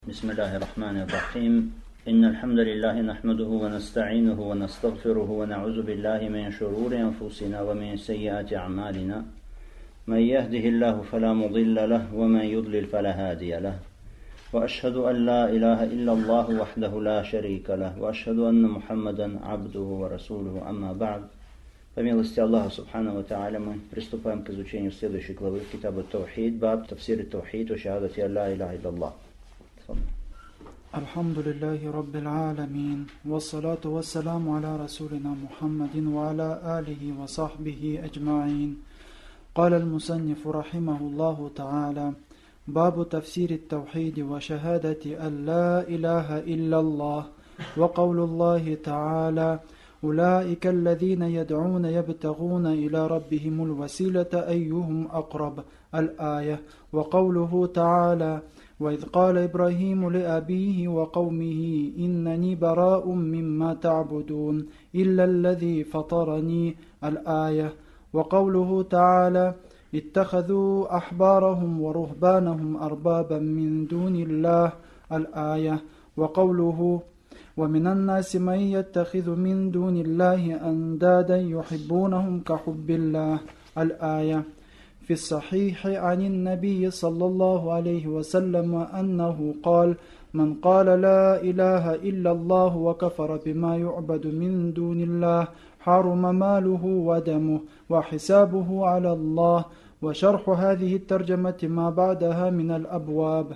بسم الله الرحمن الرحيم إن الحمد لله نحمده ونستعينه ونستغفره ونعوذ بالله من شرور أنفسنا ومن سيئات أعمالنا من يهده الله فلا مضل له ومن يضلل فلا هادي له وأشهد أن لا إله إلا الله وحده لا شريك له وأشهد أن محمدا عبده ورسوله أما بعد. По милости Аллаха Субхану ва Тааля мы приступаем к изучению следующей главы Китаба Таухид, баб Тафсир Таухид ва шахадати ла иляха илляллах. Альхамдулиллахи Раббил Аламин, вассалату вассаламу аля Расулина Мухаммадин ва аля алихи ва сахбихи аджмаин. قال المصنف رحمه الله تعالى: باب تفسير التوحيد وشهادة أن لا إله إلا الله، وقول الله تعالى: أولئك الذين يدعون يبتغون إلى ربهم الوسيلة أيهم أقرب، الآية. وقوله تعالى: وإذ قال إبراهيم لأبيه وقومه إنني براء مما تعبدون إلا الذي فطرني، الآية. وقوله تعالى: اتخذوا أحبارهم ورهبانهم أربابا من دون الله، الآية. وقوله: ومن الناس من يتخذ من دون الله أندادا يحبونهم كحب الله، الآية. في الصحيح عن النبي صلى الله عليه وسلم أنه قال: من قال لا إله إلا الله وكفر بما يعبد من دون الله حرم ماله ودمه وحسابه على الله. وشرح هذه الترجمة ما بعدها من الأبواب.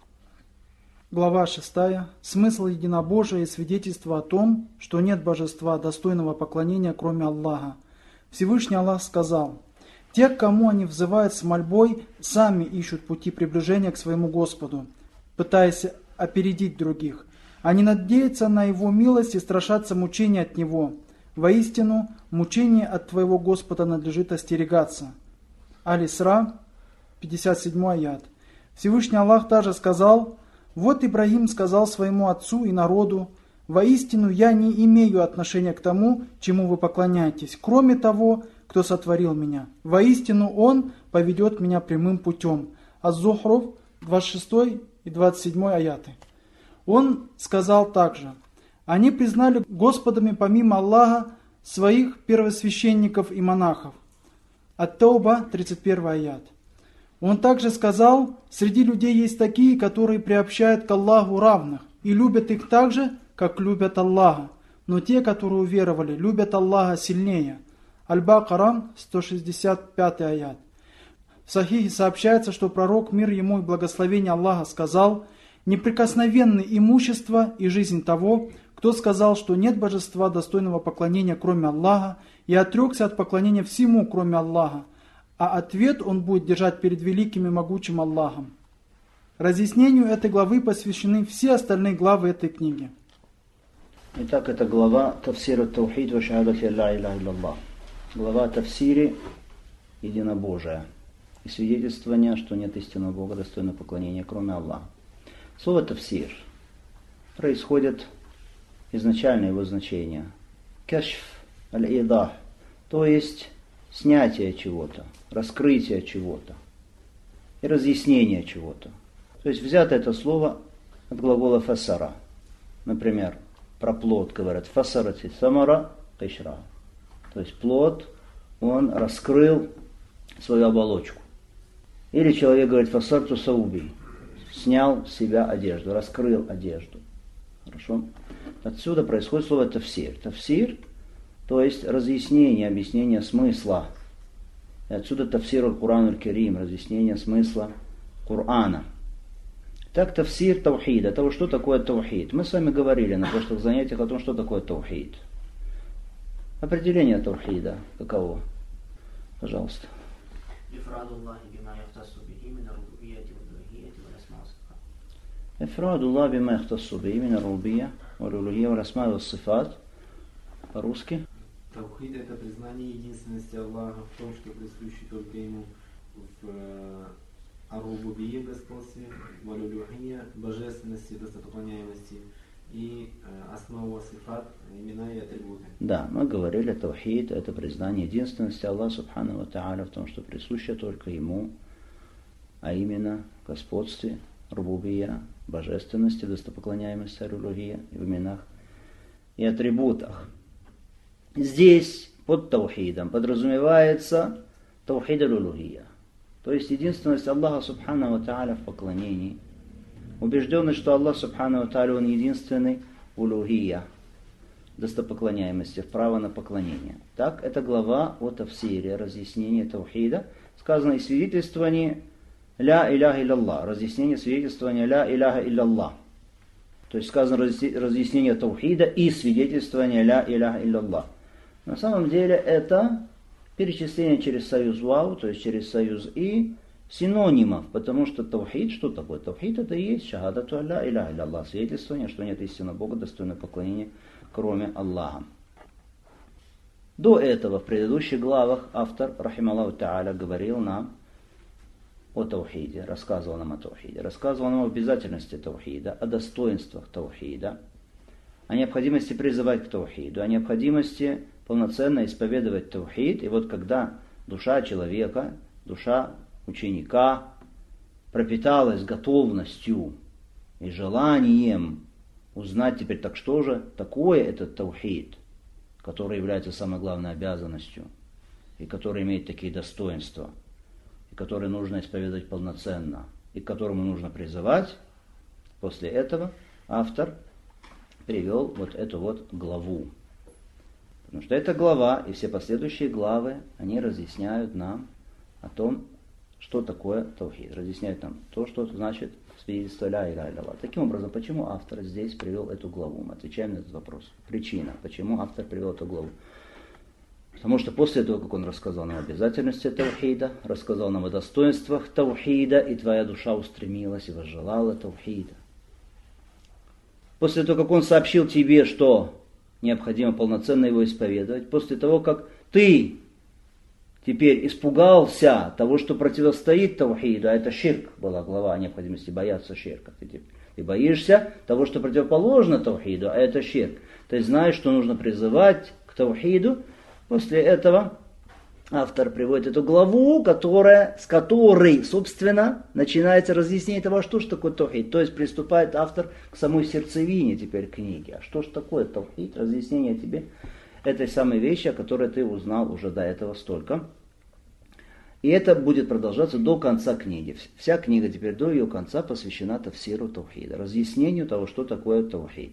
Глава 6. Смысл единобожия и свидетельство о том, что нет божества, достойного поклонения, кроме Аллаха. Всевышний Аллах сказал: «Те, к кому они взывают с мольбой, сами ищут пути приближения к своему Господу, пытаясь опередить других. Они надеются на Его милость и страшатся мучения от Него. Воистину, мучение от твоего Господа надлежит остерегаться». Аль-Исра, 57 аят. Всевышний Аллах также сказал: «Вот Ибрагим сказал своему отцу и народу: воистину я не имею отношения к тому, чему вы поклоняетесь, кроме того, кто сотворил меня. Воистину он поведет меня прямым путем». Аз-Зухруф, 26 и 27 аяты. Он сказал также: «Они признали господами помимо Аллаха своих первосвященников и монахов». Ат-Тауба, 31 аят. Он также сказал: «Среди людей есть такие, которые приобщают к Аллаху равных и любят их так же, как любят Аллаха. Но те, которые уверовали, любят Аллаха сильнее». Аль-Бакара, 165 аят. В Сахихе сообщается, что пророк, мир ему и благословение Аллаха, сказал: «Неприкосновенны имущество и жизнь того, кто сказал, что нет божества, достойного поклонения, кроме Аллаха, и отрекся от поклонения всему, кроме Аллаха, а ответ он будет держать перед великим и могучим Аллахом». Разъяснению этой главы посвящены все остальные главы этой книги. Итак, это глава Тафсир Таухид ва шахадати ла иляха илляллах. Глава о тафсире единобожия и свидетельствования, что нет истинного Бога, достойного поклонения, кроме Аллаха. Слово тафсир происходит изначально его значение кашф аль-идах, то есть снятие чего-то, раскрытие чего-то и разъяснение чего-то. То есть взято это слово от глагола фасара. Например, про плод говорят фасарати самара кашра. То есть плод, он раскрыл свою оболочку. Или человек говорит фасарту сауби, снял с себя одежду, раскрыл одежду. Хорошо? Отсюда происходит слово тафсир. Тафсир, то есть разъяснение, объяснение смысла. И отсюда тафсир аль-Кур'ан аль-Карим, разъяснение смысла Корана. Так, тафсир таухида, того, что такое таухид. Мы с вами говорили на прошлых занятиях о том, что такое таухид. Определение таухида каково? Пожалуйста. إفراد الله بما يختص به من الربوبية والألوهية والأسماء والصفات. По-русски? Таухид — это признание единственности Аллаха в том, что присуще только Ему, в ар-рубубия, господстве, в аль-улюхия, божественности, достопоклоняемости, и основа сифат, имена и атрибуты. Да, мы говорили, таухид — это признание единственности Аллаха Субхану ва Тааля в том, что присуще только Ему, а именно господстве, рубубия, божественности, в достопоклоняемости аль-улухия, в именах и атрибутах. Здесь под таухидом подразумевается таухид аль-улухия, то есть единственность Аллаха субхану ва тааля в поклонении, убежденность, что Аллах субхану ва тааля, Он единственный в улухия, достопоклоняемости, в право на поклонение. Так, это глава о тафсире, разъяснении таухида, сказано и свидетельствование ля иляха илляллах, разъяснение свидетельствования ля иляха илляллах. То есть сказано разъяснение таухида и свидетельствование ля иляха илляллах. На самом деле это перечисление через союз вау, то есть через союз и синонимов, потому что таухид, что такое? Таухид это и есть шахадату ля иляха илляллах, свидетельствование, что нет истинного Бога, достойного поклонения, кроме Аллаха. До этого в предыдущих главах автор, рахималлаху тааля, говорил нам о таухиде, рассказывал нам о таухиде, рассказывал нам об обязательности таухида, о достоинствах таухида, о необходимости призывать к таухиду, о необходимости полноценно исповедовать таухид. И вот когда душа человека, душа ученика пропиталась готовностью и желанием узнать теперь, так что же такое этот таухид, который является самой главной обязанностью, и который имеет такие достоинства, и который нужно исповедовать полноценно, и к которому нужно призывать. После этого автор привел вот эту вот главу. Потому что эта глава и все последующие главы, они разъясняют нам о том, что такое таухид. Разъясняют нам то, что значит свидетельство ля иляха илляллах. Таким образом, почему автор здесь привел эту главу? Мы отвечаем на этот вопрос. Причина, почему автор привел эту главу. Потому что после того, как он рассказал нам о обязательности таухида, рассказал нам о достоинствах таухида, и твоя душа устремилась и возжелала таухида. После того, как он сообщил тебе, что необходимо полноценно его исповедовать, после того, как ты теперь испугался того, что противостоит таухиду, а это ширк, была глава о необходимости бояться ширка. Ты боишься того, что противоположно таухиду, а это ширк. Ты знаешь, что нужно призывать к таухиду. После этого автор приводит эту главу, с которой, собственно, начинается разъяснение того, что же такое таухид. То есть приступает автор к самой сердцевине теперь книги. А что же такое таухид? Разъяснение тебе этой самой вещи, о которой ты узнал уже до этого столько. И это будет продолжаться до конца книги. Вся книга теперь до ее конца посвящена тафсиру таухида, разъяснению того, что такое таухид.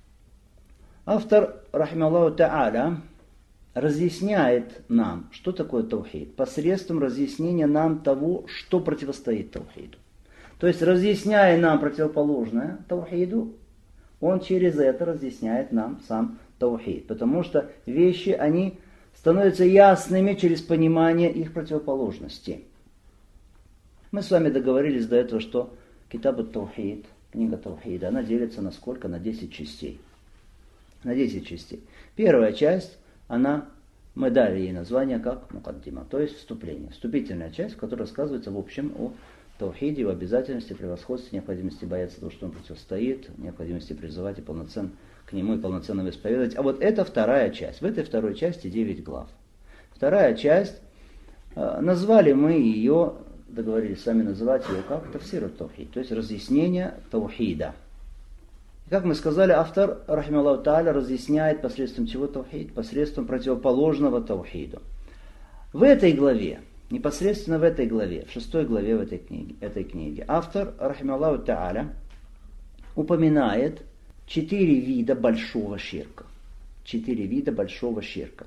Автор, рахималлаху тааля, разъясняет нам, что такое таухид, посредством разъяснения нам того, что противостоит таухиду. То есть, разъясняя нам противоположное таухиду, он через это разъясняет нам сам таухид. Потому что вещи, они становятся ясными через понимание их противоположности. Мы с вами договорились до этого, что Китаб ат-Таухид, книга Таухида, она делится на сколько? На 10 частей. На 10 частей. Первая часть, мы дали ей название как мукаддима, то есть вступление. Вступительная часть, в которой рассказывается в общем о таухиде, о обязательности, превосходстве, необходимости бояться того, что он противостоит, необходимости призывать и полноценно к нему и полноценно исповедовать. А вот это вторая часть. В этой второй части 9 глав. Вторая часть, назвали мы ее, договорились сами называть ее как тафсир ат-таухид, то есть разъяснение таухида. Как мы сказали, автор, рахималлаху тааля, разъясняет посредством чего таухид? Посредством противоположного таухиду. В этой главе, непосредственно в этой главе, в 6 главе этой книги, автор, рахималлаху тааля, упоминает 4 вида большого ширка. 4 вида большого ширка.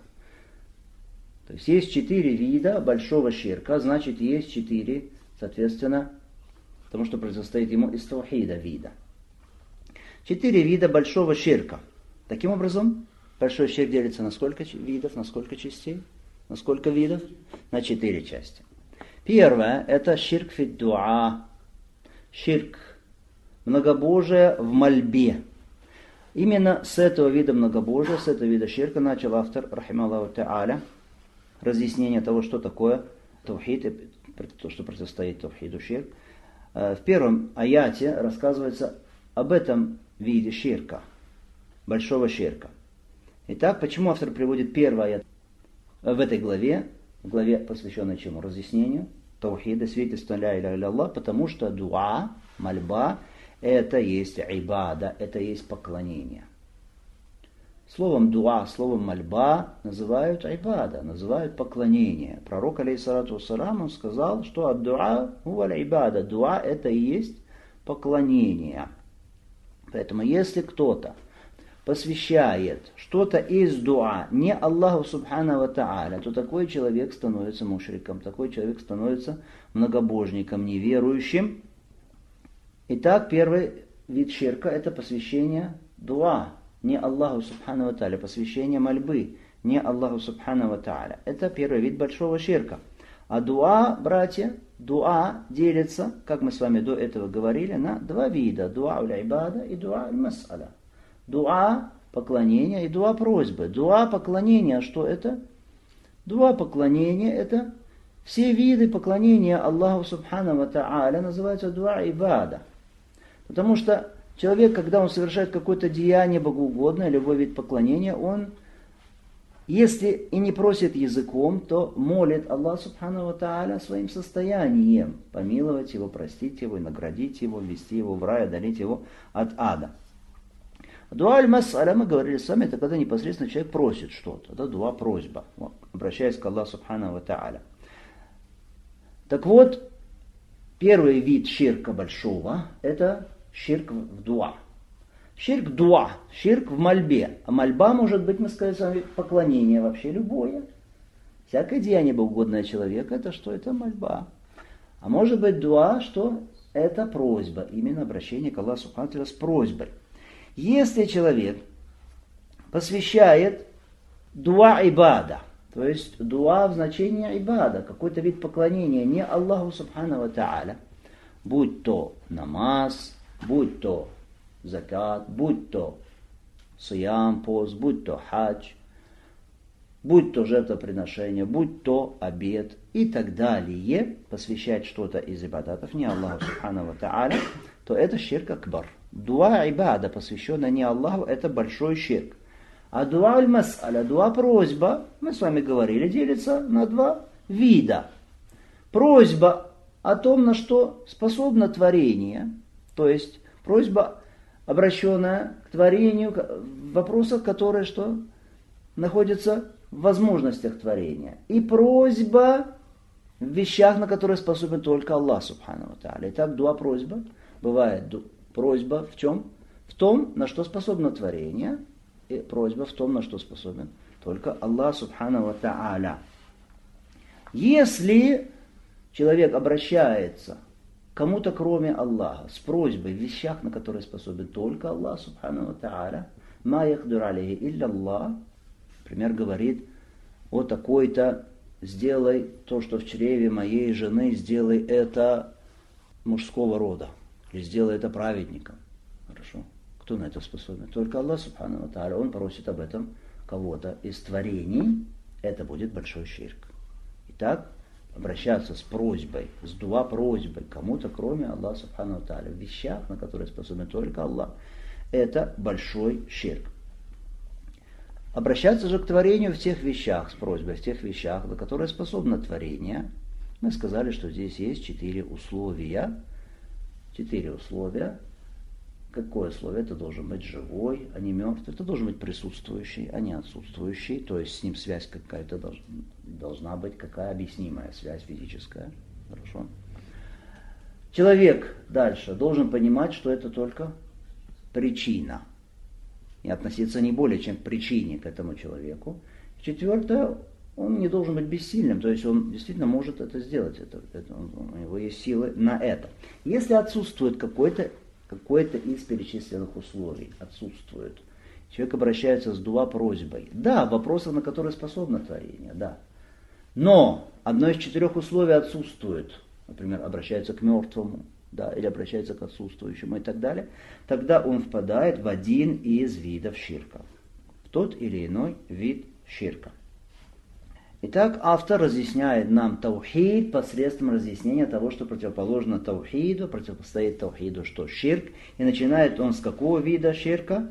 То есть есть 4 вида большого ширка, значит есть 4, соответственно, потому что противостоит ему из таухида вида. 4 вида большого ширка. Таким образом, большой ширк делится на сколько видов, на сколько частей, на сколько видов? На 4 части. Первое, это ширк фид дуа. Ширк, многобожие в мольбе. Именно с этого вида многобожия, с этого вида ширка начал автор, рахималлаху тааля, разъяснение того, что такое таухид, то, что противостоит таухиду ширк. В первом аяте рассказывается об этом виде ширка, большого ширка. Итак, почему автор приводит первый аят в этой главе, в главе, посвященной чему? Разъяснению таухида, свидетельства ля иляха илляллах, потому что дуа, мольба, это есть ибада, это есть поклонение. Словом дуа, словом мольба называют ибада, называют поклонение. Пророк, алейхиссалату вассалам, он сказал, что ад-дуа хуа аль-ибада. Дуа это и есть поклонение. Поэтому если кто-то посвящает что-то из дуа не Аллаху субхану ва тааля, то такой человек становится мушриком, такой человек становится многобожником, неверующим. Итак, первый вид ширка это посвящение дуа, не Аллаху субхану ва тааля, посвящение мольбы, не Аллаху субхану ва тааля. Это первый вид большого ширка. А дуа, братья, дуа делится, как мы с вами до этого говорили, на два вида. Дуа уль-ибада и дуа уль-мас'аля. Дуа поклонения и дуа просьбы. Дуа поклонения, что это? Дуа поклонения это все виды поклонения Аллаху субхану ва тааля называются дуа ибада. Потому что человек, когда он совершает какое-то деяние богоугодное, любой вид поклонения, он, если и не просит языком, то молит Аллах субхану ва тааля своим состоянием. Помиловать его, простить его, наградить его, ввести его в рай, отдалить его от ада. Дуа аль-мас'аля, мы говорили с вами, это когда непосредственно человек просит что-то. Это дуа просьба, обращаясь к Аллаху субхану ва тааля. Так вот, первый вид ширка большого, это ширк в дуа. Ширк дуа, ширк в мольбе. А мольба может быть, мы сказали с вами, поклонение вообще любое. Всякое деяние богоугодное человека, это что? Это мольба. А может быть дуа, что? Это просьба. Именно обращение к Аллаху субхану ва тааля с просьбой. Если человек посвящает дуа ибада, то есть дуа в значении ибада, какой-то вид поклонения не Аллаху субхану ва тааля, будь то намаз, будь то закат, будь то сиям, пост, будь то хадж, будь то жертвоприношение, будь то обед и так далее, посвящать что-то из ибадатов не Аллаху субхану ва тааля, то это ширк акбар. Дуа ибада, посвященная не Аллаху, это большой ширк. А дуа аль-мас'аля, дуа просьба, мы с вами говорили, делится на два вида. Просьба о том, на что способно творение, то есть просьба, обращенная к творению, в вопросах, которые что? Находятся в возможностях творения. И просьба в вещах, на которые способен только Аллах субхану ва тааля. Итак, дуа просьба бывает просьба в чем? В том, на что способно творение, и просьба в том, на что способен только Аллах субхану ва тааля. Если человек обращается к кому-то кроме Аллаха с просьбой в вещах, на которые способен только Аллах субхану ва тааля, ма яхдур алейхи илля Аллах, например, говорит о такой-то, сделай то, что в чреве моей жены, сделай это мужского рода. Или сделай это праведником. Хорошо. Кто на это способен? Только Аллах субхану ва тааля. Он просит об этом кого-то из творений. Это будет большой ширк. Итак, обращаться с просьбой, с дуа просьбой кому-то, кроме Аллаха субхану ва тааля, в вещах, на которые способен только Аллах, это большой ширк. Обращаться же к творению в тех вещах, с просьбой в тех вещах, на которые способно творение, мы сказали, что здесь есть 4 условия. 4 условия. Какое условие? Это должен быть живой, а не мертвый. Это должен быть присутствующий, а не отсутствующий. То есть с ним связь какая-то должна быть, какая объяснимая связь физическая. Хорошо. Человек дальше должен понимать, что это только причина. И относиться не более чем к причине, к этому человеку. 4, он не должен быть бессильным, то есть он действительно может это сделать, у него есть силы на это. Если отсутствует какое-то из перечисленных условий, отсутствует, человек обращается с дуа просьбой. Да, в вопросах, на которые способно творение, да. Но одно из 4 условий отсутствует, например, обращается к мертвому, да, или обращается к отсутствующему и так далее, тогда он впадает в один из видов ширка, в тот или иной вид ширка. Итак, автор разъясняет нам таухид посредством разъяснения того, что противоположно таухиду, противостоит таухиду, что ширк. И начинает он с какого вида ширка?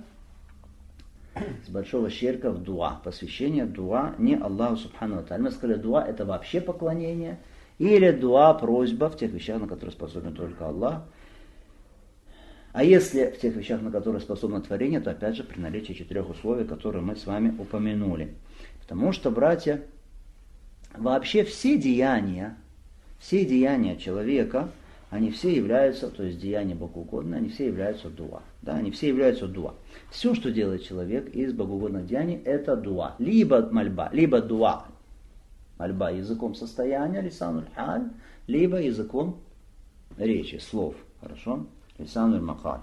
С большого ширка в дуа, посвящение дуа не Аллаху субхану ва тааля. Мы сказали, дуа это вообще поклонение, или дуа просьба в тех вещах, на которые способен только Аллах. А если в тех вещах, на которые способно творение, то опять же при наличии 4 условий, которые мы с вами упомянули. Потому что, братья, вообще все деяния человека, они все являются, то есть деяния богоугодные, они все являются дуа. Да, они все являются дуа. Все, что делает человек из богоугодных деяний, это дуа. Либо мольба, либо дуа. Мольба языком состояния, лисануль халь, либо языком речи, слов. Хорошо? Лисануль махаль.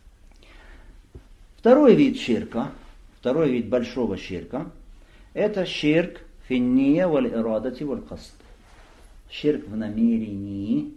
Второй вид ширка, второй вид большого ширка, это ширк финния валь ирадати валь каст. Ширк в намерении,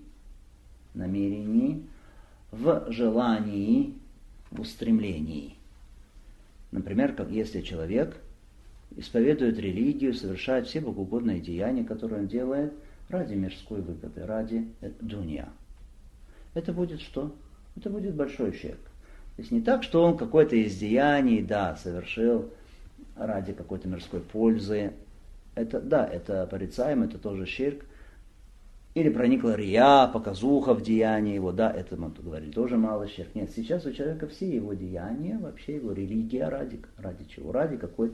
в желании, в устремлении. Например, как если человек исповедует религию, совершает все богоугодные деяния, которые он делает ради мирской выгоды, ради дунья. Это будет что? Это будет большой ширк. То есть не так, что он какое-то из деяний, совершил ради какой-то мирской пользы. Это порицаемо, это тоже ширк. Или проникла рия, показуха в деянии его, это мы тут говорили, тоже малый ширк. Нет, сейчас у человека все его деяния, вообще его религия ради чего? Ради какой-то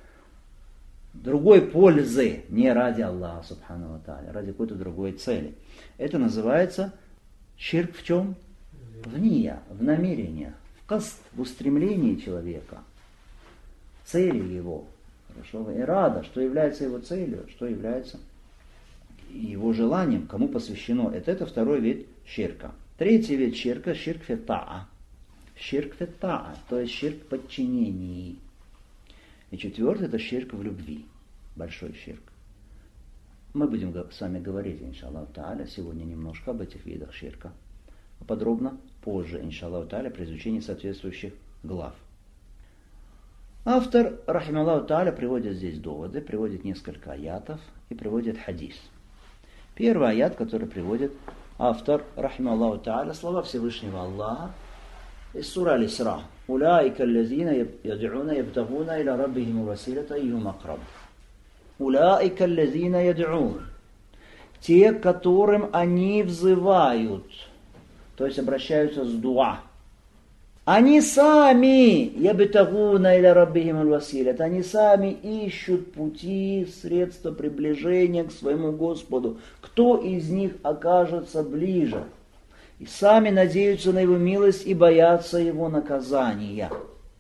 другой пользы, не ради Аллаха, субхану ва тааля, ради какой-то другой цели. Это называется ширк в чем? В ния, в намерениях, в каст, в устремлении человека, цели его. Хорошо? Ирада, что является его целью, что является его желанием, кому посвящено. Это второй вид ширка. Третий вид ширка — ширк фитаа. Ширк фитаа, то есть ширк подчинении. И четвертый — это ширк в любви. Большой ширк. Мы будем с вами говорить, иншаллаху тааля, сегодня немножко об этих видах ширка. Подробно позже, иншаллаху тааля, при изучении соответствующих глав. Автор, рахималлаху тааля, приводит здесь доводы, приводит несколько аятов и приводит хадис. Первый аят, который приводит автор, рахималлаху тааля, слова Всевышнего Аллаха из сура Аль-Исра. «Улаика аллазина яд'уна ябтагуна иля раббихим василата айюм акраб». «Улаика аллазина яд'ун». Те, которым они взывают, то есть обращаются с дуа. Они сами ябтагуна иля раббихим василата. Они сами ищут пути, средства приближения к своему Господу. Кто из них окажется ближе? И сами надеются на Его милость и боятся Его наказания.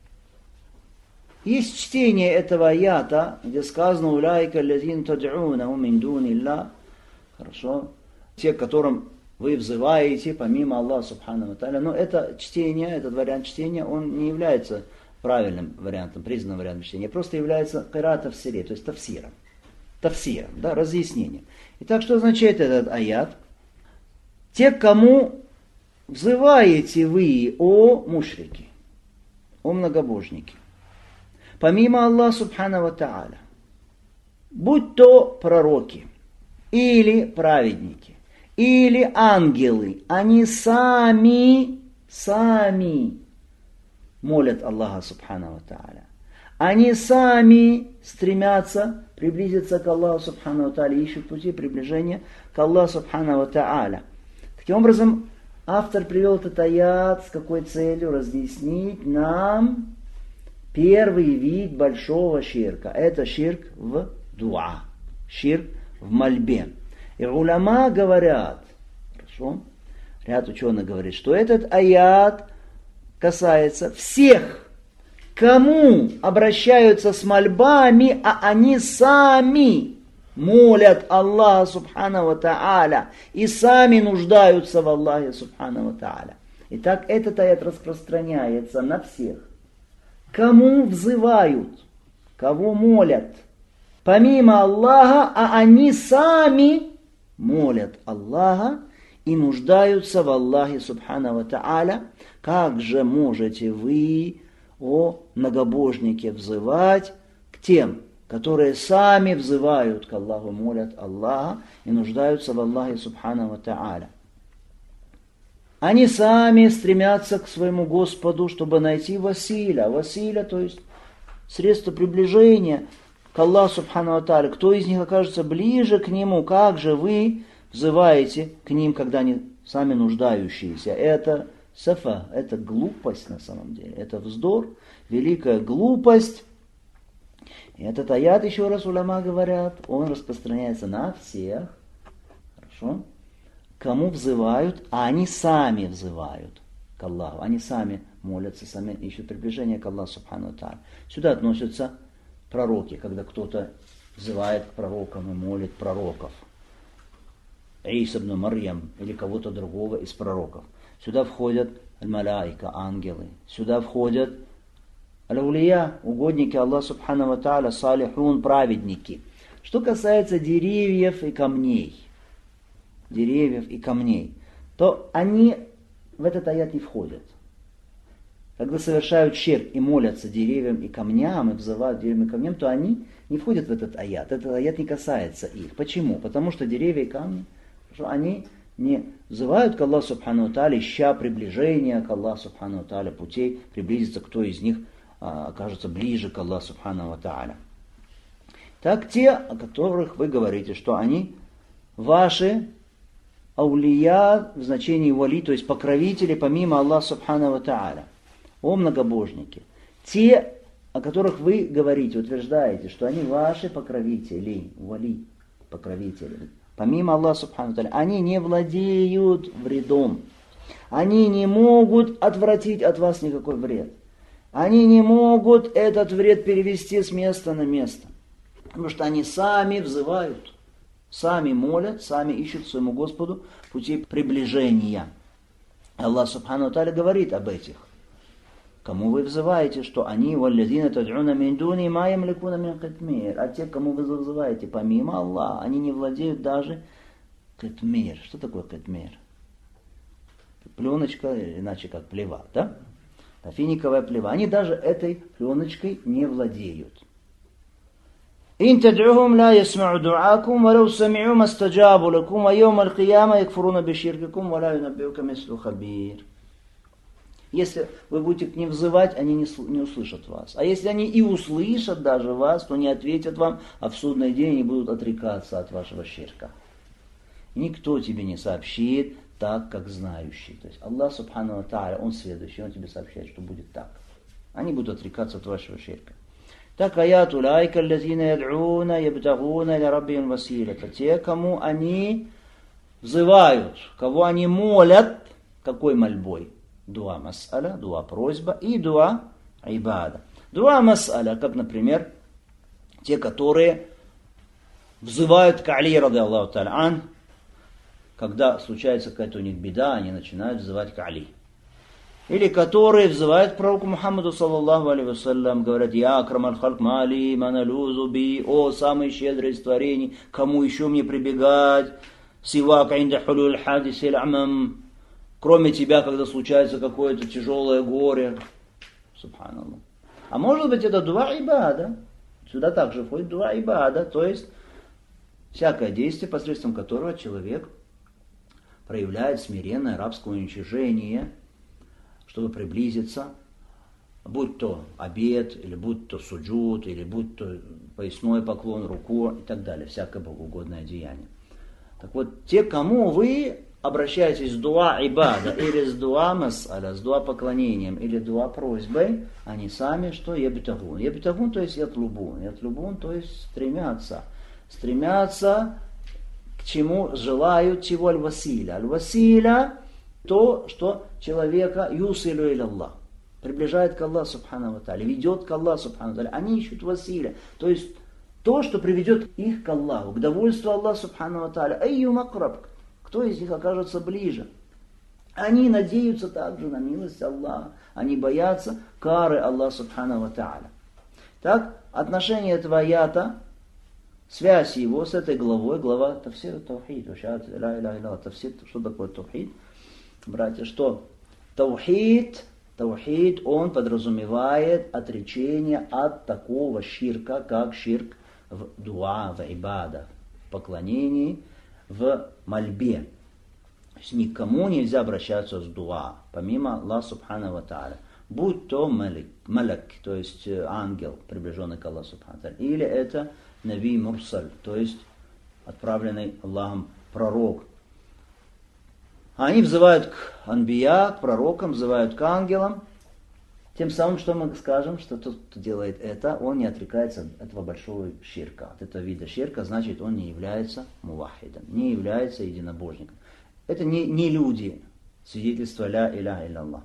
Есть чтение этого аята, где сказано «Уляйка лазин тад'уна мин дунилля». Хорошо. Те, которым вы взываете помимо Аллаха субхану ва тааля. Но это чтение, этот вариант чтения, он не является правильным вариантом, признанным вариантом чтения. Просто является кират тафсири, то есть тафсиром. Тафсиром, разъяснением. Итак, что означает этот аят? Те, кому взываете вы, о мушрики, о многобожники, помимо Аллаха субхану ва тааля, будь то пророки, или праведники, или ангелы, они сами молят Аллаха субхану ва тааля. Они сами стремятся приблизиться к Аллаху субхану ва тааля, ищут пути приближения к Аллаху субхану ва тааля. Таким образом, автор привел этот аят с какой целью? Разъяснить нам первый вид большого ширка. Это ширк в дуа, ширк в мольбе. И уляма говорят, хорошо, ряд ученых говорит, что этот аят касается всех, кому обращаются с мольбами, а они сами молят Аллаха субхану ва тааля и сами нуждаются в Аллахе субхану ва тааля. Итак, этот аят распространяется на всех, кому взывают, кого молят, помимо Аллаха, а они сами молят Аллаха и нуждаются в Аллахе субхану ва тааля. Как же можете вы, о многобожники, взывать к тем, которые сами взывают к Аллаху, молят Аллаха и нуждаются в Аллахе субхану ва тааля? Они сами стремятся к своему Господу, чтобы найти василя. Василя, то есть средство приближения к Аллаху субхану ва тааля. Кто из них окажется ближе к Нему? Как же вы взываете к ним, когда они сами нуждающиеся? Это Сафа – это глупость на самом деле, это вздор, великая глупость. И этот аят, еще раз уляма говорят, он распространяется на всех, хорошо, кому взывают, а они сами взывают к Аллаху, они сами молятся, сами ищут приближение к Аллаху Субхану Тааля. Сюда относятся пророки, когда кто-то взывает к пророкам и молит пророков. Иса ибн Марьям или кого-то другого из пророков. Сюда входят аль-маляика, ангелы. Сюда входят аль-улия, угодники Аллаха Субхану Тааля, салихун, праведники. Что касается деревьев и камней, то они в этот аят не входят. Когда совершают ширк и молятся деревьям и камням, и взывают деревьям и камням, то они не входят в этот аят. Этот аят не касается их. Почему? Потому что деревья и камни, они не взывают к Аллаху Субхану Тааля, ища приближения к Аллаху Субхану Тааля, путей приблизиться, кто из них окажется ближе к Аллаху Субхану Тааля. Так те, о которых вы говорите, что они ваши аулия в значении вали, то есть покровители помимо Аллаха Субхану Тааля, о многобожники, те, о которых вы говорите, утверждаете, что они ваши покровители, вали, покровители, помимо Аллаха Субхану Тааля, они не владеют вредом, они не могут отвратить от вас никакой вред, они не могут этот вред перевести с места на место, потому что они сами взывают, сами молят, сами ищут своему Господу пути приближения. Аллах Субхану Тааля говорит об этих. Кому вы взываете, что они валлазина тад'уна мин дуни ма ямликуна мин китмир. А те, кому вы взываете помимо Аллаха, они не владеют даже китмир. Что такое китмир? Пленочка, иначе как плева, да? Финиковая плева. Они даже этой пленочкой не владеют. إن تدعوهم لا يسمعوا دعاءكم ولو سمعوا ما استجابوا لكم ويوم القيامة يكفرون بشرككم ولا ينبئك مثل خبير. Если вы будете к ним взывать, они не услышат вас. А если они и услышат даже вас, то не ответят вам, а в судный день они будут отрекаться от вашего ширка. Никто тебе не сообщит так, как знающий. То есть Аллах Субхану Тааля, Он сведущий, Он тебе сообщает, что будет так. Они будут отрекаться от вашего ширка. Так аят улайка аллазина яд'уна ябтагуна иля раббихим василата. Те, кому они взывают, кого они молят, какой мольбой? Дуа мас'аля, дуа просьба и дуа ибада. Дуа мас'аля, как, например, те, которые взывают к Али, ради Аллаху та'аля ан, когда случается какая-то у них беда, они начинают взывать к Али. Или которые взывают к пророку Мухаммаду, саллаллаху алейхи вассалям, говорят: «Я акрамаль халк мали, маналюзу би», о, самый щедрый из творений, кому еще мне прибегать, сивак инда хулюль хадис иль амам, кроме тебя, когда случается какое-то тяжелое горе. Субханаллах. А может быть, это дуа ибада. Сюда также входит дуа ибада, то есть всякое действие, посредством которого человек проявляет смиренное рабское уничижение, чтобы приблизиться, будь то обед, или будь то суджуд, или будь то поясной поклон, руку и так далее, всякое богоугодное деяние. Так вот, те, кому вы обращаетесь с дуа ибада, или с дуа мас'аля, с дуа поклонением, или дуа просьбой, они сами что? Ябтагун. Ябтагун, то есть ятлубун. Ятлубун, то есть стремятся. Стремятся к чему? Желают чего? Аль-василя. Аль-василя то, что человека юсилю иля Аллах, приближает к Аллаху Субхану ва Тааля, ведет к Аллаху Субхану ва Тааля. Они ищут василя, то есть то, что приведет их к Аллаху, к довольству Аллаха Субхану ва Тааля. Айю макраб, кто из них окажется ближе. Они надеются также на милость Аллаха, они боятся кары Аллаха Субхану ва Тааля. Так, отношение этого аята, связь его с этой главой, глава Тафсир Таухид, Тафсир, что такое Таухид? Братья, что таухид, он подразумевает отречение от такого ширка, как ширк в дуа, в ибада, в поклонении, в мольбе. То есть никому нельзя обращаться с дуа, помимо Аллаха Субхану ва Тааля. Будь то малак, то есть ангел, приближенный к Аллаху Субхану ва Тааля, или это нави мурсаль, то есть отправленный Аллахом пророк. Они взывают к анбия, к пророкам, взывают к ангелам. Тем самым, что мы скажем, что тот, кто делает это, он не отрекается от этого большого ширка, от этого вида ширка, значит, он не является мувахидом, не является единобожником. Это не люди, свидетельство ля иляха илляллах.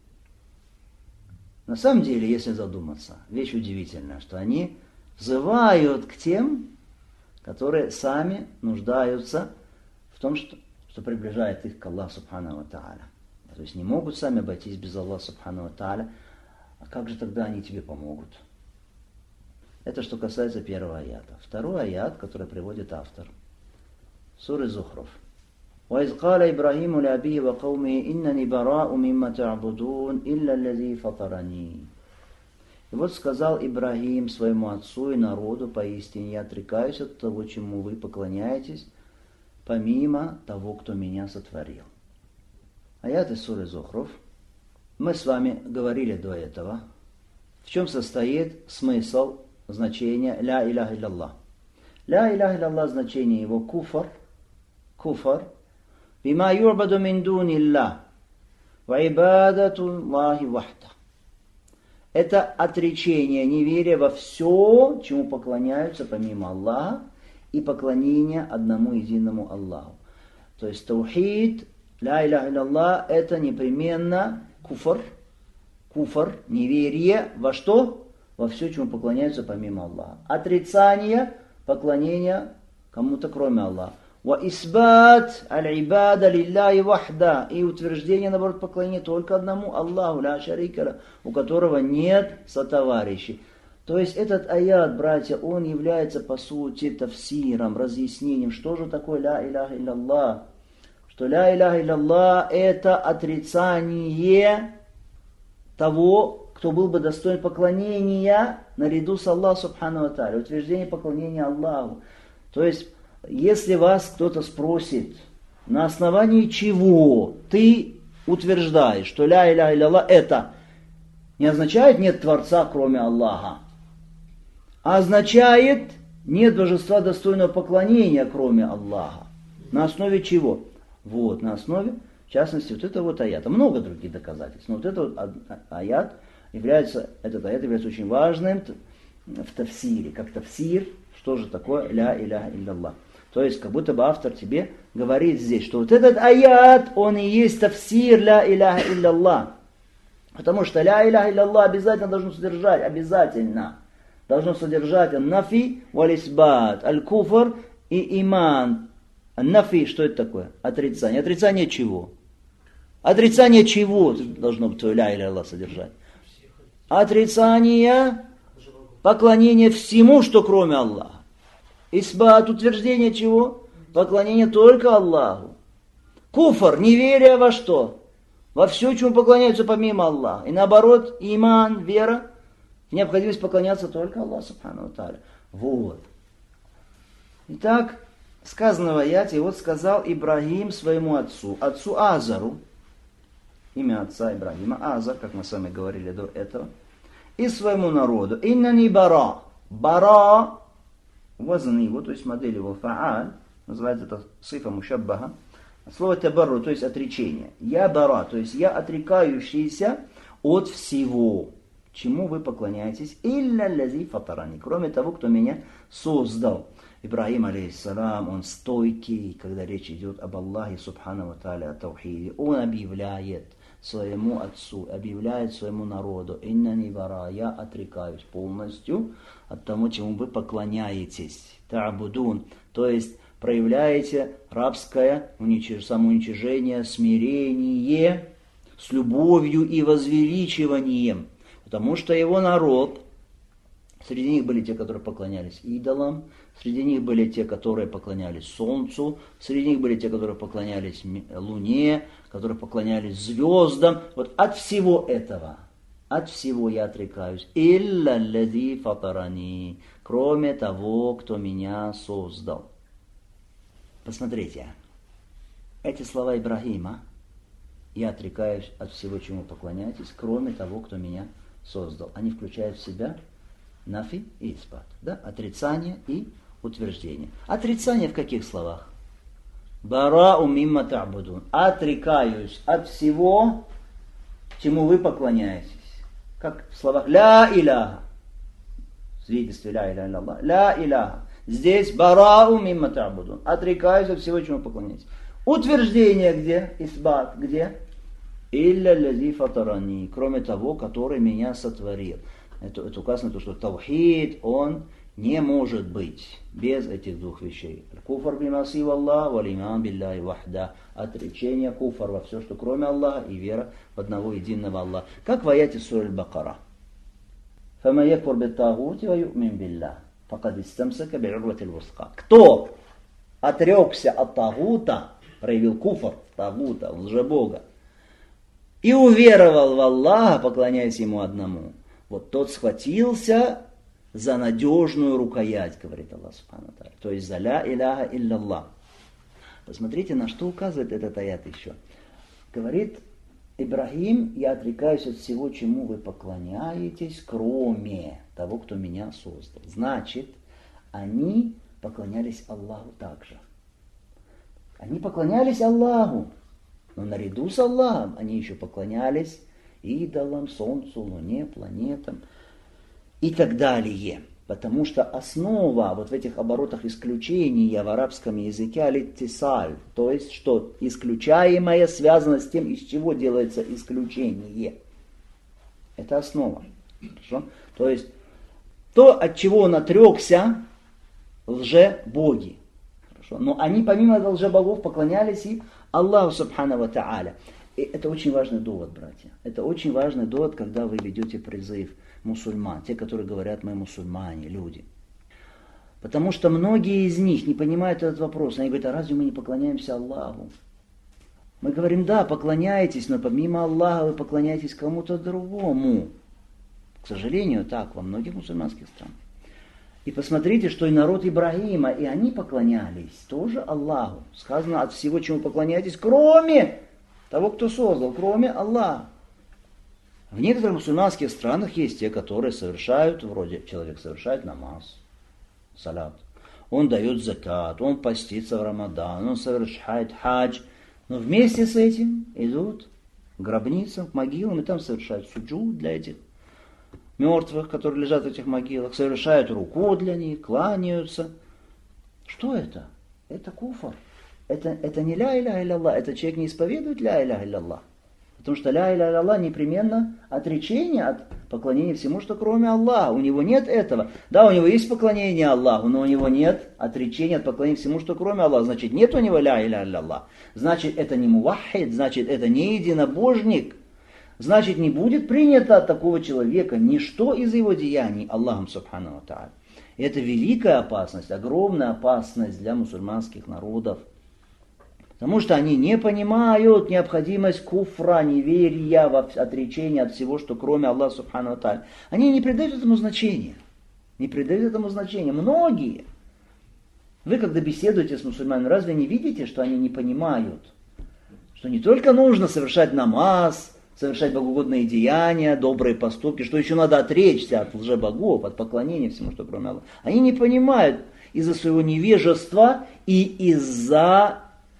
На самом деле, если задуматься, вещь удивительная, что они взывают к тем, которые сами нуждаются в том, что приближает их к Аллаху субхану ва тааля. То есть не могут сами обойтись без Аллаха субхану ва тааля. А как же тогда они тебе помогут? Это что касается первого аята. Второй аят, который приводит автор. Суры Зухруф. وَإِذْ قَالَ إِبْرَاهِيمُ لِأَبِيهِ وَقَوْمِهِ إِنَّنِي بَرَاءٌ مِمَّا تَعْبُدُونَ إِلَّا الَّذِي فَطَرَنِي. И вот сказал Ибрагим своему отцу и народу: поистине я отрекаюсь от того, чему вы поклоняетесь, помимо того, кто меня сотворил. Аят из суры Зухруф. Мы с вами говорили до этого, в чем состоит смысл значения ля иляха илляллах. Ля иляха илляллах, значение его куфр, бима юрбаду мин дуниллах, ва ибадатуллахи вахда. Это отречение, неверие во все, чему поклоняются помимо Аллаха, и поклонение одному единому Аллаху. То есть таухид, ля иляха илляллах, это непременно куфр, неверие во что? Во все, чему поклоняются помимо Аллаха. Отрицание поклонения кому-то кроме Аллаха. Ва исбат аль-ибада лилляхи вахда. И утверждение, наоборот, поклонения только одному Аллаху, ля шарика, у которого нет сотоварищей. То есть этот аят, братья, он является по сути тафсиром, разъяснением, что же такое ля иляха илляллах. Что ля иляха илляллах это отрицание того, кто был бы достоин поклонения наряду с Аллахом субхану ва тааля, утверждение поклонения Аллаху. То есть, если вас кто-то спросит, на основании чего ты утверждаешь, что ля иляха илляллах это не означает нет Творца, кроме Аллаха, а означает нет божества достойного поклонения, кроме Аллаха. На основе чего? Вот, на основе, в частности, вот это вот аят. Много других доказательств. Но вот этот вот аят является очень важным в тафсире. Как тафсир, что же такое ля иляха илляллах. То есть, как будто бы автор тебе говорит здесь, что вот этот аят, он и есть тафсир ля иляха илляллах. Потому что ля иляха илляллах обязательно должно содержать нафи валь исбат, аль-куфр и иман. Нафи, что это такое? Отрицание. Отрицание чего? Отрицание чего должно быть твое ля иляха илляллах содержать? Отрицание поклонения всему, что кроме Аллаха. Исбат, утверждение чего? Поклонение только Аллаху. Куфр, неверие во что? Во все, чему поклоняются помимо Аллаха. И наоборот, иман, вера, в необходимость поклоняться только Аллаху субхану ва тааля. Вот. Итак, сказано в аяте, вот сказал Ибрагим своему отцу Азару, имя отца Ибрагима, Азар, как мы с вами говорили до этого, и своему народу, иннани бара, вазан его, то есть модель его фа'аль, называется это сифа мушаббаха, слово табарру, то есть отречение. Я бара, то есть я отрекающийся от всего, чему вы поклоняетесь, илля лази фатарани, кроме того, кто меня создал. Ибрагим, алейхиссалам, он стойкий, когда речь идет об Аллахе, субхану ва тааля, о таухиде. Он объявляет своему отцу, объявляет своему народу, иннани бара, я отрекаюсь полностью от того, чему вы поклоняетесь. Та'будун, то есть проявляете рабское самоуничижение, смирение с любовью и возвеличиванием. Потому что его народ, среди них были те, которые поклонялись идолам, среди них были те, которые поклонялись солнцу, среди них были те, которые поклонялись луне, которые поклонялись звездам. Вот от всего этого, от всего я отрекаюсь. Илля лази фатарани, кроме того, кто меня создал. Посмотрите, эти слова Ибрагима, я отрекаюсь от всего, чему поклоняетесь, кроме того, кто меня создал. Они включают в себя нафи и исбат, да? Отрицание и утверждение. Отрицание в каких словах? Барау мимма та'будун. Отрекаюсь от всего, чему вы поклоняетесь. Как в словах ля иляха. В свидетельстве ля иляха илlallah. Ля иляха. Здесь барау мимма та'будун. Отрекаюсь от всего, чему поклоняетесь. Утверждение где? Исбат где? Илля лази фатарани. Кроме того, который меня сотворил. Это указано, то, что таухид, он не может быть без этих двух вещей. Куфр бимаси Аллах, валиман билляхи вахда. Отречение куфр во все, что кроме Аллаха, и вера в одного единого Аллаха. Как в аяте сура Аль-Бакара. فَمَا يَكْفُرْ بِالطَّاغُوتِ وَيُؤْمِنْ بِاللَّهِ فَقَدْ اسْتَمْسَكَ بِالْعُرْوَةِ الْوُثْقَى. Кто отрекся от тагута, проявил куфр, тагута, лжебога, и уверовал в Аллаха, поклоняясь Ему одному, вот тот схватился за надежную рукоять, говорит Аллах Субхану ва Тааля. То есть за ля иляха илlallah. Посмотрите, на что указывает этот аят еще. Говорит Ибрахим, я отрекаюсь от всего, чему вы поклоняетесь, кроме того, кто меня создал. Значит, они поклонялись Аллаху также. Они поклонялись Аллаху. Но наряду с Аллахом они еще поклонялись идолам, солнцу, луне, планетам и так далее. Потому что основа вот в этих оборотах исключения в арабском языке алиттисаль, то есть что исключаемое связано с тем, из чего делается исключение. Это основа. Хорошо? То есть то, от чего он отрекся, лже-боги. Хорошо? Но они помимо лже-богов поклонялись и Аллаху Субхану ва Тааля. И это очень важный довод, братья. Это очень важный довод, когда вы ведете призыв мусульман, те, которые говорят, мы мусульмане, люди. Потому что многие из них не понимают этот вопрос. Они говорят, а разве мы не поклоняемся Аллаху? Мы говорим, да, поклоняетесь, но помимо Аллаха вы поклоняетесь кому-то другому. К сожалению, так во многих мусульманских странах. И посмотрите, что и народ Ибрагима, и они поклонялись тоже Аллаху. Сказано, от всего, чему поклоняетесь, кроме того, кто создал, кроме Аллаха. В некоторых мусульманских странах есть те, которые совершают, вроде человек совершает намаз, салят, он дает закат, он постится в Рамадан, он совершает хадж, но вместе с этим идут к гробницам, к могилам, и там совершают суджуд для этих мертвых, которые лежат в этих могилах, совершают руку для них, кланяются. Что это? Это куфр. Это не ля иляха илlallah, это человек не исповедует ля иляха илlallah. Потому что ля иляха илlallah непременно отречение от поклонения всему, что кроме Аллаха. У него нет этого. Да, у него есть поклонение Аллаху, но у него нет отречения от поклонения всему, что кроме Аллаха. Значит, нет у него ля иляха илlallah. Значит, это не муваххид, значит, это не единобожник. Значит, не будет принято от такого человека ничто из его деяний Аллахом Субхану ва Тааля. Это великая опасность, огромная опасность для мусульманских народов. Потому что они не понимают необходимость куфра, неверия в отречение от всего, что кроме Аллаха Субхану ва Тааля. Они не придают этому значения. Не придают этому значения. Многие. Вы, когда беседуете с мусульманами, разве не видите, что они не понимают? Что не только нужно совершать намаз, совершать богоугодные деяния, добрые поступки, что еще надо отречься от лжебогов, от поклонения всему, что кроме Аллаха. Они не понимают из-за своего невежества и из-за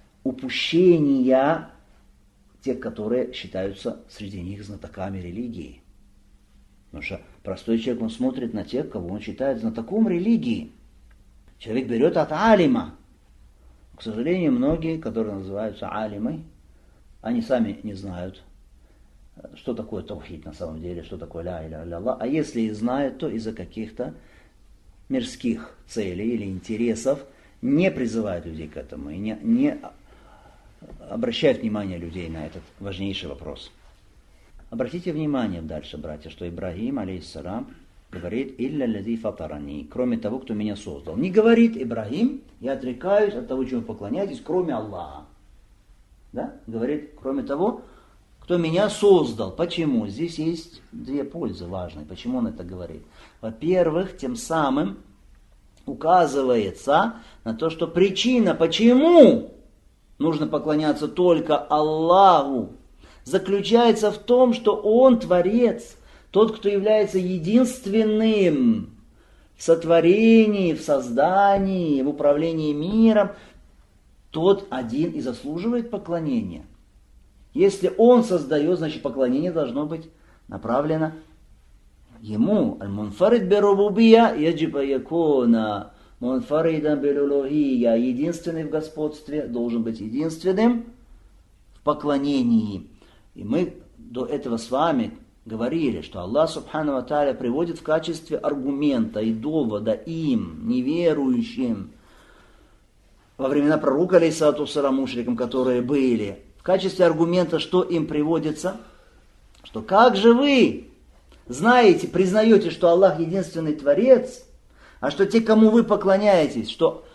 упущения тех, которые считаются среди них знатоками религии. Потому что простой человек, он смотрит на тех, кого он считает знатоком религии. Человек берет от алима. К сожалению, многие, которые называются алимой, они сами не знают, что такое таухид на самом деле, что такое ля иляха илlallah. А если и знают, то из-за каких-то мирских целей или интересов не призывают людей к этому и не обращают внимание людей на этот важнейший вопрос. Обратите внимание дальше, братья, что Ибрагим, алейхиссалам, говорит «Илля лази фатарани», кроме того, кто меня создал. Не говорит Ибрагим, я отрекаюсь от того, чему поклоняетесь, кроме Аллаха. Да? Говорит, кроме того, кто меня создал. Почему? Здесь есть две пользы важные. Почему он это говорит? Во-первых, тем самым указывается на то, что причина, почему нужно поклоняться только Аллаху, заключается в том, что Он Творец, тот, кто является единственным в сотворении, в создании, в управлении миром, тот один и заслуживает поклонения. Если он создает, значит поклонение должно быть направлено ему. Аль-мунфарид бирубубия яджиба якуна мунфаридан билулухия. Единственный в господстве должен быть единственным в поклонении. И мы до этого с вами говорили, что Аллах Субхану ва Тааля приводит в качестве аргумента и довода им, неверующим, во времена пророка, алейхиссалату вассалам, мушрикам, которые были, в качестве аргумента, что им приводится, что как же вы знаете, признаете, что Аллах единственный Творец, а что те, кому вы поклоняетесь, что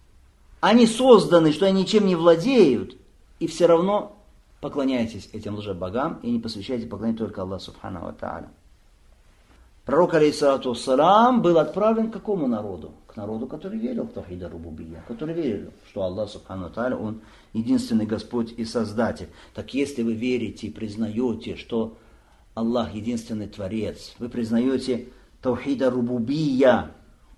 они созданы, что они ничем не владеют, и все равно поклоняетесь этим лжебогам и не посвящаете поклонение только Аллаху Субхану ва Тааля. Пророк, алейхиссалату вассалам, был отправлен к какому народу? К народу, который верил в Таухид ар-Рубубия, который верил, что Аллах Субхану ва Тааля, Он единственный Господь и Создатель. Так если вы верите и признаете, что Аллах единственный Творец, вы признаете Таухид ар-Рубубия,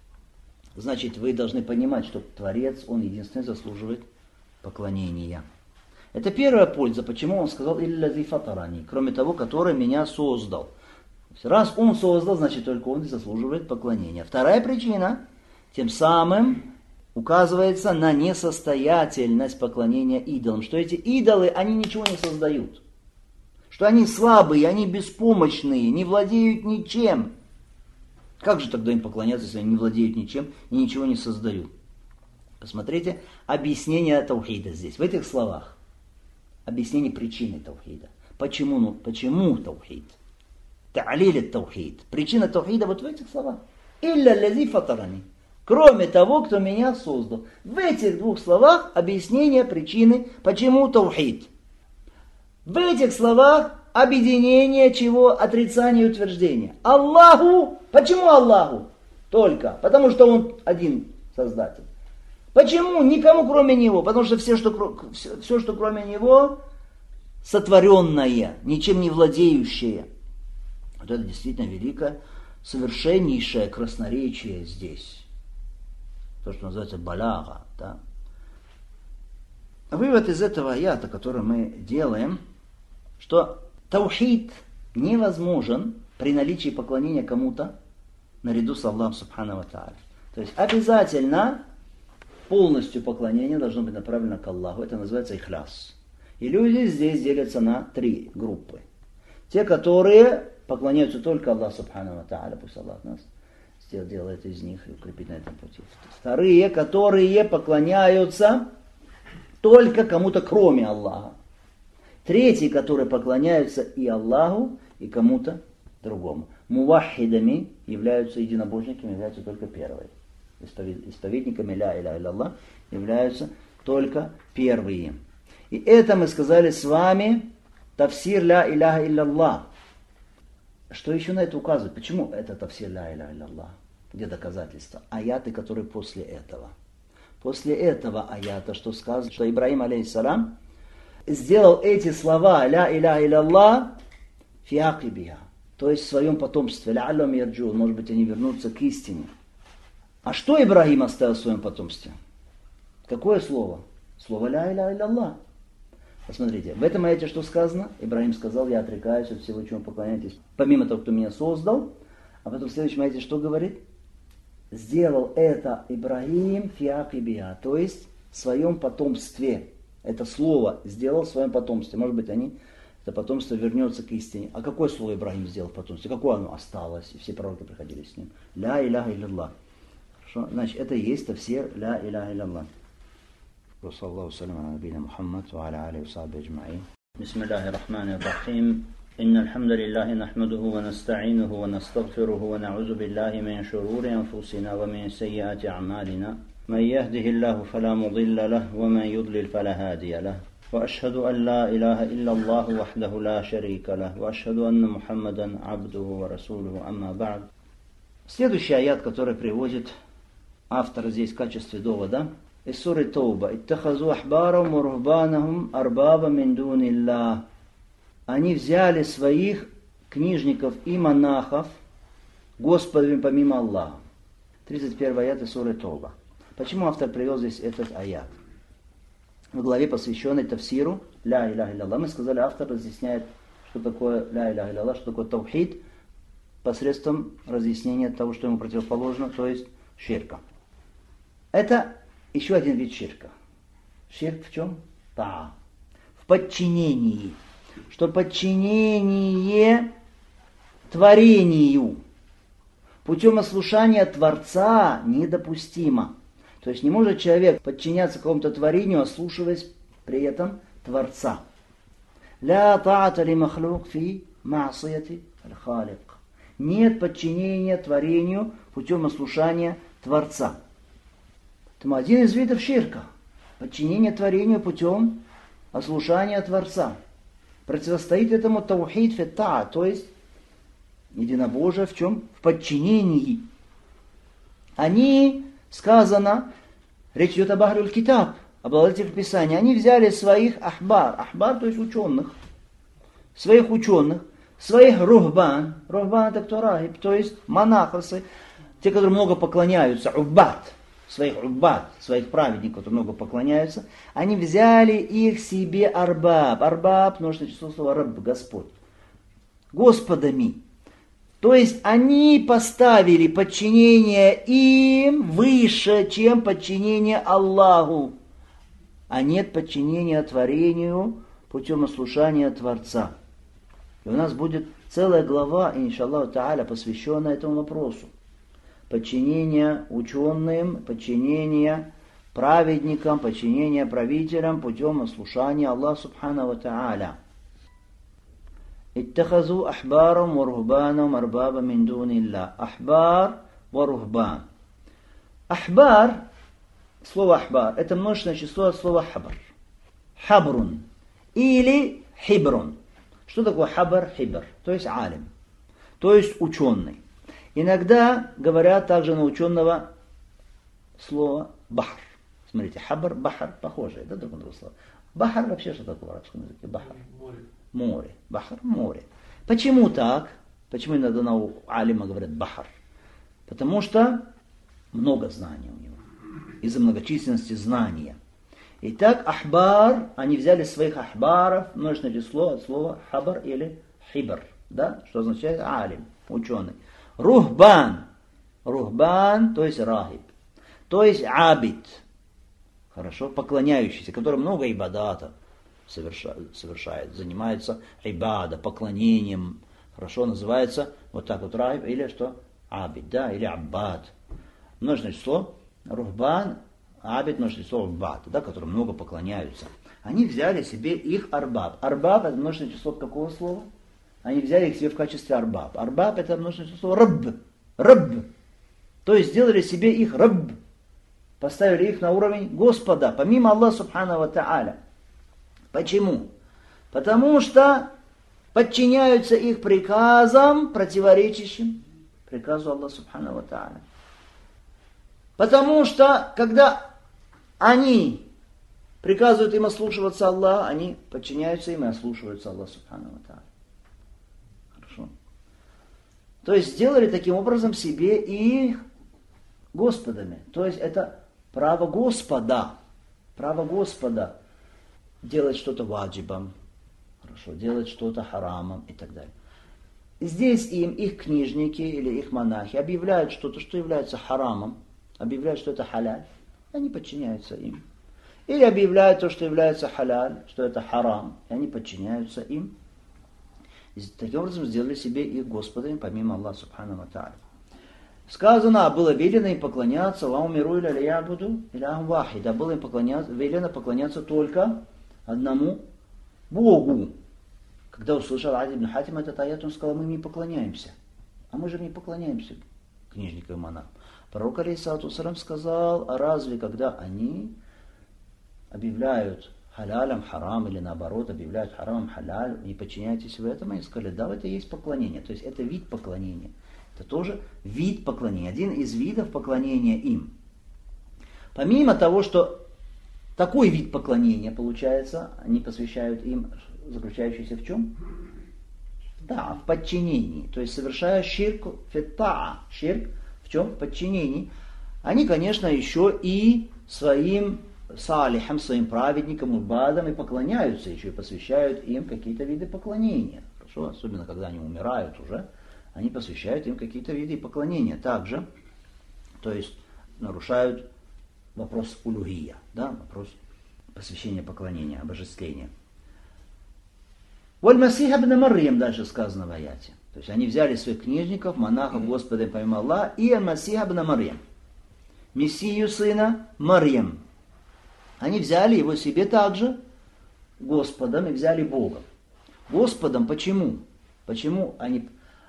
значит вы должны понимать, что Творец, Он единственный заслуживает поклонения. Это первая польза, почему он сказал «Иллязи фатарани», кроме того, который меня создал. Раз он создал, значит только он заслуживает поклонения. Вторая причина, тем самым указывается на несостоятельность поклонения идолам. Что эти идолы, они ничего не создают. Что они слабые, они беспомощные, не владеют ничем. Как же тогда им поклоняться, если они не владеют ничем и ничего не создают? Посмотрите объяснение таухида здесь, в этих словах. Объяснение причины таухида. Почему таухид? Та'лиль таухид. Причина таухида вот в этих словах. Илля лязи фатарани. Кроме того, кто меня создал. В этих двух словах объяснение причины, почему таухид. В этих словах объединение чего? Отрицание и утверждение. Аллаху. Почему Аллаху? Только. Потому что Он один Создатель. Почему? Никому кроме Него. Потому что все, что кроме Него, сотворенное, ничем не владеющее. Вот это действительно великое, совершеннейшее красноречие здесь. То, что называется баляга. Да? Вывод из этого аята, который мы делаем, что таухид невозможен при наличии поклонения кому-то наряду с Аллахом Субхану ва Тааля. То есть обязательно полностью поклонение должно быть направлено к Аллаху. Это называется ихляс. И люди здесь делятся на три группы. Те, которые поклоняются только Аллаху Субхану ва Тааля, пусть Аллах нас делает из них и укрепит на этом пути. Вторые, которые поклоняются только кому-то кроме Аллаха. Третьи, которые поклоняются и Аллаху, и кому-то другому. Муваххидами являются единобожниками, являются только первые. Исповедниками ля иля илля являются только первые. И это мы сказали с вами тафсир ля иляха илля. Что еще на это указывает? Почему это тафсир ля иляха илля? Где доказательства? Аяты, которые после этого. После этого аята, что сказано, что Ибрахим алейхиссалам сделал эти слова ля иляха илля фи акибиха, то есть в своем потомстве. Ла'аллахум ярджун, может быть, они вернутся к истине. А что Ибрахим оставил в своем потомстве? Какое слово? Слово ля иляха илля. Посмотрите, в этом аяте что сказано? Ибрахим сказал: я отрекаюсь от всего, чему поклоняетесь, помимо того, кто меня создал. А потом в следующем аяте что говорит? Сделал это Ибрахим фи акибиха, то есть в своем потомстве. Это слово сделал в своем потомстве. Может быть, это потомство вернется к истине. А какое слово Ибрахим сделал в потомстве? Какое оно осталось? И все пророки приходили с ним. Ля иляха илля. Значит, это и есть тафсир ля иляха илля. Саллаллаху салям аля набийна Мухаммад ва аля алихи ва сахбихи аджмаин. Бисмиллахир рахманир рахим. إن الحمد لله نحمده ونستعينه ونستغفره ونعوذ بالله من شرور أنفسنا ومن سيئات أعمالنا من يهده الله فلا مضل له ومن يضلل فلا هادي له وأشهد أن لا إله إلا الله وحده لا شريك له وأشهد أن محمدا عبده ورسوله أما بعد. Следующий аят, который приводит автор здесь в качестве довода, из суры Тауба: «Иттахазу ахбарахум ва рухбанахум арбаба мин дуниллах». Они взяли своих книжников и монахов господами помимо Аллаха. 31 аят из суры Тауба. Почему автор привел здесь этот аят? в главе, посвященной тафсиру ля иляха илляллах. Мы сказали, автор разъясняет, что такое ля иляха илляллах, что такое таухид, посредством разъяснения того, что ему противоположно, то есть ширка. Это еще один вид ширка. Ширк в чем? Та. В подчинении. Что подчинение творению путем ослушания Творца недопустимо. То есть не может человек подчиняться какому-то творению, ослушиваясь при этом Творца. Ля та'ата ли махлук фи ма'асияти аль-халик. Нет подчинения творению путем ослушания Творца. Это один из видов ширка. Подчинение творению путем ослушания Творца. Противостоит этому таухид фи та'а, то есть единобожие в чем? В подчинении. Они, сказано, речь идет об Ахлюль Китаб, обладателях Писания, они взяли своих ахбар, то есть ученых, своих рухбан, это кто рахиб, то есть монахосы, те, которые много поклоняются, своих праведников, которые много поклоняются, они взяли их себе арбаб, множественное число слова раб, Господь, господами. То есть они поставили подчинение им выше, чем подчинение Аллаху. А нет подчинения творению путем ослушания Творца. И у нас будет целая глава, иншаллаху та'аля, посвященная этому вопросу. Подчинение ученым, подчинение праведникам, подчинение правителям путем ослушания Аллаха субхану ва та'аля. اتخذوا أحبارهم ورهبانهم أربابا من دون الله. Ахбар ва рухбан. Ахбар, слово ахбар, это множественное число от слова хабар. Хабрун или хибрун. Что такое хабар, хибр? То есть алим, то есть ученый. Иногда говорят также на ученого слово бахр. Смотрите, хабар, бахр, похожие, да, друг на друга слова. Бахр вообще что такое в арабском языке? Бахр. Море. Бахар, море. Почему так? Почему иногда на алима говорят бахар? Потому что много знаний у него. Из-за многочисленности знания. Итак, ахбар, они взяли своих ахбаров, множественное число от слова хабар или хибр, да, что означает алим, ученый. Рухбан, то есть рахиб, то есть абид, хорошо, поклоняющийся, который много ибадатов совершает, занимается ибада, поклонением, хорошо, называется вот так вот рахиб или что? Абид, да, или аббад. Множественное число рухбан, абид, множественное число аббад, да, которым много поклоняются. Они взяли себе их арбаб. Арбаб это множественное число какого слова? Они взяли их себе в качестве арбаб. Арбаб это множественное число рабб. То есть сделали себе их рабб. Поставили их на уровень Господа, помимо Аллаха субхану ва та'аля. Почему? Потому что подчиняются их приказам, противоречащим приказу Аллаха субхану ва та'аля. Потому что, когда они приказывают им ослушиваться Аллаха, они подчиняются им и ослушиваются Аллаха субхану ва та'аля. Хорошо. То есть сделали таким образом себе их господами. То есть это право Господа делать что-то ваджибом, хорошо, делать что-то харамом и так далее. Здесь им их книжники или их монахи объявляют что-то, что является харамом, объявляют, что это халяль, они подчиняются им. Или объявляют то, что является халяль, что это харам, и они подчиняются им. И таким образом сделали себе их господами, помимо Аллаха субхану ва та'аля. Сказано, было велено им поклоняться, ва умиру иля лиябуду илям вахида, было им велено поклоняться только одному Богу. Когда услышал Ади ибн Хатим этот аят, он сказал, мы не поклоняемся. А мы же не поклоняемся книжникам и монахам. Пророк алейхиссалату вассалям сказал, а разве когда они объявляют халялем харам или наоборот объявляют харамом халяль, не подчиняйтесь вы этому? Они сказали, да, это и есть поклонение. То есть это вид поклонения. Это тоже вид поклонения. Один из видов поклонения им. Помимо того, что такой вид поклонения получается, они посвящают им, заключающийся в чем? Да, в подчинении. То есть совершая ширк фиттаа. Ширк в чем? В подчинении. Они, конечно, еще и своим салихам, своим праведникам, убадам и поклоняются еще, и посвящают им какие-то виды поклонения. Хорошо, особенно когда они умирают уже, они посвящают им какие-то виды поклонения. Также, то есть нарушают вопрос улюхия, да, вопрос посвящения поклонения, обожествления. Валь Масиха ибн Марьям, дальше сказано в аяте. То есть они взяли своих книжников, монахов, Господа помимо Аллаха, и Масиха ибн Марьям, Мессию сына Марьям. Они взяли его себе также Господом и взяли Богом. Господом почему? Почему они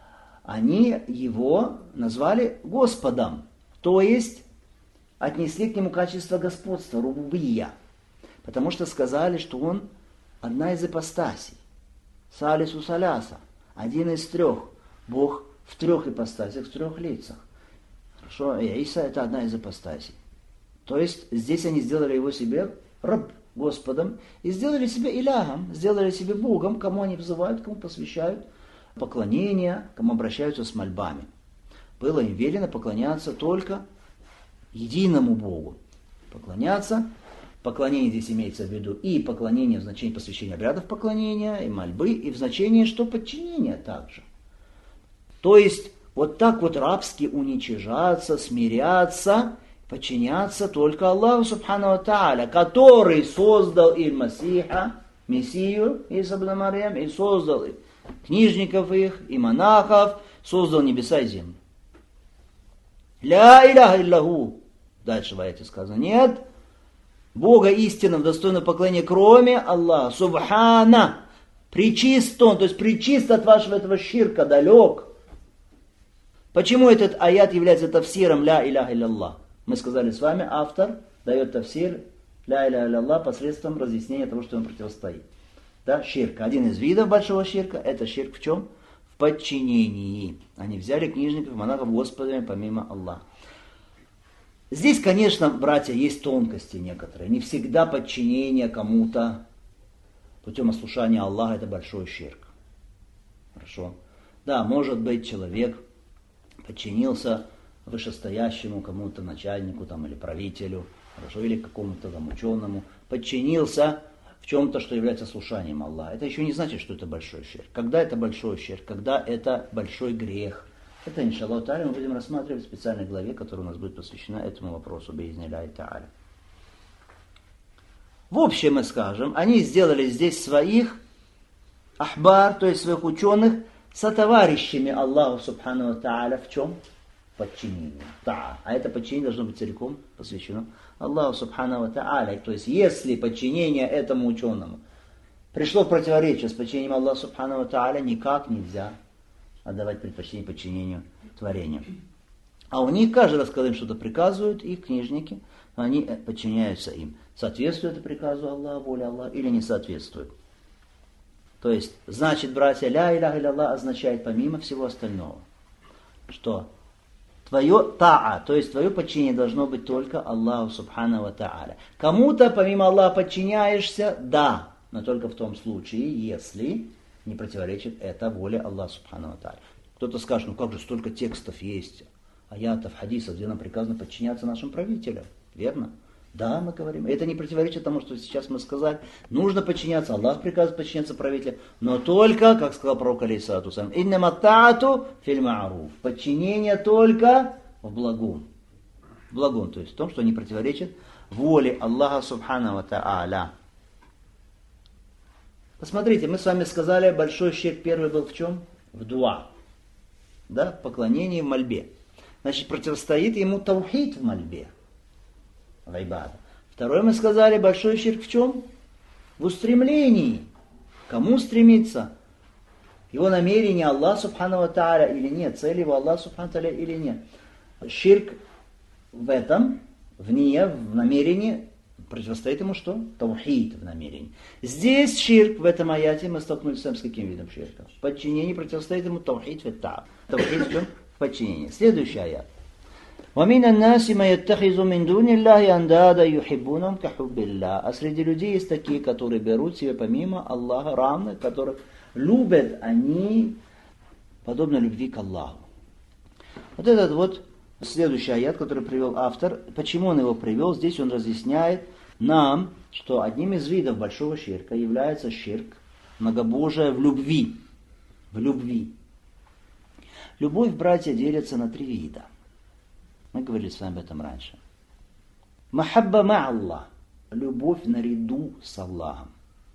его назвали Господом? То есть отнесли к нему качество господства, рубубия. Потому что сказали, что он одна из ипостасей. Салису саляса. Один из трех. Бог в трех ипостасях, в трех лицах. Хорошо, и Иса это одна из ипостасей. То есть здесь они сделали его себе раб, Господом, и сделали себе иляхом, сделали себе Богом, кому они взывают, кому посвящают поклонение, кому обращаются с мольбами. Было им велено поклоняться только единому Богу. Поклонение здесь имеется в виду и поклонение в значении посвящения обрядов поклонения, и мольбы, и в значении, что подчинение также. То есть вот так вот рабски уничижаться, смиряться, подчиняться только Аллаху Субхану ва Тааля, который создал Иль-Масиха, Мессию Иса ибн Марьям, и создал книжников их, и монахов, создал небеса и землю. Ля иляха иллаху. Дальше в аяте сказано, нет Бога истинного, достойного поклонения, кроме Аллаха. Субхана. Пречист он, то есть пречист от вашего этого ширка, далек. Почему этот аят является тафсиром ля иляха илляллах? Мы сказали с вами, автор дает тафсир ля иляха илляллах посредством разъяснения того, что он противостоит. Да, ширк. Один из видов большого ширка, это ширк в чем? В подчинении. Они взяли книжников, монахов Господами помимо Аллаха. Здесь, конечно, братья, есть тонкости некоторые. Не всегда подчинение кому-то путем ослушания Аллаха это большой ширк. Хорошо. Да, может быть, человек подчинился вышестоящему кому-то начальнику там, или правителю, хорошо, или какому-то там ученому, подчинился в чем-то, что является слушанием Аллаха. Это еще не значит, что это большой ширк. Когда это большой ширк? Когда это большой грех? Это, иншаллаху та'аля, мы будем рассматривать в специальной главе, которая у нас будет посвящена этому вопросу, би'изни-ллахи та'аля. В общем, мы скажем, они сделали здесь своих ахбар, то есть своих ученых, сотоварищами Аллаху Субхану ва Тааля в чем? Подчинение. А это подчинение должно быть целиком посвящено Аллаху Субхану ва Тааля. То есть, если подчинение этому ученому пришло в противоречие с подчинением Аллаха Субхану ва Тааля, никак нельзя отдавать предпочтение подчинению творению. А у них каждый раз, когда им что-то приказывают, их книжники, они подчиняются им. Соответствует это приказу Аллаха, воле Аллаха, или не соответствует. То есть, значит, братья, ля иляха илляллах означает помимо всего остального, что твое та'а, то есть твое подчинение должно быть только Аллаху Субхану ва Тааля. Кому-то помимо Аллаха подчиняешься, да, но только в том случае, если не противоречит это воле Аллаха Субхану ва Тааля. Кто-то скажет, ну как же столько текстов есть, аятов, хадисов, где нам приказано подчиняться нашим правителям. Верно? Да, мы говорим. Это не противоречит тому, что сейчас мы сказали. Нужно подчиняться, Аллах приказывает подчиняться правителям, но только, как сказал пророк алейхиссалату вассалям, иннама та'ату филь ма'руф. Подчинение только в благом. В благом, то есть в том, что не противоречит воле Аллаха Субхану ва Тааля. Посмотрите, мы с вами сказали, большой ширк первый был в чем? В дуа. Да, в поклонении, в мольбе. Значит, противостоит ему таухид в мольбе. В айбаде. Второе мы сказали, большой ширк в чем? В устремлении. Кому стремиться? Его намерение Аллах Субхану ва Тааля или нет? Цель его Аллах Субхану ва Тааля или нет? Ширк в этом, в нее, в намерении, противостоит ему что? Таухид в намерении. Здесь ширк, в этом аяте, мы столкнулись с каким видом ширка? В подчинении противостоит ему таухид в та'а. Таухид в чем? В подчинении. Следующий аят. وَمِنَ النَّاسِ مَا يَتَّخِذُ مِن دُونِ اللَّهِ أَنْدَادًا يُحِبُّونَهُمْ كَحُبِّ اللَّهِ. А среди людей есть такие, которые берут себе помимо Аллаха равных, которых любят они подобно любви к Аллаху. Вот этот вот следующий аят, который привел автор, почему он его привел, здесь он разъясняет нам, что одним из видов большого ширка является ширк, многобожие в любви. В любви. Любовь, братья, делится на 3 вида. Мы говорили с вами об этом раньше. Махабба ма'аллах. Любовь наряду с Аллахом.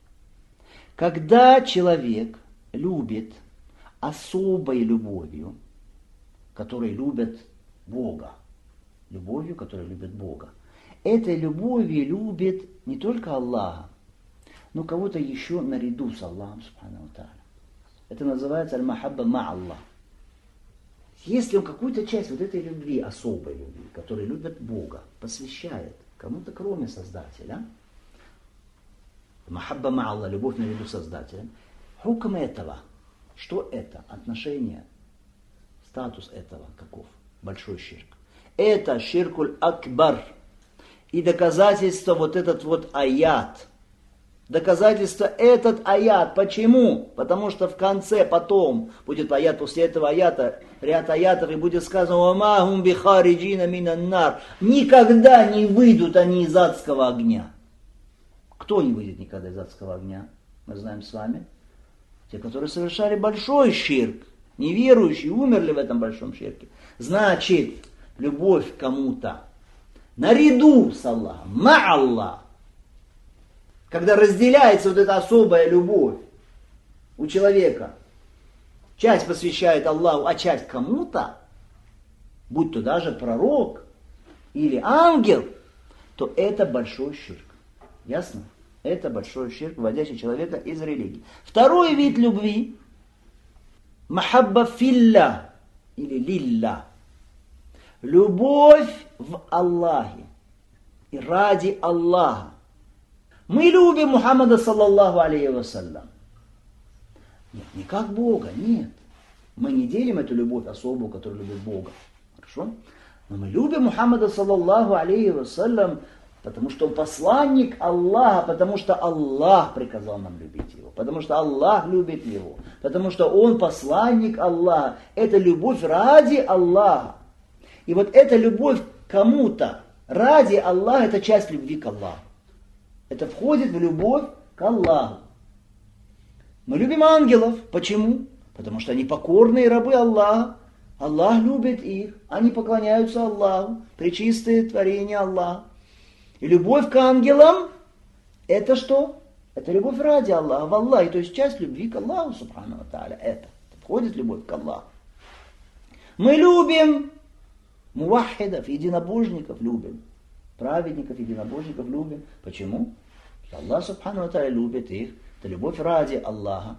Когда человек любит особой любовью, которой любят Бога, любовью, которая любит Бога, этой любовью любит не только Аллаха, но кого-то еще наряду с Аллахом, субхану ва тааля. Это называется аль-махабба ма'аллах. Если он какую-то часть вот этой любви, особой любви, которой любит Бога, посвящает кому-то кроме Создателя, махабба ма'аллах, любовь наряду с Создателем, хукм этого, что это? Отношение, статус этого каков? Большой ширк. Это ширкуль акбар. И доказательство вот этот вот аят. Доказательство этот аят. Почему? Потому что в конце потом будет аят, после этого аята, ряд аятов, и будет сказано «Вамахум бихариджина минан нар». Никогда не выйдут они из адского огня. Кто не выйдет никогда из адского огня? Мы знаем с вами. Те, которые совершали большой ширк. Неверующие умерли в этом большом ширке. Значит, любовь к кому-то наряду с Аллахом, ма'аллах, когда разделяется вот эта особая любовь у человека, часть посвящает Аллаху, а часть кому-то, будь то даже пророк или ангел, то это большой ширк. Ясно? Это большой ширк, вводящий человека из религии. Второй вид любви – махабба филля или лилля. Любовь в Аллахе и ради Аллаха. Мы любим Мухаммада саллаллаху алейхи вассалям. Нет, не как Бога, нет. Мы не делим эту любовь особую, которую любит Бога. Хорошо? Но мы любим Мухаммада саллаллаху алейхи вассалям, потому что он посланник Аллаха, потому что Аллах приказал нам любить его, потому что Аллах любит его, потому что он посланник Аллаха. Это любовь ради Аллаха. И вот эта любовь к кому-то ради Аллаха, это часть любви к Аллаху. Это входит в любовь к Аллаху. Мы любим ангелов. Почему? Потому что они покорные рабы Аллаха. Аллах любит их. Они поклоняются Аллаху. Пречистые творения Аллаха. И любовь к ангелам, это что? Это любовь ради Аллаха, в Аллахе. То есть часть любви к Аллаху, субхану ва тааля. Это входит любовь к Аллаху. Мы любим муваххидов, единобожников любим. Праведников, единобожников любим. Почему? Потому что Аллах, субхану ва тааля, любит их. Это любовь ради Аллаха.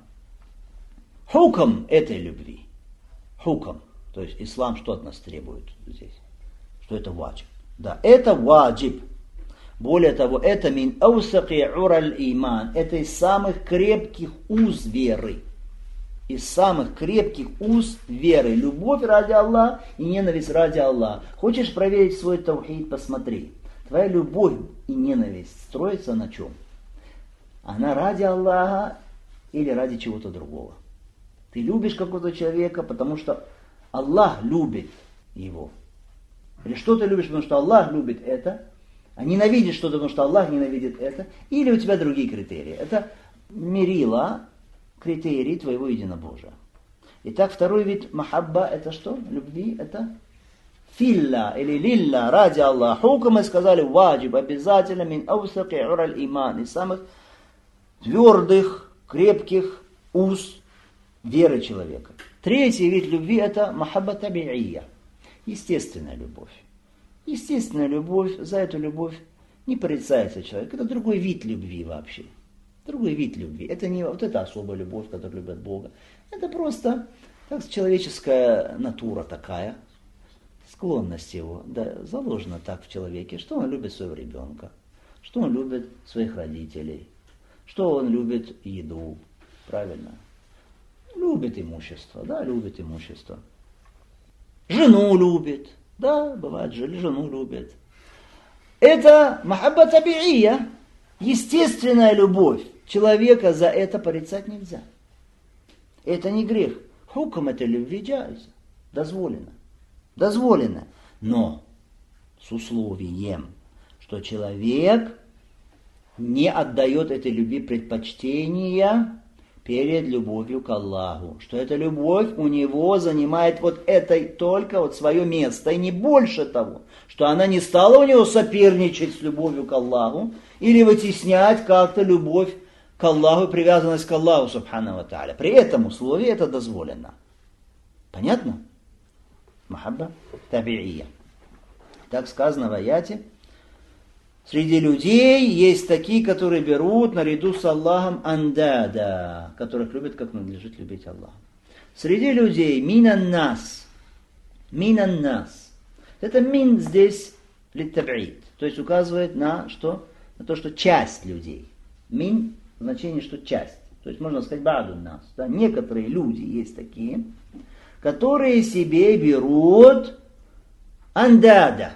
Хукм этой любви. Хукм. То есть ислам что от нас требует здесь? Что это ваджиб. Да, это ваджиб. Более того, это мин аусаки ураль иман. Это из самых крепких уз веры. Из самых крепких уз веры. Любовь ради Аллаха и ненависть ради Аллаха. Хочешь проверить свой таухид? Посмотри. Твоя любовь и ненависть строится на чем? Она ради Аллаха или ради чего-то другого? Ты любишь какого-то человека, потому что Аллах любит его. Или что ты любишь, потому что Аллах любит это, а ненавидишь что-то, потому что Аллах ненавидит это, или у тебя другие критерии. Это мерила, критерии твоего единобожия. Итак, второй вид махабба, это что? Любви, это филля или лилля, ради Аллаха. Хукм мы сказали ваджиб, обязательно, мин аусаки ураль иман, из самых твердых, крепких уз веры человека. Третий вид любви это махабба таби'ия, естественная любовь. Естественная любовь, за эту любовь не порицается человек. Это другой вид любви вообще. Другой вид любви. Это не вот эта особая любовь, которая любит Бога. Это просто так, человеческая натура такая, склонность его, да, заложена так в человеке, что он любит своего ребенка, что он любит своих родителей, что он любит еду, правильно? Любит имущество, да, любит имущество. Жену любит, да, бывает, жену любит. Это махабба таби'ия, естественная любовь. Человека за это порицать нельзя. Это не грех. Хукм этой любви джайз, дозволено. Дозволено. Но с условием, что человек не отдает этой любви предпочтения перед любовью к Аллаху. Что эта любовь у него занимает вот это только вот свое место, и не больше того. Что она не стала у него соперничать с любовью к Аллаху или вытеснять как-то любовь к Аллаху и привязанность к Аллаху, субхану ва тааля. При этом условии это дозволено. Понятно? Махабба таби'ия. Так сказано в аяте. Среди людей есть такие, которые берут наряду с Аллахом андада, которых любят, как надлежит любить Аллаха. Среди людей минан нас. Минан нас. Это мин здесь литтаб'ид. То есть указывает на что? На то, что часть людей. Мин в значении, что часть. То есть можно сказать ба'дун нас. Да? Некоторые люди есть такие, которые себе берут андада.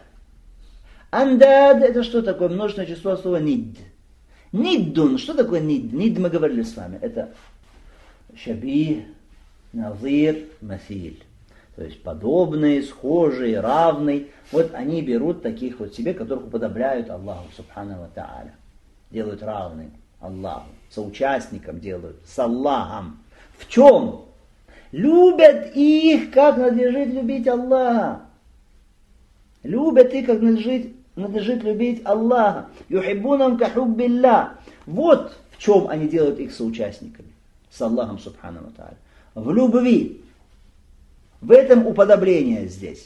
Андад это что такое? Множественное число слова нид. Ниддун. Что такое нид? Нид мы говорили с вами. Это шаби, назир, масиль. То есть подобные, схожие, равные. Вот они берут таких вот себе, которых уподобляют Аллаху, субхану ва тааля. Делают равным Аллаху. Соучастником делают. С Аллахом. В чем? Любят их, как надлежит любить Аллаха. Любят их, как надлежит любить Аллаха. Юхиббунам ка хуббилля. Вот в чем они делают их соучастниками. С Аллахом, субхану ва тааля. В любви. В этом уподобление здесь.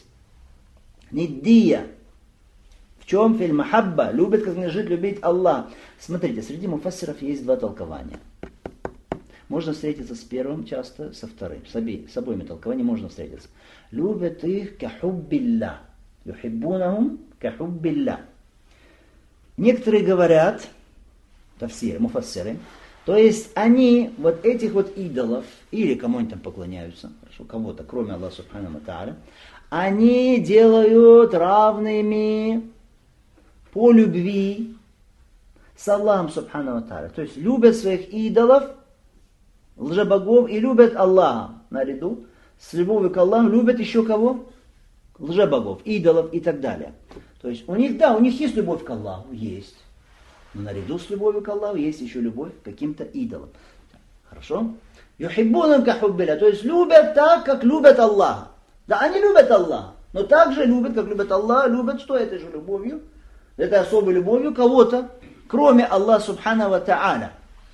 Ниддия. В чем фильм махабба? Любит, как надлежит любить Аллах. Смотрите, среди муфассиров есть два толкования. Можно встретиться с первым часто, со вторым. С обоими толкованиями можно встретиться. Любят их ка хуббилля. Юхиббунахум ка хуббилля. Некоторые говорят, тафсиры, муфассиры, то есть они вот этих вот идолов, или кому-нибудь там поклоняются, хорошо, кого-то, кроме Аллаха субхану ва тааля, они делают равными по любви с Аллахом субхану ва тааля. То есть любят своих идолов, лжебогов, и любят Аллаха наряду с любовью к Аллаху, любят еще кого? Лжебогов, идолов и так далее. То есть у них, да, у них есть любовь к Аллаху, есть. Но наряду с любовью к Аллаху есть еще любовь к каким-то идолам. Хорошо? Юхиббунам ка хуббилля. То есть любят так, как любят Аллаха. Да, они любят Аллаха, но также любят, как любят Аллаха, любят что этой же любовью, этой особой любовью кого-то, кроме Аллаха субхану ва тааля.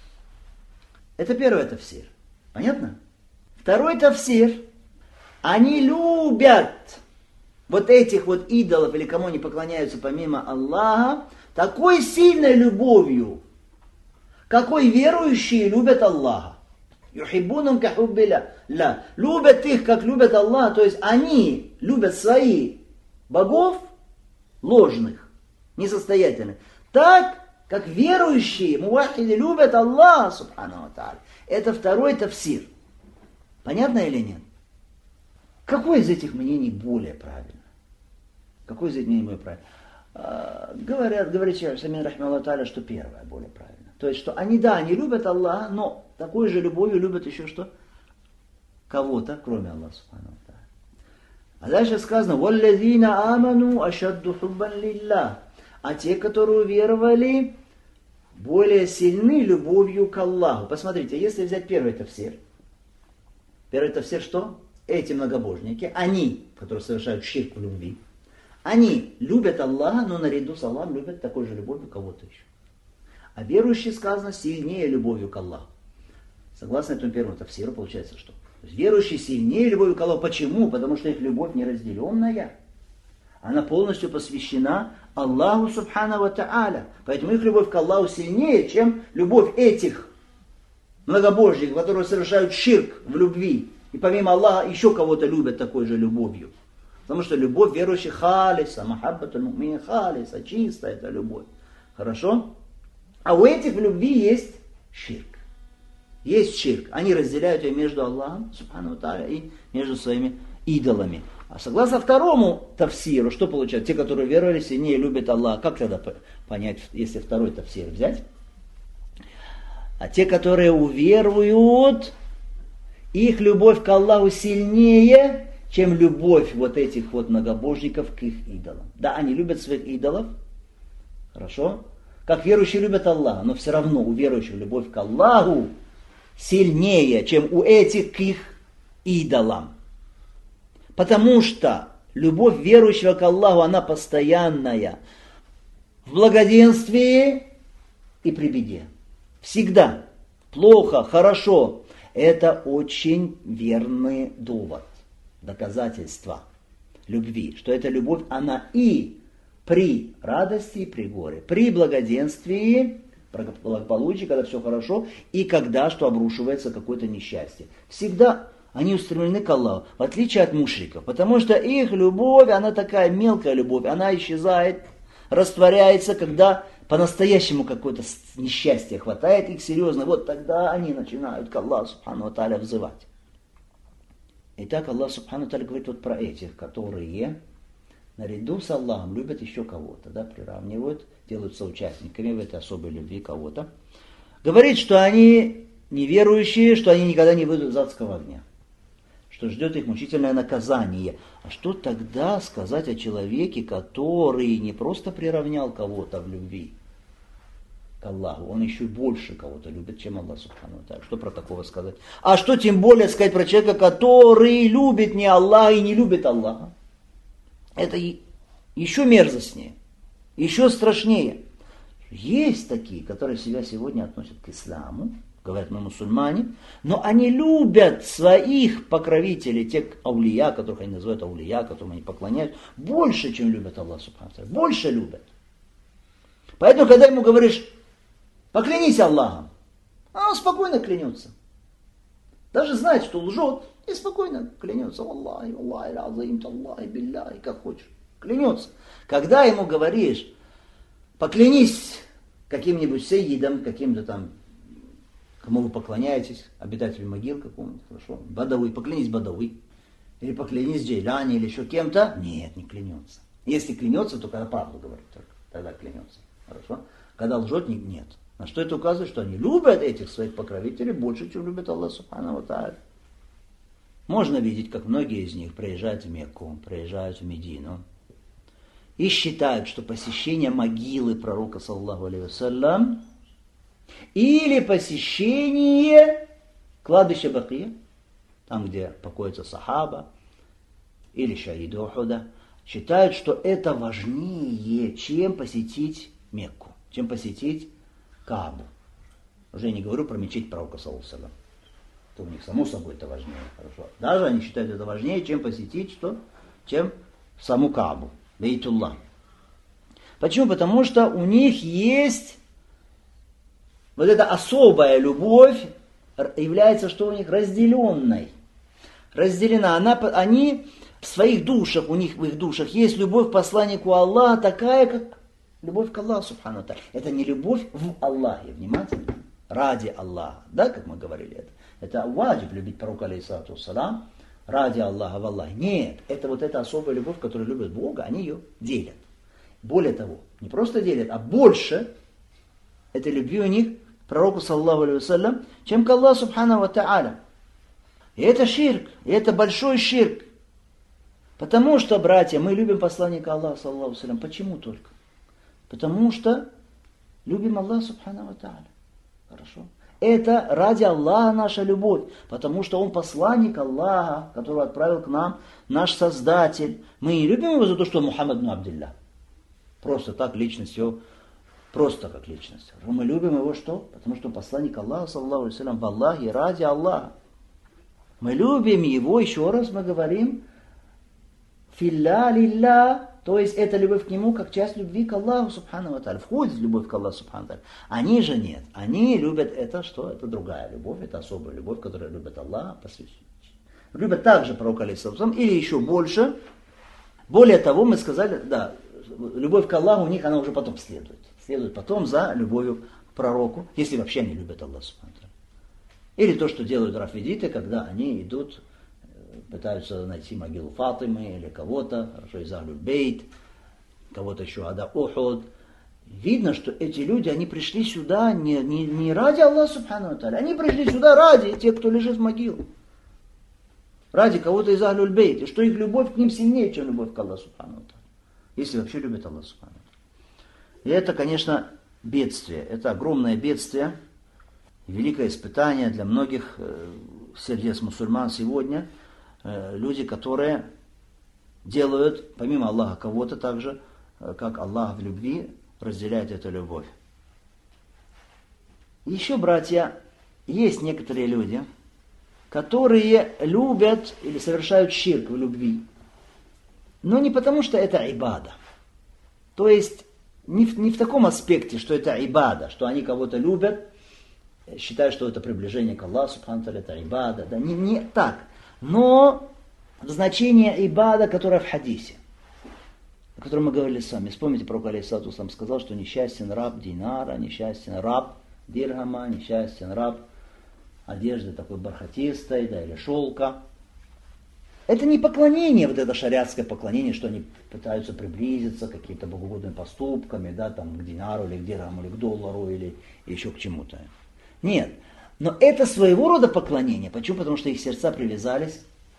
Это первый тафсир. Понятно? Второй тафсир. Они любят вот этих вот идолов, или кому они поклоняются помимо Аллаха, такой сильной любовью, какой верующие любят Аллаха. Юхиббунам ка хуббилля. Любят их, как любят Аллаха, то есть они любят своих богов ложных, несостоятельных, так, как верующие, мувахиды, любят Аллаха, субхану ва тааля. Это второй тафсир. Понятно или нет? Какое из этих мнений более правильно? Какое из этих мнений более правильно? Говорит Шейх Самин рахмаллаху тааля, что первое более правильно. То есть, что они, да, они любят Аллаха, но такой же любовью любят еще что? Кого-то, кроме Аллаха, субхану ва тааля. А дальше сказано, «Валлазина аману ашадду хуббан лилля». А те, которые уверовали, более сильны любовью к Аллаху. Посмотрите, если взять первый тафсир. Первый тафсир что? Эти многобожники, они, которые совершают ширк в любви, они любят Аллаха, но наряду с Аллахом любят такой же любовью кого-то еще. А верующие, сказано, сильнее любовью к Аллаху. Согласно этому первому тафсиру, получается что? То есть верующие сильнее любовью к Аллаху. Почему? Потому что их любовь неразделенная. Она полностью посвящена Аллаху субхану ва тааля. Поэтому их любовь к Аллаху сильнее, чем любовь этих многобожников, которые совершают ширк в любви. И помимо Аллаха еще кого-то любят такой же любовью. Потому что любовь верующих халиса, махаббатуль мумин халиса, чистая эта любовь. Хорошо? А у этих в любви есть ширк. Есть ширк. Они разделяют ее между Аллахом, субхану ва тааля, и между своими идолами. А согласно второму тафсиру, что получается? Те, которые веровали, сильнее любят Аллаха. Как тогда понять, если второй тафсир взять? А те, которые уверуют, их любовь к Аллаху сильнее, чем любовь вот этих вот многобожников к их идолам. Да, они любят своих идолов, хорошо, как верующие любят Аллаха, но все равно у верующих любовь к Аллаху сильнее, чем у этих к их идолам. Потому что любовь верующего к Аллаху, она постоянная. В благоденствии и при беде. Всегда. Плохо, хорошо. Это очень верный довод, доказательство любви. Что эта любовь, она и при радости, и при горе. При благоденствии, благополучии, когда все хорошо, и когда что обрушивается какое-то несчастье. Всегда они устремлены к Аллаху, в отличие от мушриков. Потому что их любовь, она такая мелкая любовь, она исчезает, растворяется, когда по-настоящему какое-то несчастье хватает их серьезно. Вот тогда они начинают к Аллаху Субхану ва Тааля взывать. Итак, Аллах Субхану ва Тааля говорит вот про этих, которые наряду с Аллахом любят еще кого-то, да, приравнивают, делают соучастниками в этой особой любви кого-то. Говорит, что они неверующие, что они никогда не выйдут из адского огня, что ждет их мучительное наказание. А что тогда сказать о человеке, который не просто приравнял кого-то в любви к Аллаху, он еще больше кого-то любит, чем Аллах Субхану ва Тааля. Что про такого сказать? А что тем более сказать про человека, который любит не Аллаха и не любит Аллаха? Это еще мерзостнее, еще страшнее. Есть такие, которые себя сегодня относят к исламу, говорят, мы мусульмане, но они любят своих покровителей, тех аулия, которых они называют аулия, которым они поклоняются, больше, чем любят Аллах Субхану ва Тааля. Больше любят. Поэтому, когда ему говоришь, поклянись Аллахом, он спокойно клянется. Даже знает, что лжет, и спокойно клянется. Аллахи, Аллахи, азаим, Аллахи, билляхи, как хочешь. Клянется. Когда ему говоришь, поклянись каким-нибудь сейидом, каким-то там, кому вы поклоняетесь, обитателю могил какому-то, хорошо, Бадауи, поклянись Бадауи, или поклянись Джейляни, или еще кем-то, нет, не клянется. Если клянется, то когда правду говорит, только тогда клянется, хорошо. Когда лжет, нет. На что это указывает, что они любят этих своих покровителей больше, чем любят Аллах Субхану ва Тааля. Можно видеть, как многие из них приезжают в Мекку, приезжают в Медину и считают, что посещение могилы пророка, саллаллаху алейхи вассалям, или посещение кладбища Бакия, там, где покоится сахаба, или шахиды Ухуда, считают, что это важнее, чем посетить Мекку, чем посетить Каабу. Уже не говорю про мечеть пророка, саллаллаху алейхи вассалям. То у них само собой это важнее. Хорошо. Даже они считают это важнее, чем посетить что? Чем саму Каабу, Бейтуллах. Почему? Потому что у них есть вот эта особая любовь, является, что у них разделенной. Разделена. Они в своих душах, у них в их душах есть любовь к посланнику Аллаха, такая, как любовь к Аллаху Субхану ва Тааля. Это не любовь в Аллахе, внимательно, ради Аллаха, да, как мы говорили это. Это ваджиб любить пророка, алейхиссалату вассалам, ради Аллаха в Аллахе. Нет, это вот эта особая любовь, которую любят Бога, они ее делят. Более того, не просто делят, а больше этой любви у них к пророку, саллаллаху алейхи вассалям, чем к Аллаху Субхану ва Тааля. И это ширк, и это большой ширк. Потому что, братья, мы любим посланника Аллаха, саллаллаху алейхи вассалям. Почему только? Потому что любим Аллаха Субхану ва Тааля. Хорошо? Это ради Аллаха наша любовь, потому что Он посланник Аллаха, которого отправил к нам наш Создатель. Мы не любим его за то, что он Мухаммад ибн Абдиллях. Просто так личность его, просто как личность. Мы любим его что? Потому что он посланник Аллаха, саллаллаху алейхи вассалям, в Аллахе, ради Аллаха. Мы любим его, еще раз мы говорим, филля лилля, то есть это любовь к нему как часть любви к Аллаху Субхану ва Тааля. Входит в любовь к Аллаху Субхану ва Тааля. Они же нет. Они любят это что? Это другая любовь, это особая любовь, которая любит Аллаха, посвящена. Любят также пророка, алейхиссалам, или еще больше. Более того, мы сказали, да, любовь к Аллаху у них, она уже потом следует. Следует потом за любовью к пророку, если вообще они любят Аллаха Субхану ва Тааля. Или то, что делают рафидиты, когда они идут, пытаются найти могилу Фатимы или кого-то, хорошо, из Ахлюль Бейт, кого-то еще Ада Ухуд. Видно, что эти люди, они пришли сюда не ради Аллаха Субхану ва Тааля, они пришли сюда ради тех, кто лежит в могилу. Ради кого-то из Ахлюль Бейт. И что их любовь к ним сильнее, чем любовь к Аллаху Субхану ва Тааля. Если вообще любят Аллаха Субхану ва Тааля. И это, конечно, бедствие. Это огромное бедствие, великое испытание для многих сердец мусульман сегодня. Люди, которые делают, помимо Аллаха, кого-то также, как Аллах в любви, разделяет эту любовь. Еще, братья, есть некоторые люди, которые любят или совершают ширк в любви. Но не потому, что это ибада. То есть, не в таком аспекте, что это ибада, что они кого-то любят, считают, что это приближение к Аллаху, субхану ва тааля, это ибада. Да, не так. Но значение ибада, которое в хадисе, о котором мы говорили с вами. Вспомните, пророк алейхиссалату сам сказал, что несчастен раб динара, несчастен раб дирхама, несчастен раб одежды такой бархатистой, да, или шелка. Это не поклонение, вот это шариатское поклонение, что они пытаются приблизиться к каким-то богоугодными поступками, да, там, к динару, или к дирхаму, или к доллару, или еще к чему-то. Нет. Но это своего рода поклонение. Почему? Потому что их сердца привязались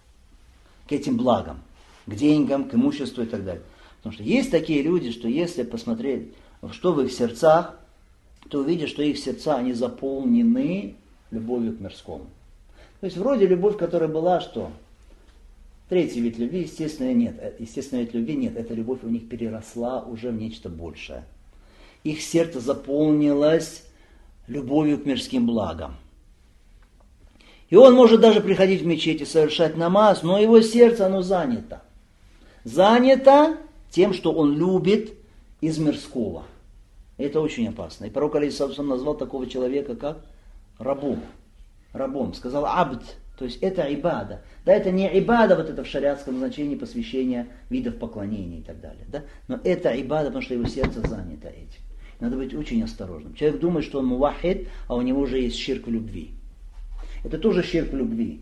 к этим благам, к деньгам, к имуществу и так далее. Потому что есть такие люди, что если посмотреть, что в их сердцах, то увидишь, что их сердца, они заполнены любовью к мирскому. То есть вроде любовь, которая была, что? Третий вид любви, естественно, нет. Естественно, вид любви нет. Эта любовь у них переросла уже в нечто большее. Их сердце заполнилось любовью к мирским благам. И он может даже приходить в мечеть и совершать намаз, но его сердце, оно занято. Занято тем, что он любит из мирского. Это очень опасно. И пророк алейхиссалату назвал такого человека как рабом. Рабом. Сказал абд. То есть это ибада. Да, это не ибада вот это в шариатском значении посвящения видов поклонений и так далее. Да? Но это ибада, потому что его сердце занято этим. Надо быть очень осторожным. Человек думает, что он мувахид, а у него уже есть ширк в любви. Это тоже ширк в любви.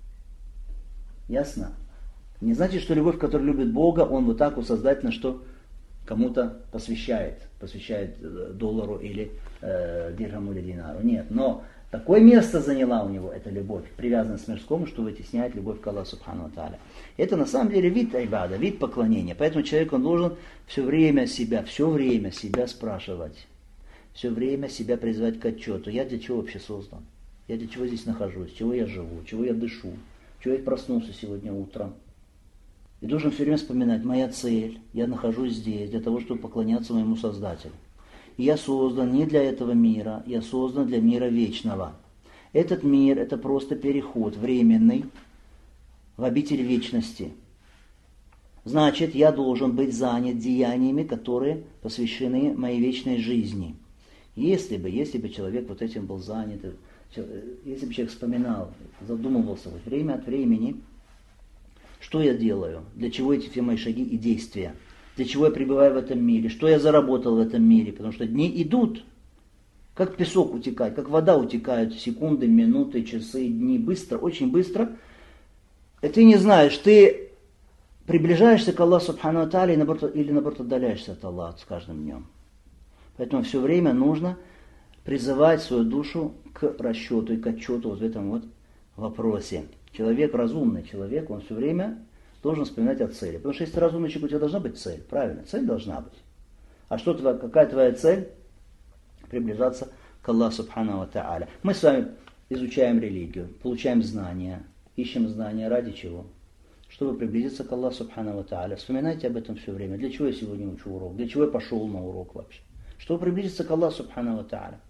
Ясно? Не значит, что любовь, которая любит Бога, он вот так вот сознательно, что кому-то посвящает доллару или дирхаму или динару. Нет, но такое место заняла у него эта любовь, привязанность к мирскому, что вытесняет любовь к Аллаху субхану ва тааля. Это на самом деле вид айбада, вид поклонения. Поэтому человек, он должен все время себя спрашивать, все время себя призывать к отчету. Я для чего вообще создан? Я для чего здесь нахожусь? Чего я живу? Чего я дышу? Чего я проснулся сегодня утром? И должен все время вспоминать, моя цель, я нахожусь здесь для того, чтобы поклоняться моему Создателю. И я создан не для этого мира, я создан для мира вечного. Этот мир – это просто переход временный в обитель вечности. Значит, я должен быть занят деяниями, которые посвящены моей вечной жизни. Если бы человек вот этим был занят, если бы человек вспоминал, задумывался вот время от времени, что я делаю, для чего эти все мои шаги и действия, для чего я пребываю в этом мире, что я заработал в этом мире, потому что дни идут, как песок утекает, как вода утекает, секунды, минуты, часы, дни, быстро, очень быстро. И ты не знаешь, ты приближаешься к Аллаху субхану ва тааля или наоборот отдаляешься от Аллаха с каждым днем. Поэтому все время нужно призывать свою душу к расчету и к отчету вот в этом вот вопросе. Человек, разумный человек, он все время должен вспоминать о цели. Потому что если ты разумный человек, у тебя должна быть цель. Правильно, цель должна быть. А какая твоя цель? Приближаться к Аллаху субхану ва тааля. Мы с вами изучаем религию, получаем знания, ищем знания ради чего? Чтобы приблизиться к Аллаху субхану ва тааля. Вспоминайте об этом все время. Для чего я сегодня учу урок? Для чего я пошел на урок вообще? Чтобы приблизиться к Аллаху субхану ва тааля.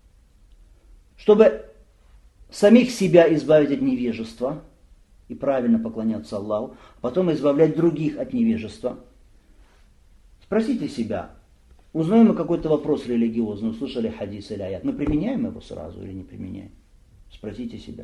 Чтобы самих себя избавить от невежества и правильно поклоняться Аллаху, а потом избавлять других от невежества. Спросите себя, узнаем мы какой-то вопрос религиозный, услышали хадис или аят, мы применяем его сразу или не применяем? Спросите себя.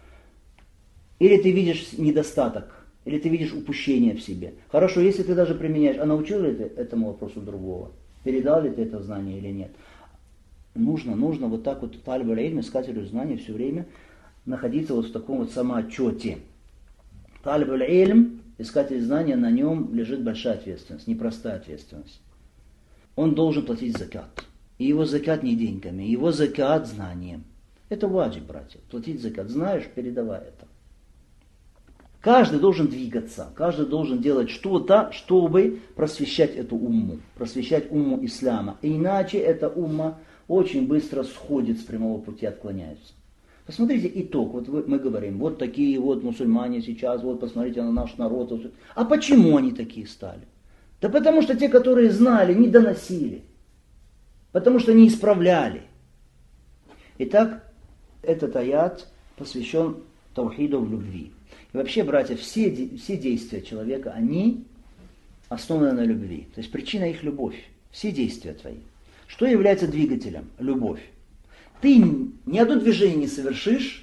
Или ты видишь недостаток, или ты видишь упущение в себе. Хорошо, если ты даже применяешь, а научил ли ты этому вопросу другого? Передал ли ты это знание или нет? Нужно вот так вот талиб аль-илм, искателю знаний, все время находиться вот в таком вот самоотчете. Талиб аль-илм, искатель знания, на нем лежит большая ответственность, непростая ответственность. Он должен платить закат. И его закат не деньгами, его закат знанием. Это ваджиб, братья, платить закат. Знаешь, передавай это. Каждый должен двигаться, каждый должен делать что-то, чтобы просвещать эту умму, просвещать умму ислама. Иначе эта умма очень быстро сходит с прямого пути, отклоняется. Посмотрите итог, вот мы говорим, вот такие вот мусульмане сейчас, вот посмотрите на наш народ. А почему они такие стали? Да потому что те, которые знали, не доносили, потому что не исправляли. Итак, этот аят посвящен таухиду в любви. И вообще, братья, все действия человека, они основаны на любви. То есть причина их любовь. Все действия твои. Что является двигателем? Любовь. Ты ни одно движение не совершишь,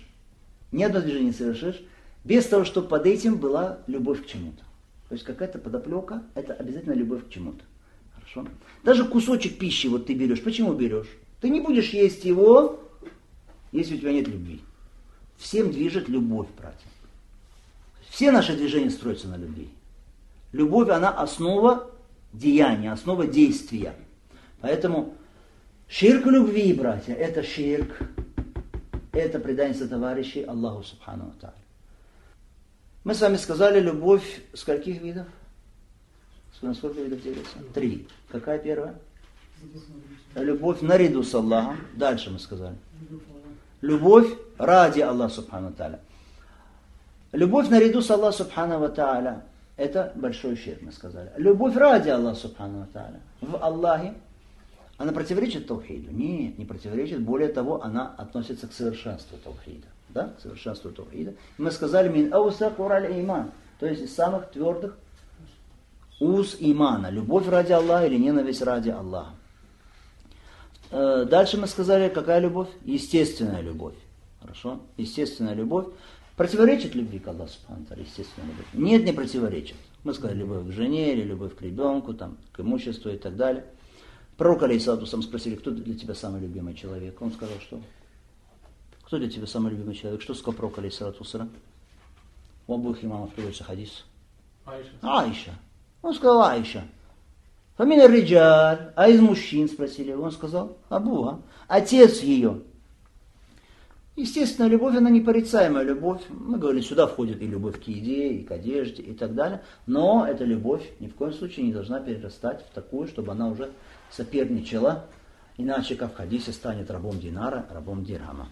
без того, чтобы под этим была любовь к чему-то. То есть какая-то подоплека, это обязательно любовь к чему-то. Хорошо? Даже кусочек пищи вот ты берешь. Почему берешь? Ты не будешь есть его, если у тебя нет любви. Всем движет любовь, братья. Все наши движения строятся на любви. Любовь, она основа деяния, основа действия. Поэтому ширк любви, братья, это ширк, это предательство товарищей Аллаху Субхану ва Тааля. Мы с вами сказали, любовь скольких видов? Сколько видов делится? 3. Какая первая? Любовь наряду с Аллахом. Дальше мы сказали. Любовь ради Аллаха Субхану ва Тааля. Любовь наряду с Аллахом Субхану ва Тааля. Это большой ширк, мы сказали. Любовь ради Аллаха Субхану ва Тааля. В Аллахе. Она противоречит таухиду? Нет, не противоречит. Более того, она относится к совершенству таухида. Да? К совершенству таухида. Мы сказали, мин аусак ураль иман. То есть из самых твердых уз имана. Любовь ради Аллаха или ненависть ради Аллаха. Дальше мы сказали, какая любовь? Естественная любовь. Хорошо? Естественная любовь. Противоречит любви к Аллаху Субхану ва Тааля естественная любовь? Нет, не противоречит. Мы сказали, любовь к жене или любовь к ребенку, там, к имуществу и так далее. Пророк алейхиссалату вассалям спросили, кто для тебя самый любимый человек? Он сказал, что? Кто для тебя самый любимый человек? Что сказал пророк алейхиссалату вассалям? У обоих имамов приводится хадис. Аиша. Он сказал Аиша. Фамилия Риджаль. А из мужчин спросили. Он сказал Абуга. Отец ее. Естественно, любовь, она непорицаемая любовь. Мы говорили, сюда входит и любовь к еде, и к одежде, и так далее. Но эта любовь ни в коем случае не должна перерастать в такую, чтобы она уже соперничала. Иначе, как в хадисе, станет рабом динара, рабом дирхама.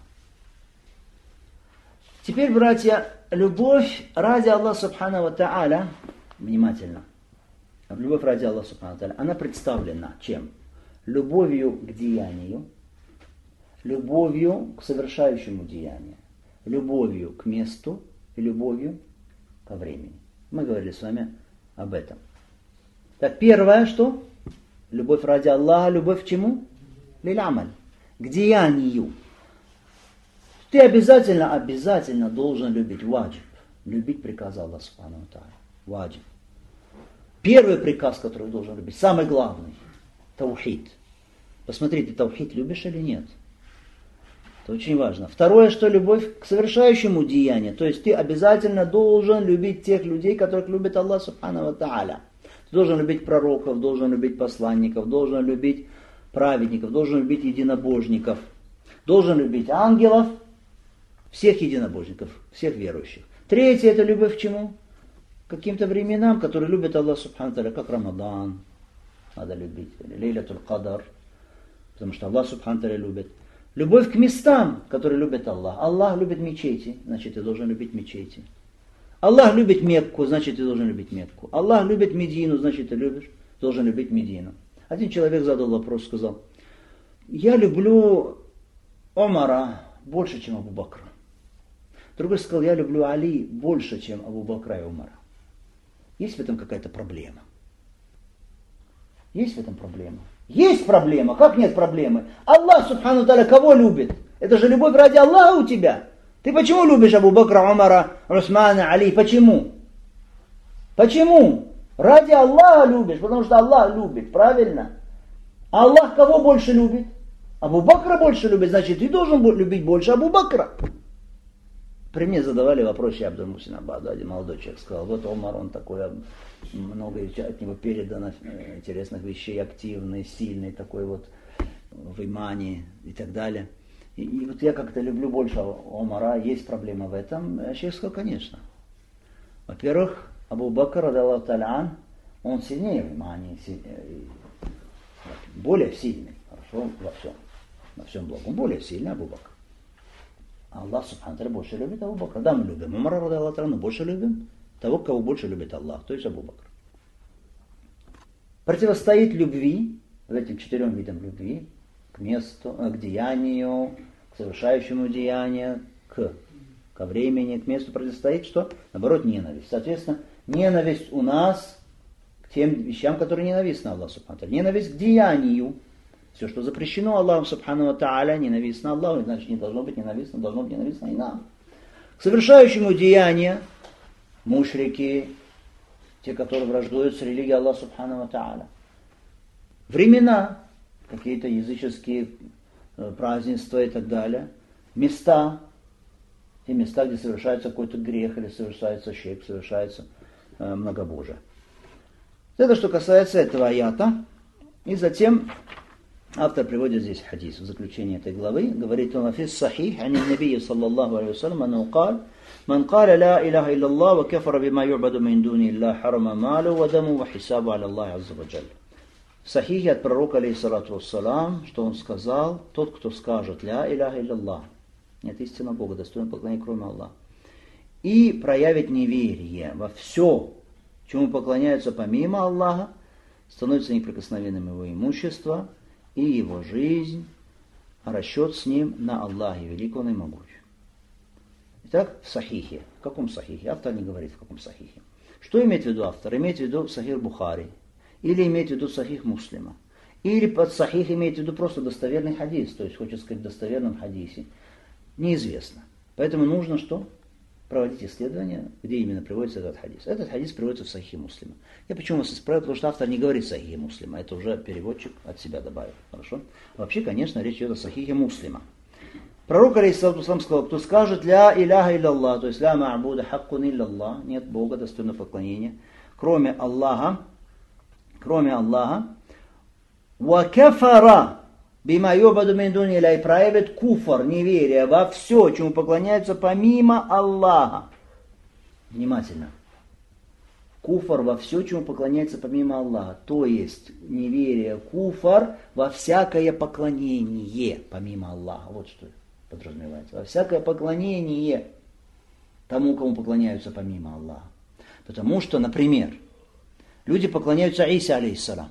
Теперь, братья, любовь ради Аллаха Субхану ва Тааля, внимательно, любовь ради Аллаха Субхану ва Тааля, она представлена чем? Любовью к деянию, любовью к совершающему деянию, любовью к месту и любовью ко времени. Мы говорили с вами об этом. Так, первое, что? Любовь ради Аллаха, любовь к чему? Лиль-амаль, к деянию. Ты обязательно должен любить ваджиб, любить приказ Аллаха Субхану ва Тааля. Ваджиб. Первый приказ, который должен любить, самый главный, таухид. Посмотри, ты таухид любишь или нет? Это очень важно. Второе, что любовь к совершающему деянию. То есть ты обязательно должен любить тех людей, которых любит Аллах Субхану ва Тааля. Ты должен любить пророков, должен любить посланников, должен любить праведников, должен любить единобожников, должен любить ангелов, всех единобожников, всех верующих. Третье, это любовь к чему? К каким-то временам, которые любит Аллах Субхану ва Тааля, как Рамадан, надо любить, или Лейлатуль Кадр, потому что Аллах Субхану ва Тааля любит. Любовь к местам, которые любит Аллах. Аллах любит мечети, значит, ты должен любить мечети. Аллах любит Мекку, значит, ты должен любить Мекку. Аллах любит Медину, значит, ты должен любить Медину. Один человек задал вопрос, сказал, я люблю Омара больше, чем Абу Бакра. Другой сказал, я люблю Али больше, чем Абу Бакра и Умара. Есть в этом какая-то проблема? Есть в этом проблема? Есть проблема. Как нет проблемы? Аллах Субхану ва Тааля кого любит? Это же любовь ради Аллаха у тебя. Ты почему любишь Абу Бакра, Умара, Усмана, Али? Почему? Почему? Ради Аллаха любишь, потому что Аллах любит, правильно? А Аллах кого больше любит? Абу Бакра больше любит, значит, ты должен любить больше Абу Бакра. При мне задавали вопрос, я Абдул-Мусин Абаду, один молодой человек сказал, вот Омар, он такой, много от него передано интересных вещей, активный, сильный, такой вот в имане и так далее. И вот я как-то люблю больше Омара, есть проблема в этом. А человек сказал, конечно. Во-первых, Абу Бакр, радаллаху та'аля ан, он сильнее в имане, более сильный, хорошо, во всем благом, более сильный Абу Бакр. Аллах субхану та'аля больше любит Абу Бакра. Да, мы любим Умара, радаллаху та'аля, но больше любим того, кого больше любит Аллах, то есть Абу Бакр. Противостоит любви, вот этим 4 видам любви, к месту, к деянию, к совершающему деяние, ко времени, к месту противостоит что? Наоборот, ненависть. Соответственно, ненависть у нас к тем вещам, которые ненавистны Аллаху субхану та'аля. Ненависть к деянию. Все, что запрещено Аллаху субхану та'аля, ненавистно Аллаху, значит не должно быть ненавистно, должно быть ненавистно и нам. К совершающему деяние, мушрики, те, которые враждуют с религией Аллаха субхану та'аля. Времена, какие-то языческие празднества и так далее. Места, те места, где совершается какой-то грех, или совершается ширк, совершается многобожие. Это что касается этого аята. И затем автор приводит здесь хадис в заключение этой главы. Говорит он: «Фис сахих, ани набии саллаллаху алейхи вассалям, анну кал, ман каля ла илаха илляллах, ва кафара бима ю'баду мин дуни Аллах, харама малу, ва даму, ва хисабу аля Аллахи азза ва джаль». В сахихе от пророка, алейхиссалату вассалам, что он сказал: тот, кто скажет ля иляха илляллах, нет истинного Бога, достойного поклонения, кроме Аллаха, и проявит неверие во все, чему поклоняются помимо Аллаха, становится неприкосновенным его имущество и его жизнь, а расчет с ним на Аллахе, велик он и могуч. Итак, в сахихе. В каком сахихе? Автор не говорит, в каком сахихе. Что имеет в виду автор? Имеет в виду сахих Бухари, или имеет в виду сахих Муслима, или под сахих имеет в виду просто достоверный хадис, то есть хочет сказать в достоверном хадисе. Неизвестно. Поэтому нужно что? Проводить исследования, где именно приводится этот хадис. Этот хадис приводится в сахихе Муслима. Я почему вас исправил, потому что автор не говорит сахихе Муслима, это уже переводчик от себя добавил. Хорошо? Вообще, конечно, речь идет о сахихе Муслима. Пророк, алейхиссалату вассалам, сказал: кто скажет ля иляха илляллах, то есть ля ма'буда хаккун илляллах, нет Бога, достойного поклонения, кроме Аллаха, ва кафара бима ю'баду мин дуни Аллах, и проявит куфр, неверие во все, чему поклоняются помимо Аллаха. Внимательно. Куфр во все, чему поклоняется помимо Аллаха. То есть неверие, куфр во всякое поклонение помимо Аллаха. Вот что подразумевается. Во всякое поклонение тому, кому поклоняются помимо Аллаха. Потому что, например, люди поклоняются Иса, алейхиссалам.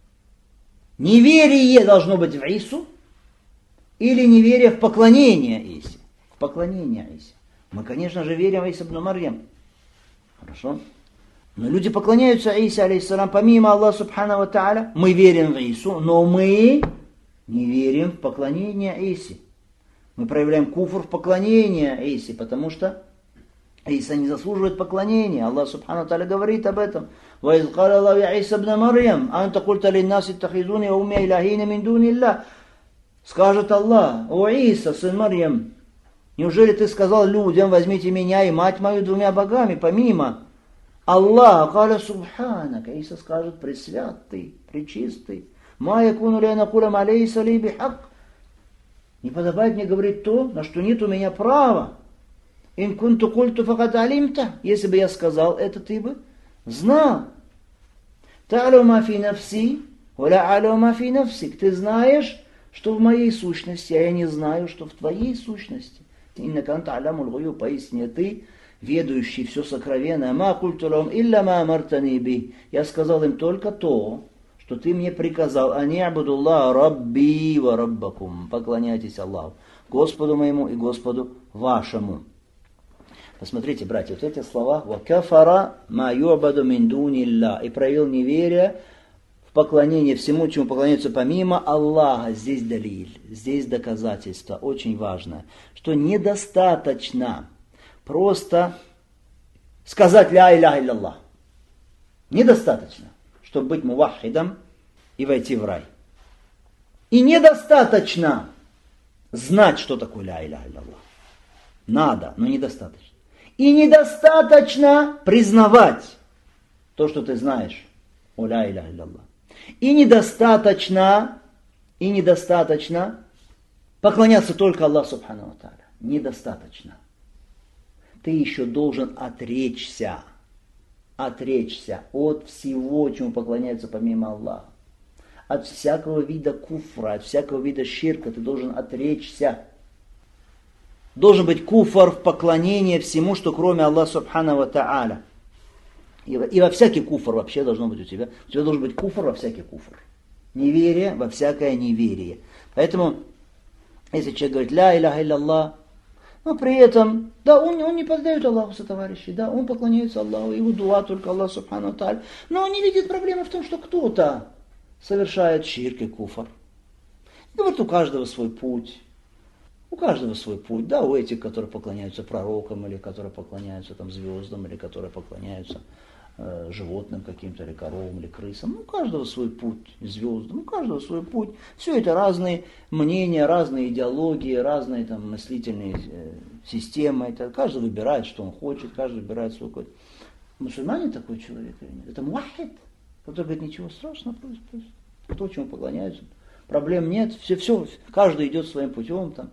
Неверие должно быть в Ису или неверие в поклонение Исе? В поклонение Исе. Мы, конечно же, верим в Иса ибн Марьям. Хорошо? Но люди поклоняются Исе, алейхиссалам, помимо Аллаха субхану ва та'аля. Мы верим в Ису, но мы не верим в поклонение Исе. Мы проявляем куфр в поклонение Исе, потому что Иса не заслуживает поклонения. Аллах субхану ва та'аля говорит об этом. وَإِذْ قَالَ اللَّهُ يَا عِيسَى ابْنَ مَرْيَمَ أَنْتَ قُلْتَ لِلنَّاسِ اتَّخِذُونِي وَأُمِّيَ إِلَٰهَيْنِ مِن دُونِ اللَّهِ. Скажет Аллах: о Иса, сын Марьям, неужели ты сказал людям: возьмите меня и мать мою двумя богами помимо Аллаха? Каля субханака. Иса скажет: пресвят ты, пречистый. Ма якуну ли анакуля ма лейса ли бихак. Не подобает мне говорить то, на что нет у меня права. Ин кунту культу факад алимта. Если бы я сказал это, ты бы знал. Та'алу ма фи нафси, валя алю ма фи нафсик. Ты знаешь, что в моей сущности, а я не знаю, что в твоей сущности. Иннака анта алямул гуюб, поистине ты, ведающий все сокровенное. Ма культу лахум илля ма амартани би. Я сказал им только то, что ты мне приказал. Ани абудуллах рабби ва раббакум. Поклоняйтесь Аллаху, Господу моему и Господу вашему. Посмотрите, братья, вот эти слова: «Ва кафара ма ю'баду мин дуни Аллах», и проявил неверие в поклонении всему, чему поклоняются помимо Аллаха. Здесь далиль, здесь доказательство, очень важное, что недостаточно просто сказать ля иляха илляллах. Недостаточно, чтобы быть мувахидом и войти в рай. И недостаточно знать, что такое ля иляха илляллах. Надо, но недостаточно. И недостаточно признавать то, что ты знаешь о ля иляха илляллах. И недостаточно поклоняться только Аллаху субхану ва тааля. Недостаточно. Ты еще должен отречься отречься от всего, чему поклоняются помимо Аллаха. От всякого вида куфра, от всякого вида ширка ты должен отречься. Должен быть куфр в поклонении всему, что кроме Аллаха Субхану ва Тааля. И во всякий куфр вообще должно быть у тебя. У тебя должен быть куфр во всякий куфр. Неверие во всякое неверие. Поэтому, если человек говорит «Ля иляха илля-Аллах», но при этом, да, он не поздает Аллаху сотоварищей, да, он поклоняется Аллаху, его дуа только Аллах Субхану ва Тааля. Но он не видит проблемы в том, что кто-то совершает ширк и куфр. Говорит, у каждого свой путь. У каждого свой путь, да, у этих, которые поклоняются пророкам, или которые поклоняются там, звездам, или которые поклоняются животным каким-то, или коровам, или крысам. У каждого свой путь, звездам, у каждого свой путь. Все это разные мнения, разные идеологии, разные там, мыслительные системы. Это, каждый выбирает, что он хочет, каждый выбирает свой путь. Мусульманин такой человек или нет? Это муахид, который говорит, ничего страшного, просто то, чему поклоняются. Проблем нет, все, каждый идет своим путем там.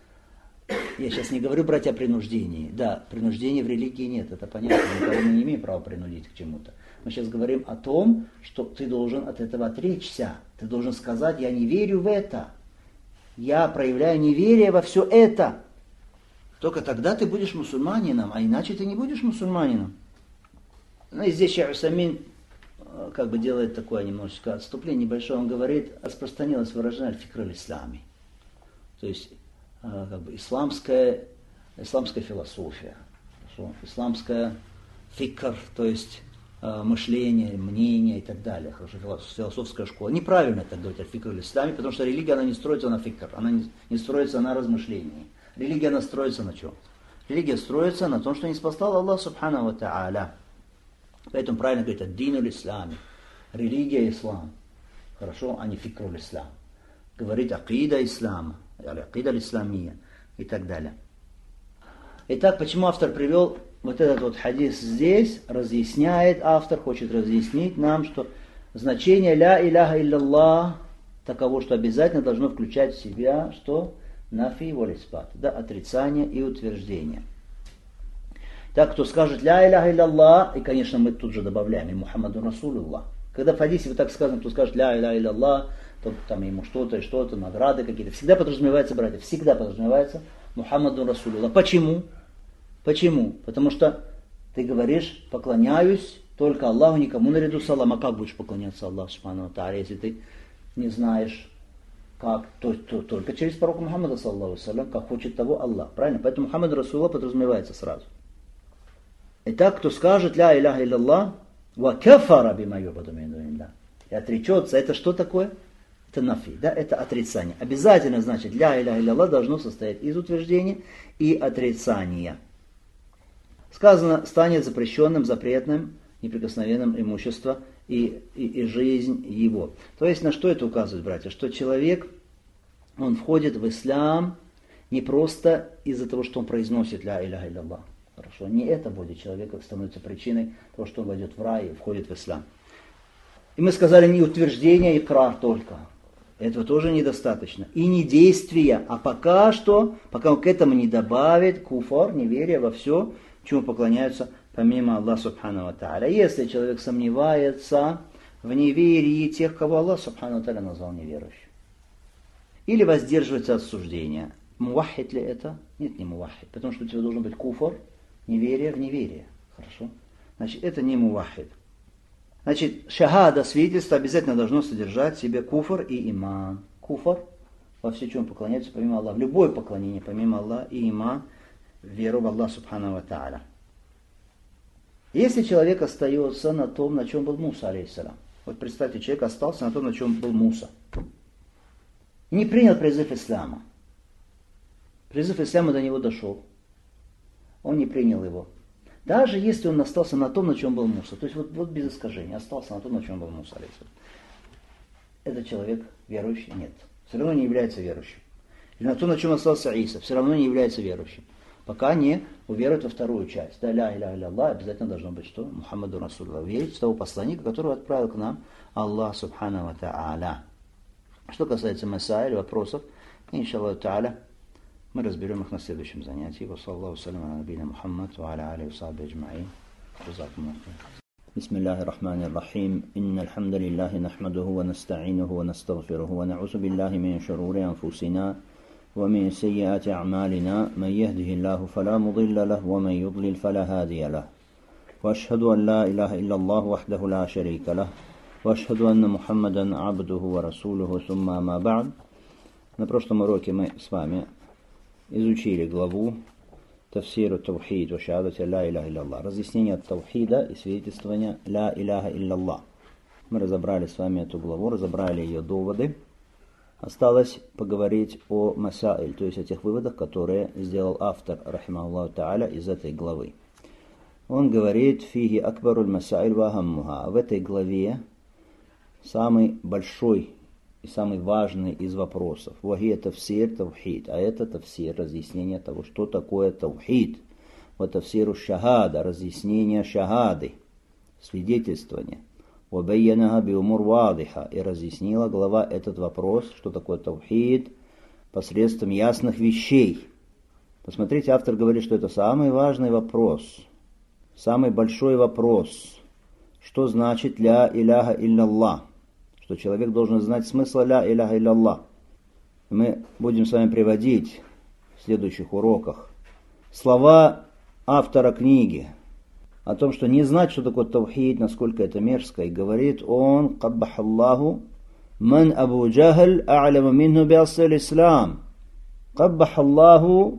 Я сейчас не говорю, братья, о принуждении. Да, принуждения в религии нет, это понятно, никого мы не имеем права принудить к чему-то. Мы сейчас говорим о том, что ты должен от этого отречься. Ты должен сказать, я не верю в это. Я проявляю неверие во все это. Только тогда ты будешь мусульманином, а иначе ты не будешь мусульманином. Ну и здесь Шейх Усаймин как бы делает такое немножечко отступление небольшое. Он говорит, распространилось выражение «аль-фикр аль-ислами». То есть как бы исламская философия, исламская фикр, то есть мышление, мнение и так далее, хорошо, философская школа. Неправильно так говорить о фикр аль-ислами, потому что религия, она не строится на фикр, она не строится на размышлении. Религия, она строится на чем? Религия строится на том, что не спасал Аллах Субхану ва Тааля. Поэтому правильно говорить ад-дин аль-ислами, религия ислам, хорошо, а не фикр аль-ислам. Говорит акида ислама, акида аль-исламия и так далее. Итак, почему автор привел вот этот вот хадис здесь, разъясняет, автор хочет разъяснить нам, что значение ля иляха илля-Аллах таково, что обязательно должно включать в себя, что нафи валь исбат, да, отрицание и утверждение. Так, кто скажет ля иляха илля-Аллах, и, конечно, мы тут же добавляем и Мухаммаду Расулуллах. Когда в хадисе вот так сказано, кто скажет ля иляха илля-Аллах, то там ему что-то, награды какие-то. Всегда подразумевается, братья, всегда подразумевается Мухаммаду Расулуллах. Почему? Почему? Потому что ты говоришь, поклоняюсь только Аллаху, никому наряду с Аллахом. А как будешь поклоняться Аллаху, субхану ва тааля, если ты не знаешь, как? То только через пророка Мухаммада, саллаллаху алейхи ва саллям, как хочет того Аллах. Правильно? Поэтому Мухаммад Расулуллах подразумевается сразу. Итак, кто скажет ля иляха илля-Аллах, ва кафара бима ю'баду мин дуниллах, и отречется, это что такое? Это нафи, да, это отрицание. Обязательно, значит, ля иляха илля-Аллах должно состоять из утверждения и отрицания. Сказано, станет запрещенным, запретным, неприкосновенным имущество и жизнь его. То есть, на что это указывает, братья? Что человек, он входит в ислам не просто из-за того, что он произносит ля иляха илля-Аллах. Хорошо, не это будет человека становится причиной того, что он войдет в рай и входит в ислам. И мы сказали, не утверждение, икрар только. Этого тоже недостаточно. И не действия, а пока он к этому не добавит куфар, неверие во все, чему поклоняются помимо Аллаха Субхану ва Тааля. Если человек сомневается в неверии тех, кого Аллах Субхану ва Тааля назвал неверующим, или воздерживается от суждения, муваххид ли это? Нет, не муваххид, потому что у тебя должен быть куфар, неверие в неверие. Хорошо? Значит, это не муваххид. Значит, шахада, свидетельство, обязательно должно содержать в себе куфр и иман. Куфр во все, чем поклоняются помимо Аллаха. В любое поклонение помимо Аллаха и иман, веру в Аллаха Субхану ва Тааля. Если человек остается на том, на чем был Муса, алейхиссалям. Вот представьте, человек остался на том, на чем был Муса. И не принял призыв ислама. Призыв ислама до него дошел. Он не принял его. Даже если он остался на том, на чем был Муса. То есть вот без искажения. Остался на том, на чем был Муса, алейхиссалям. Этот человек верующий? Нет. Все равно не является верующим. Или на том, на чем остался Иса. Все равно не является верующим. Пока не уверует во вторую часть. Да, ля иляха илля-Аллах, обязательно должно быть что? Мухаммаду Расулуллах. Верить в того посланника, которого отправил к нам Аллах Субхану ва Тааля. Что касается масаиль, вопросов, иншаллаху Тааля, мы разберем их на следующем занятии. Ва саллаллаху салям аля набийна Мухаммад ва аля алейхи ва сахбихи аджмаин. بسم الله الرحمن الرحيم إن الحمد لله نحمده ونستعينه ونستغفره ونعوذ بالله من شرور أنفسنا ومن سيئات أعمالنا من يهده الله فلا مضل له ومن يضلل فلا هادي له وأشهد أن لا إله إلا الله وحده لا شريك له وأشهد أن محمدا عبده ورسوله ثم ما بعد. На прошлом уроке мы с вами изучили главу Тафсиру Таухид ва шахадати ла иляха илляллах, разъяснение Таухида и свидетельствования ла иляха илляллах. Мы разобрали с вами эту главу, разобрали ее доводы. Осталось поговорить о масаиль, то есть о тех выводах, которые сделал автор, рахимахуллаху та'аля, из этой главы. Он говорит: «Фиги акбаруль масаиль ва ахаммуха». В этой главе самый большой и самый важный из вопросов. Вахия тафсир таухид. А это тафсир, разъяснение того, что такое таухид. Ва тафсиру шахада, разъяснение шахады, свидетельствование. Ва байянаха би умур вадиха. И разъяснила глава этот вопрос, что такое таухид, посредством ясных вещей. Посмотрите, автор говорит, что это самый важный вопрос, самый большой вопрос. Что значит ля иляха илляллах? Что человек должен знать смысл ля иляха илляллах. Мы будем с вами приводить в следующих уроках слова автора книги о том, что не знать, что такое таухид, насколько это мерзко. И говорит он: «Каббахаллаху ман Абу Джахл а'лама минху би аслил ислам». «Каббахаллаху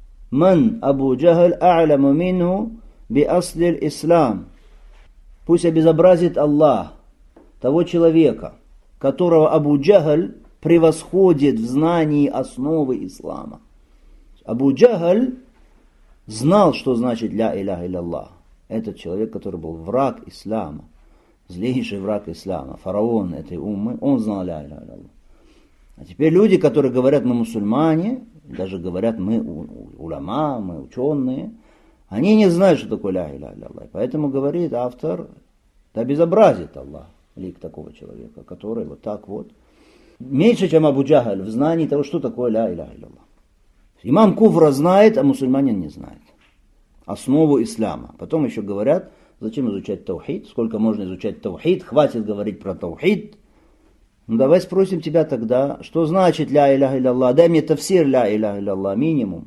ман Абу Джахл а'лама минху би аслил ислам». Пусть обезобразит Аллах того человека, которого Абу Джахл превосходит в знании основы ислама. Абу Джахл знал, что значит ля иляха илляллах. Этот человек, который был враг ислама, злейший враг ислама, фараон этой уммы, он знал ля иляха илляллах. А теперь люди, которые говорят: мы мусульмане, даже говорят: мы уляма, мы ученые, они не знают, что такое ля иляха илляллах. Поэтому говорит автор: да безобразит Аллах лик такого человека, который вот так вот меньше, чем Абу Джахл в знании того, что такое ля иляха илляллах. Имам куфра знает, а мусульманин не знает основу ислама. Потом еще говорят: зачем изучать таухид, сколько можно изучать таухид, хватит говорить про таухид. Ну давай спросим тебя тогда, что значит ля иляха илляллах, дай мне тафсир ля иляха илляллах, минимум.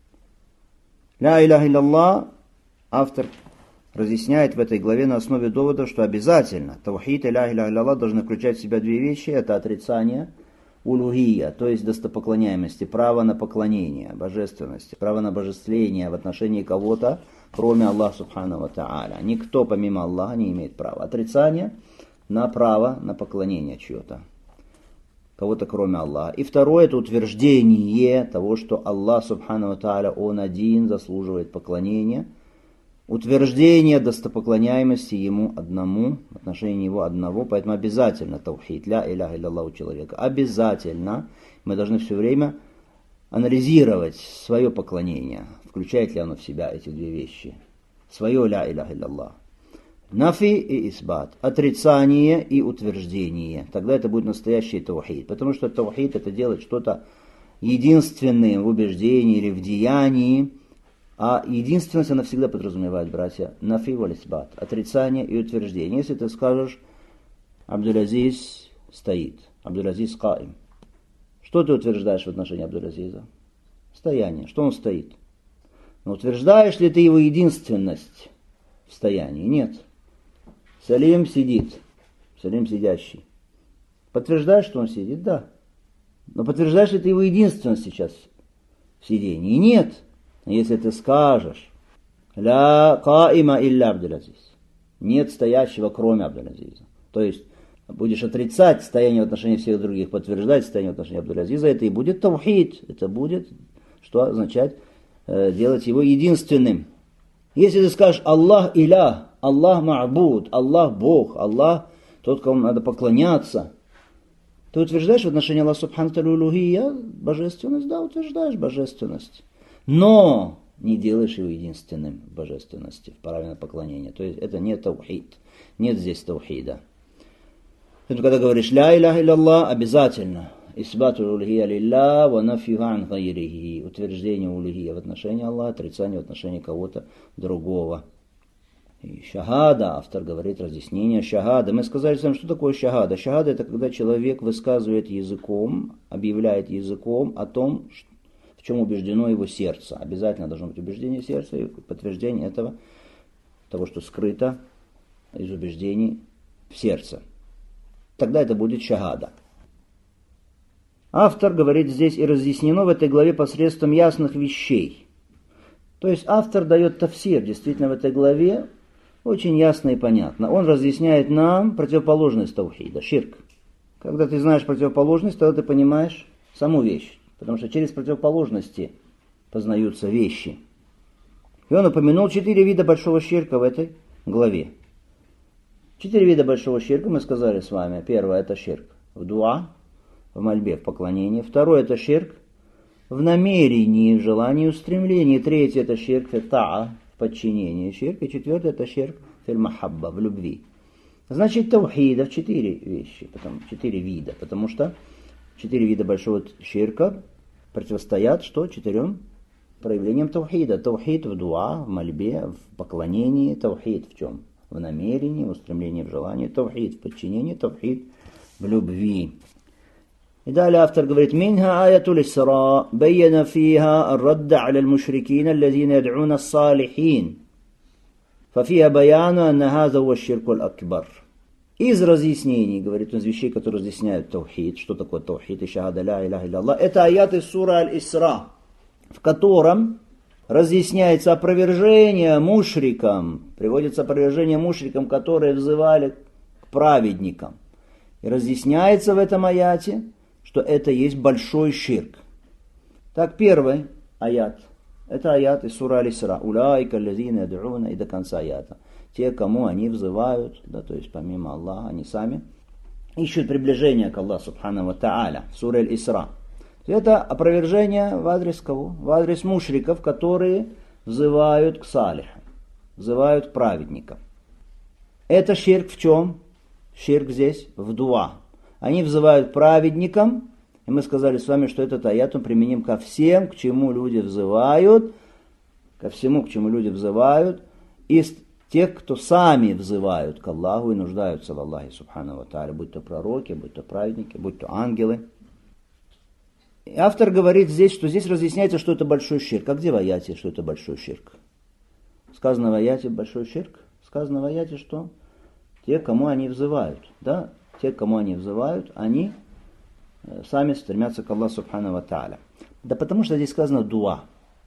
Ля иляха илляллах автор разъясняет в этой главе на основе довода, что обязательно таухид и ля иляха илляллах должны включать в себя две вещи. Это отрицание улухия, то есть достопоклоняемости, право на поклонение, божественности, право на божествление в отношении кого-то, кроме Аллаха субхану ва та'аля. Никто помимо Аллаха не имеет права. Отрицание на право на поклонение чье-то, кого-то кроме Аллаха. И второе — это утверждение того, что Аллах субхану ва та'аля, Он один, заслуживает поклонения. Утверждение достопоклоняемости Ему одному, в отношении Него одного, поэтому обязательно таухид, ля иляха илляллах у человека. Обязательно мы должны все время анализировать свое поклонение, включает ли оно в себя эти две вещи. Свое ля иляха илляллах. Нафи и исбат, отрицание и утверждение. Тогда это будет настоящий таухид, потому что таухид — это делать что-то единственным в убеждении или в деянии. А единственность, она всегда подразумевает, братья, нафи валь исбат, отрицание и утверждение. Если ты скажешь: Абдул-Азиз стоит, Абдул-Азиз каим, что ты утверждаешь в отношении Абдул-Азиза? Стояние. Что он стоит? Но утверждаешь ли ты его единственность в стоянии? Нет. Салим сидит, Салим сидящий. Подтверждаешь, что он сидит? Да. Но подтверждаешь ли ты его единственность сейчас в сидении? Нет. Если ты скажешь: ля каима илля Абдул-Азиз, нет стоящего кроме Абдул-Азиза, то есть будешь отрицать стояние в отношении всех других, подтверждать стояние в отношении Абдул-Азиза, это и будет таухид, это будет, что означает делать его единственным. Если ты скажешь: Аллах илях, Аллах ма'буд, Аллах Бог, Аллах тот, кому надо поклоняться, ты утверждаешь в отношении Аллаха субхану ва та'аля улухия, божественность? Да, утверждаешь божественность. Но не делаешь его единственным в божественности, в праве на поклонение. То есть это не таухид. Нет здесь таухида. Поэтому, когда говоришь ля иляха илляллах, обязательно исбату улухия лилля ва нафью ан гайрихи, утверждение улухия в отношении Аллаха, отрицание в отношении кого-то другого. И шахада, автор говорит, разъяснение шахада. Мы сказали с вами, что такое шахада. Шахада — это когда человек высказывает языком, объявляет языком о том, в чем убеждено его сердце. Обязательно должно быть убеждение сердца и подтверждение этого, того, что скрыто из убеждений в сердце. Тогда это будет шахада. Автор говорит здесь и разъяснено в этой главе посредством ясных вещей. То есть автор дает тафсир, действительно, в этой главе очень ясно и понятно. Он разъясняет нам противоположность таухида, ширк. Когда ты знаешь противоположность, тогда ты понимаешь саму вещь. Потому что через противоположности познаются вещи. И он упомянул 4 вида большого ширка в этой главе. 4 вида большого ширка мы сказали с вами. Первое — это ширк в дуа, в мольбе, в поклонении. Второе — это ширк в намерении, в желании, устремлении. Третье — это ширк в таа, в подчинении ширк. И четвертое — это ширк в махабба, в любви. Значит, таухидов 4 вещи, 4 вида. Потому что 4 вида большого ширка противостоят что? 4 проявлениям таухида. Таухид в дуа, в мольбе, в поклонении. Таухид в чем? В намерении, в устремлении, в желании. Таухид в подчинении, таухид в любви. И далее автор говорит: «Минха аятул Исра, байяна фиха ар-радда аля аль-мушрикин, аллазина яд'уна ас-салихин, фафиха баяну анна хаза хуа аш-ширку аль-акбар». Из разъяснений, говорит он, из вещей, которые разъясняют таухид, что такое таухид и шахада ля иляха илля-Аллах, это аят из сура Аль-Исра, в котором разъясняется опровержение мушрикам, приводится опровержение мушрикам, которые взывали к праведникам. И разъясняется в этом аяте, что это есть большой ширк. Так, первый аят. Это аят из сура Аль-Исра. «Улайка аллазина яд'уна» и до конца аята. Те, кому они взывают, да, то есть помимо Аллаха, они сами ищут приближение к Аллаху Субхану ва Тааля. Сура Аль-Исра. Это опровержение в адрес кого? В адрес мушриков, которые взывают к салихам, взывают к праведникам. Это ширк в чем? Ширк здесь в дуа. Они взывают к праведникам, и мы сказали с вами, что этот аят он применим ко всем, к чему люди взывают, ко всему, к чему люди взывают, из тех, кто сами взывают к Аллаху и нуждаются в Аллахе Субхану ва Тааля, будь то пророки, будь то праведники, будь то ангелы. И автор говорит здесь, что здесь разъясняется, что это большой ширк. А где в аяте, что это большой ширк? Сказано в аяте большой ширк. Сказано в аяте, что те, кому они взывают. Да? Те, кому они взывают, они сами стремятся к Аллаху Субхану ва Тааля. Да потому что здесь сказано дуа.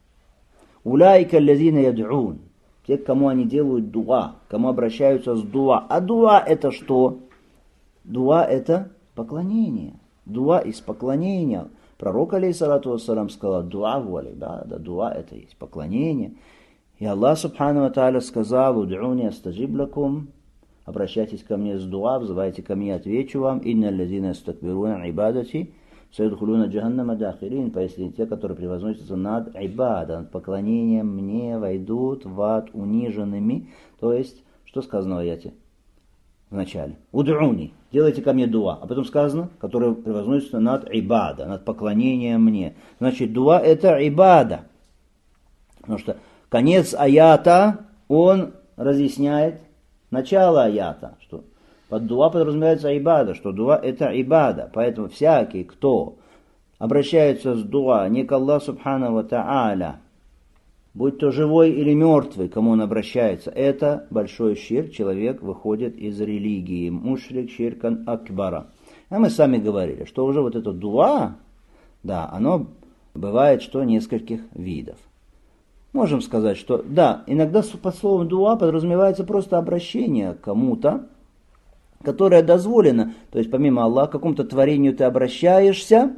Уляйка аллазина яд'ун. Те, к кому они делают дуа, кому обращаются с дуа. А дуа это что? Дуа это поклонение. Дуа из поклонения. Пророк, алейхиссалату вассалам, сказал: дуа воли, да, дуа это есть поклонение. И Аллах Субхану ва Тааля сказал: уд'уни астаджиб лакум. Обращайтесь ко мне с дуа, взывайте ко мне, отвечу вам. Инна аллазина астакбируна ибадати сайдхулуна джаханнама дахирин. Пояснили, те, которые превозносятся над ибада, над поклонением мне, войдут в ад униженными. То есть, что сказано в аяте? Вначале. Уд'уни, делайте ко мне дуа. А потом сказано, которые превозносятся над ибада, над поклонением мне. Значит, дуа это ибада. Потому что конец аята, он разъясняет начало аята, что под дуа подразумевается ибада, что дуа это ибада. Поэтому всякий, кто обращается с дуа не к Аллаху Субхану ва Тааля, будь то живой или мертвый, кому он обращается, это большой ширк, человек выходит из религии. Мушрик ширкан акбара. А мы сами говорили, что уже вот это дуа, да, оно бывает, что нескольких видов. Можем сказать, что да, иногда под словом дуа подразумевается просто обращение к кому-то, которое дозволено. То есть помимо Аллаха, к какому-то творению ты обращаешься,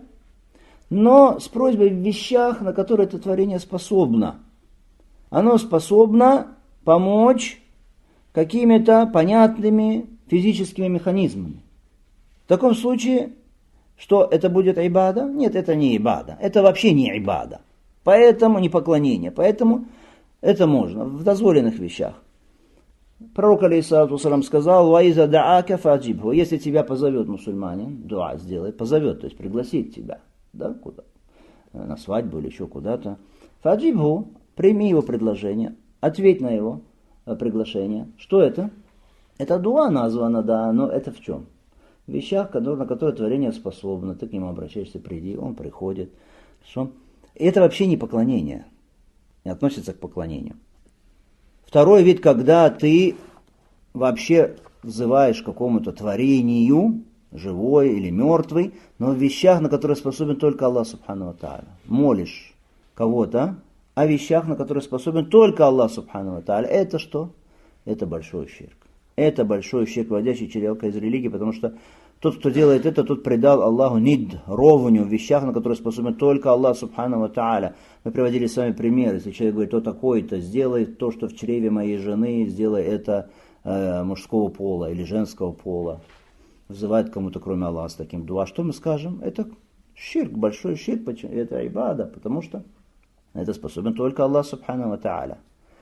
но с просьбой в вещах, на которые это творение способно. Оно способно помочь какими-то понятными физическими механизмами. В таком случае, что это будет ибада? Нет, это не ибада. Это вообще не ибада. Поэтому не поклонение. Поэтому это можно в дозволенных вещах. Пророк, алейхиссалату вассалам, сказал: «Ваиза даака фаджибху». Если тебя позовет мусульманин, дуа сделает, позовет, то есть пригласит тебя, да, куда? На свадьбу или еще куда-то. Фаджибху, прими его предложение, ответь на его приглашение. Что это? Это дуа названо, да, но это в чем? В вещах, на которые творение способно. Ты к нему обращаешься, приди, он приходит. Что? Это вообще не поклонение. Не относится к поклонению. Второй вид, когда ты вообще взываешь к какому-то творению, живой или мертвый, но в вещах, на которые способен только Аллах Субхану ва Тааля. Молишь кого-то о вещах, на которые способен только Аллах Субхану ва Тааля. Это что? Это большой ширк. Это большой ширк, вводящий человека из религии, потому что тот, кто делает это, тот предал Аллаху нид, ровню в вещах, на которые способен только Аллах Субхану ва Тааля. Мы приводили с вами пример. Если человек говорит, кто такой-то, сделай то, что в чреве моей жены, сделай это мужского пола или женского пола. Взывает кому-то, кроме Аллаха, с таким дуа. Что мы скажем? Это ширк, большой ширк, это ибада, потому что это способен только Аллах Субхану ва Тааля.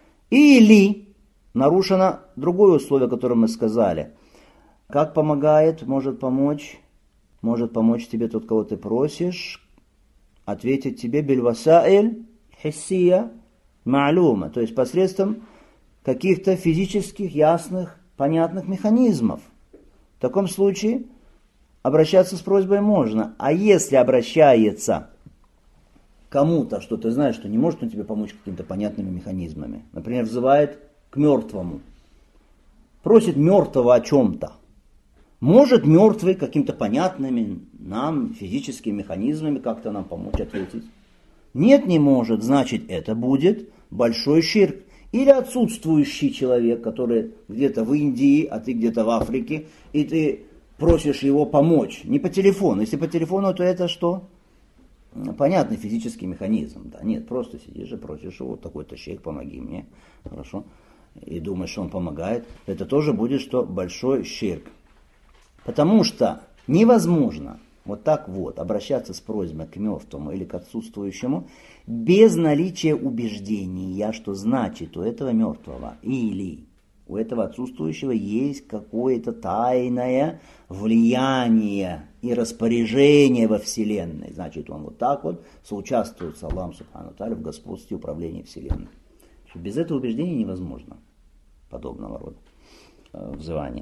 Или нарушено другое условие, которое мы сказали. Как помогает, может помочь тебе тот, кого ты просишь, ответить тебе бильвасаэль хиссия ма'лума, то есть посредством каких-то физических, ясных, понятных механизмов. В таком случае обращаться с просьбой можно. А если обращается кому-то, что ты знаешь, что не может он тебе помочь какими-то понятными механизмами, например, взывает к мертвому, просит мертвого о чем-то, может мертвый какими-то понятными нам физическими механизмами как-то нам помочь ответить? Нет, не может, значит это будет большой ширк. Или отсутствующий человек, который где-то в Индии, а ты где-то в Африке, и ты просишь его помочь. Не по телефону. Если по телефону, то это что? Понятный физический механизм. Да? Нет, просто сидишь и просишь его, такой-то шейх, помоги мне. Хорошо. И думаешь, что он помогает. Это тоже будет что? Большой ширк. Потому что невозможно вот так вот обращаться с просьбой к мертвому или к отсутствующему без наличия убеждения, что значит у этого мертвого или у этого отсутствующего есть какое-то тайное влияние и распоряжение во Вселенной. Значит, он вот так вот соучаствует с Аллахом Субхану Тааля в господстве и управлении Вселенной. Без этого убеждения невозможно подобного рода взывания.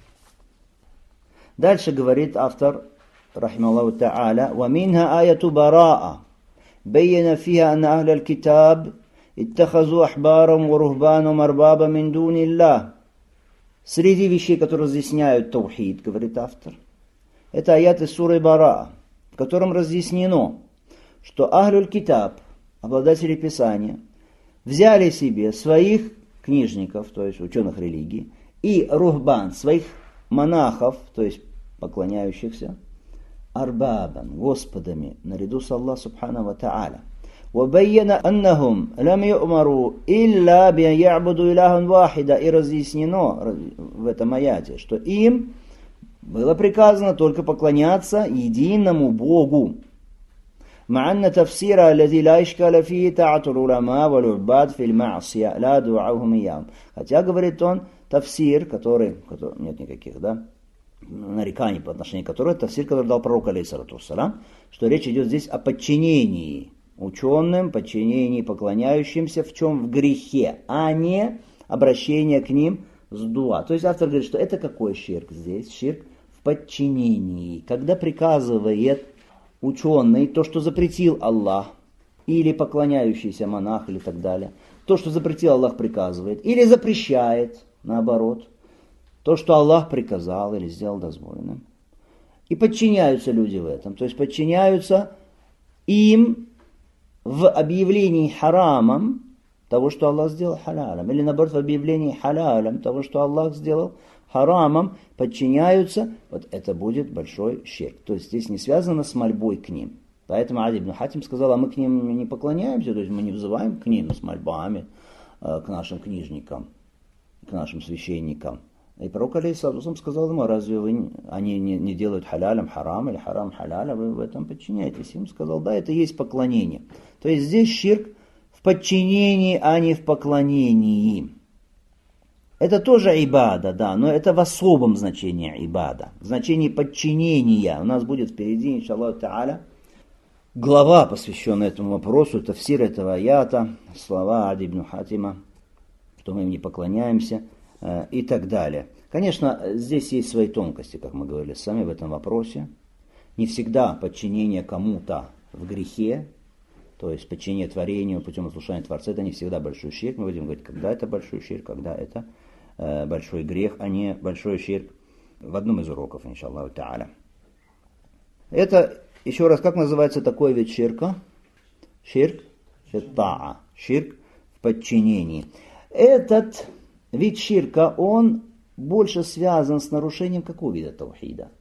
Дальше говорит автор, рахималлаху та'аля, وَمِنْهَا آيَةُ بَرَاءَ بَيَّنَ فِيهَا أَنَّ أَهْلَ الْكِتَابِ اتَّخَذُوا أَحْبَارَهُمْ وَرُهْبَانَهُمْ أَرْبَابًا مِنْ دُونِ اللَّهِ. Среди вещей, которые разъясняют таухид, говорит автор, это аят из суры Бара, в котором разъяснено, что Ахлюль Китаб, обладатели Писания, взяли себе своих книжников, то есть ученых религии, и рухбан, своих монахов, то есть поклоняющихся, арбабан, господами, наряду с Аллахом Субхану ва Тааля. وَبَيَّنَ أَنَّهُمْ لَمْ يُؤْمَرُوا إِلَّا بِأَنْ يَعْبُدُوا إِلَهًا وَاحِدًا. И разъяснено в этом аяте, что им было приказано только поклоняться единому Богу. مع أن تفسير الذي لا إشكال فيه طاعة العلماء والعباد في المعصية لا دعاؤهم إياهم. Хотя, говорит он, тафсир, который нет никаких, нареканий по отношению к которому, тафсир, который дал пророк, алейхиссалату вассалам, что речь идет здесь о подчинении ученым, подчинении поклоняющимся, в чем? В грехе, а не обращение к ним с дуа. То есть автор говорит, что это какой ширк здесь? Ширк в подчинении, когда приказывает ученый то, что запретил Аллах, или поклоняющийся монах, или так далее. То, что запретил Аллах, приказывает, или запрещает, наоборот, то, что Аллах приказал или сделал дозволенным. И подчиняются люди в этом, то есть подчиняются им в объявлении харамом того, что Аллах сделал халялом, или наоборот в объявлении халялом того, что Аллах сделал харамом, подчиняются, вот это будет большой ширк. То есть здесь не связано с мольбой к ним. Поэтому Ади ибн Хатим сказал, а мы к ним не поклоняемся, то есть мы не взываем к ним с мольбами, к нашим книжникам, к нашим священникам. И пророк алейхиссалату сказал ему, разве они не делают халялем харам или харам халяля, вы в этом подчиняетесь? Им сказал, да, это есть поклонение. То есть здесь ширк в подчинении, а не в поклонении. Это тоже ибада, да, но это в особом значении ибада, в значении подчинения. У нас будет впереди, иншаллаху та'аля, глава, посвященная этому вопросу, тафсир этого аята, слова Ади ибн Хатима, что мы им не поклоняемся и так далее. Конечно, здесь есть свои тонкости, как мы говорили сами в этом вопросе. Не всегда подчинение кому-то в грехе, то есть подчинение творению путем послушания Творца, это не всегда большой ширк. Мы будем говорить, когда это большой ширк, когда это большой грех, а не большой ширк в одном из уроков, иншаллаху та'аля. Это, еще раз, как называется такой вид ширка? Ширк фиттаа, ширк в подчинении. Этот вид ширка, он больше связан с нарушением какого вида таухида?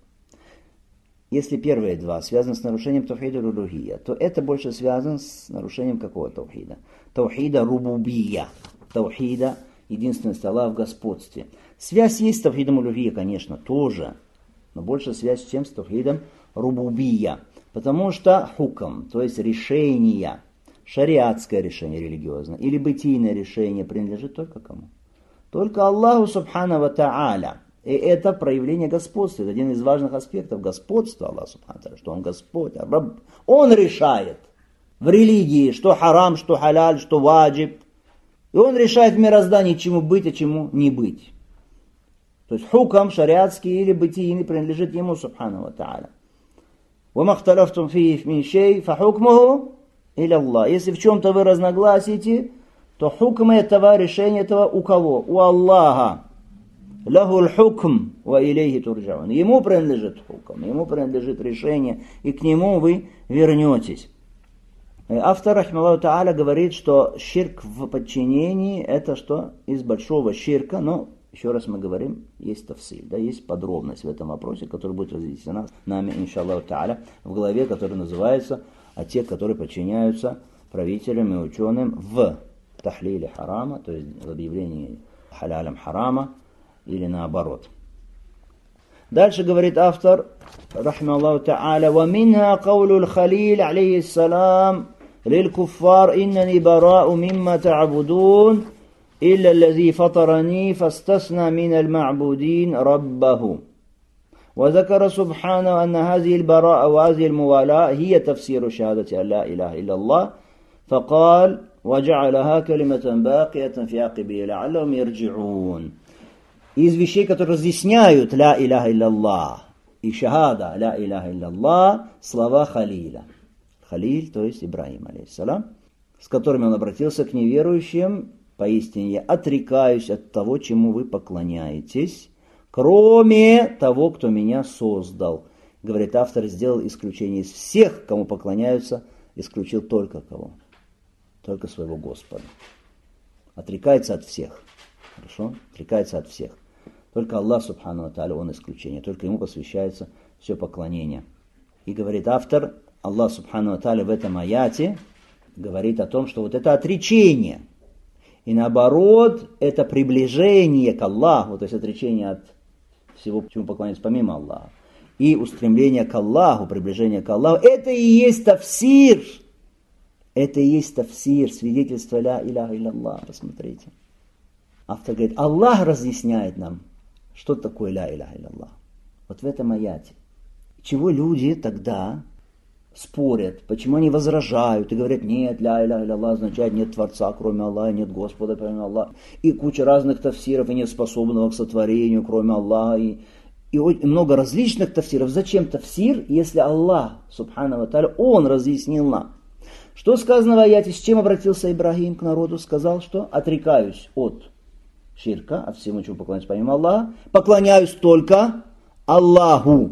Если первые два связаны с нарушением таухида рулухия, то это больше связано с нарушением какого таухида? Таухида рубубия, таухида единственности Аллаха в господстве. Связь есть с таухидом рулухия, конечно, тоже, но больше связь чем с таухидом рубубия, потому что хукм, то есть решение, шариатское решение религиозное или бытийное решение принадлежит только кому? Только Аллаху субхану ва та'аля. И это проявление господства. Это один из важных аспектов господства Аллаха субхану ва та'аля, что Он Господь, Рабб. Он решает в религии, что харам, что халяль, что ваджиб. И Он решает в мироздании, чему быть, а чему не быть. То есть хукам шариатский или бытийный принадлежит Ему субхану ва та'аля. وَمَا اخْتَلَفْتُمْ فِيهِ مِنْ شَيْءٍ فَحُكْمُهُ إِلَى اللَّهِ. Если в чем-то вы разногласите, то хукм этого, решение этого у кого? У Аллаха. Лахул хукм ва илейхи турджаун. Ему принадлежит хукм, ему принадлежит решение, и к нему вы вернетесь. Автор, рахмаллаху та'аля, говорит, что ширк в подчинении это что? Из большого ширка, но еще раз мы говорим, есть тафсиль, да, есть подробность в этом вопросе, которая будет разъяснена нами, иншаллаху та'аля, в главе, которая называется «А те, которые подчиняются правителям и ученым в тахлиле харама», то есть в объявлении халялем харама, или наоборот. Дальше говорит автор, рахмаллаху та'аля, وَمِنْهَا قَوْلُ الْخَلِيلِ عَلَيْهِ السَّلَامِ لِلْكُفَّارِ إِنَّنِي بَرَاءٌ مِمَّا تَعْبُدُونَ إِلَّا الَّذِي فَطَرَنِي فَاسْتَثْنَى مِنَ الْمَعْبُودِينَ رَبَّهُ. وذكر سبحانه أن هذه البراءة وهذه الموالاة هي تفسير شهادة أن لا إله إلا الله فقال وجعلها كلمة باقية في عقبه لعلهم يرجعون. Из вещей, которые разъясняют ля иляха илляллах и шахада ля иляха илляллах, слова Халиля. Халиль, то есть Ибрахим, алейхиссалам, с которыми он обратился к неверующим: поистине я отрекаюсь от того, чему вы поклоняетесь, кроме того, кто меня создал. Говорит автор, сделал исключение из всех, кому поклоняются, исключил только кого? Только своего Господа. Отрекается от всех. Хорошо? Отрекается от всех. Только Аллах субхану ва та'аля, Он исключение. Только Ему посвящается все поклонение. И говорит автор, Аллах субхану ва та'аля в этом аяте говорит о том, что вот это отречение. И наоборот, это приближение к Аллаху, то есть отречение от всего, чему поклоняются помимо Аллаха. И устремление к Аллаху, приближение к Аллаху, это и есть тафсир. Это и есть тафсир, свидетельство ля иляха илляллах. Посмотрите. Автор говорит, Аллах разъясняет нам, что такое ля иляха илляллах. Вот в этом аяте. Чего люди тогда спорят, почему они возражают и говорят, нет, ля иляха илляллах означает нет Творца, кроме Аллаха, нет Господа, кроме Аллаха. И куча разных тафсиров, и нет способного к сотворению, кроме Аллаха. И много различных тафсиров. Зачем тафсир, если Аллах, субхану ва та'аля, Он разъяснил нам? Что сказано в аяте, с чем обратился Ибрахим к народу? Сказал, что отрекаюсь от ширка, от всему, чему поклоняюсь помимо Аллаха, поклоняюсь только Аллаху.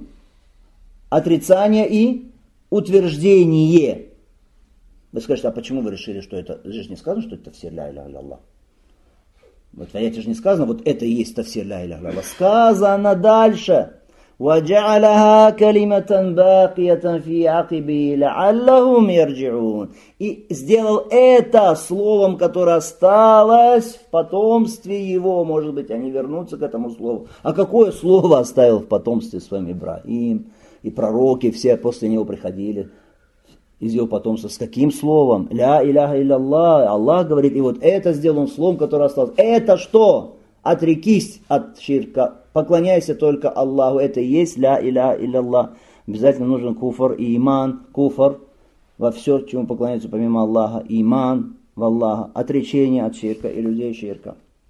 Отрицание и утверждение. Вы скажете, а почему вы решили, что это? Здесь же не сказано, что это тафсир ля иляха илляллах. Вот в аяте же не сказано, вот это и есть тафсир ля иляха илляллах. Сказано дальше. وَجَعَلَهَا كَلِمَةً بَاقِيَةً فِي عَقِبِهِ لَعَلَّهُمْ يَرْجِعُونَ. И сделал это словом, которое осталось в потомстве его. Может быть, они вернутся к этому слову. А какое слово оставил в потомстве своем Ибрахим? И пророки все после него приходили из его потомства. С каким словом? Ля иляха илляллах. Аллах говорит, и вот это сделал он словом, которое осталось. Это что? Отрекись от ширка. Поклоняйся только Аллаху. Это и есть ля иляха илляллах. Обязательно нужен куфр и иман. Куфр во все, чему поклоняются помимо Аллаха. Иман в Аллаха. Отречение от ширка и людей ширка.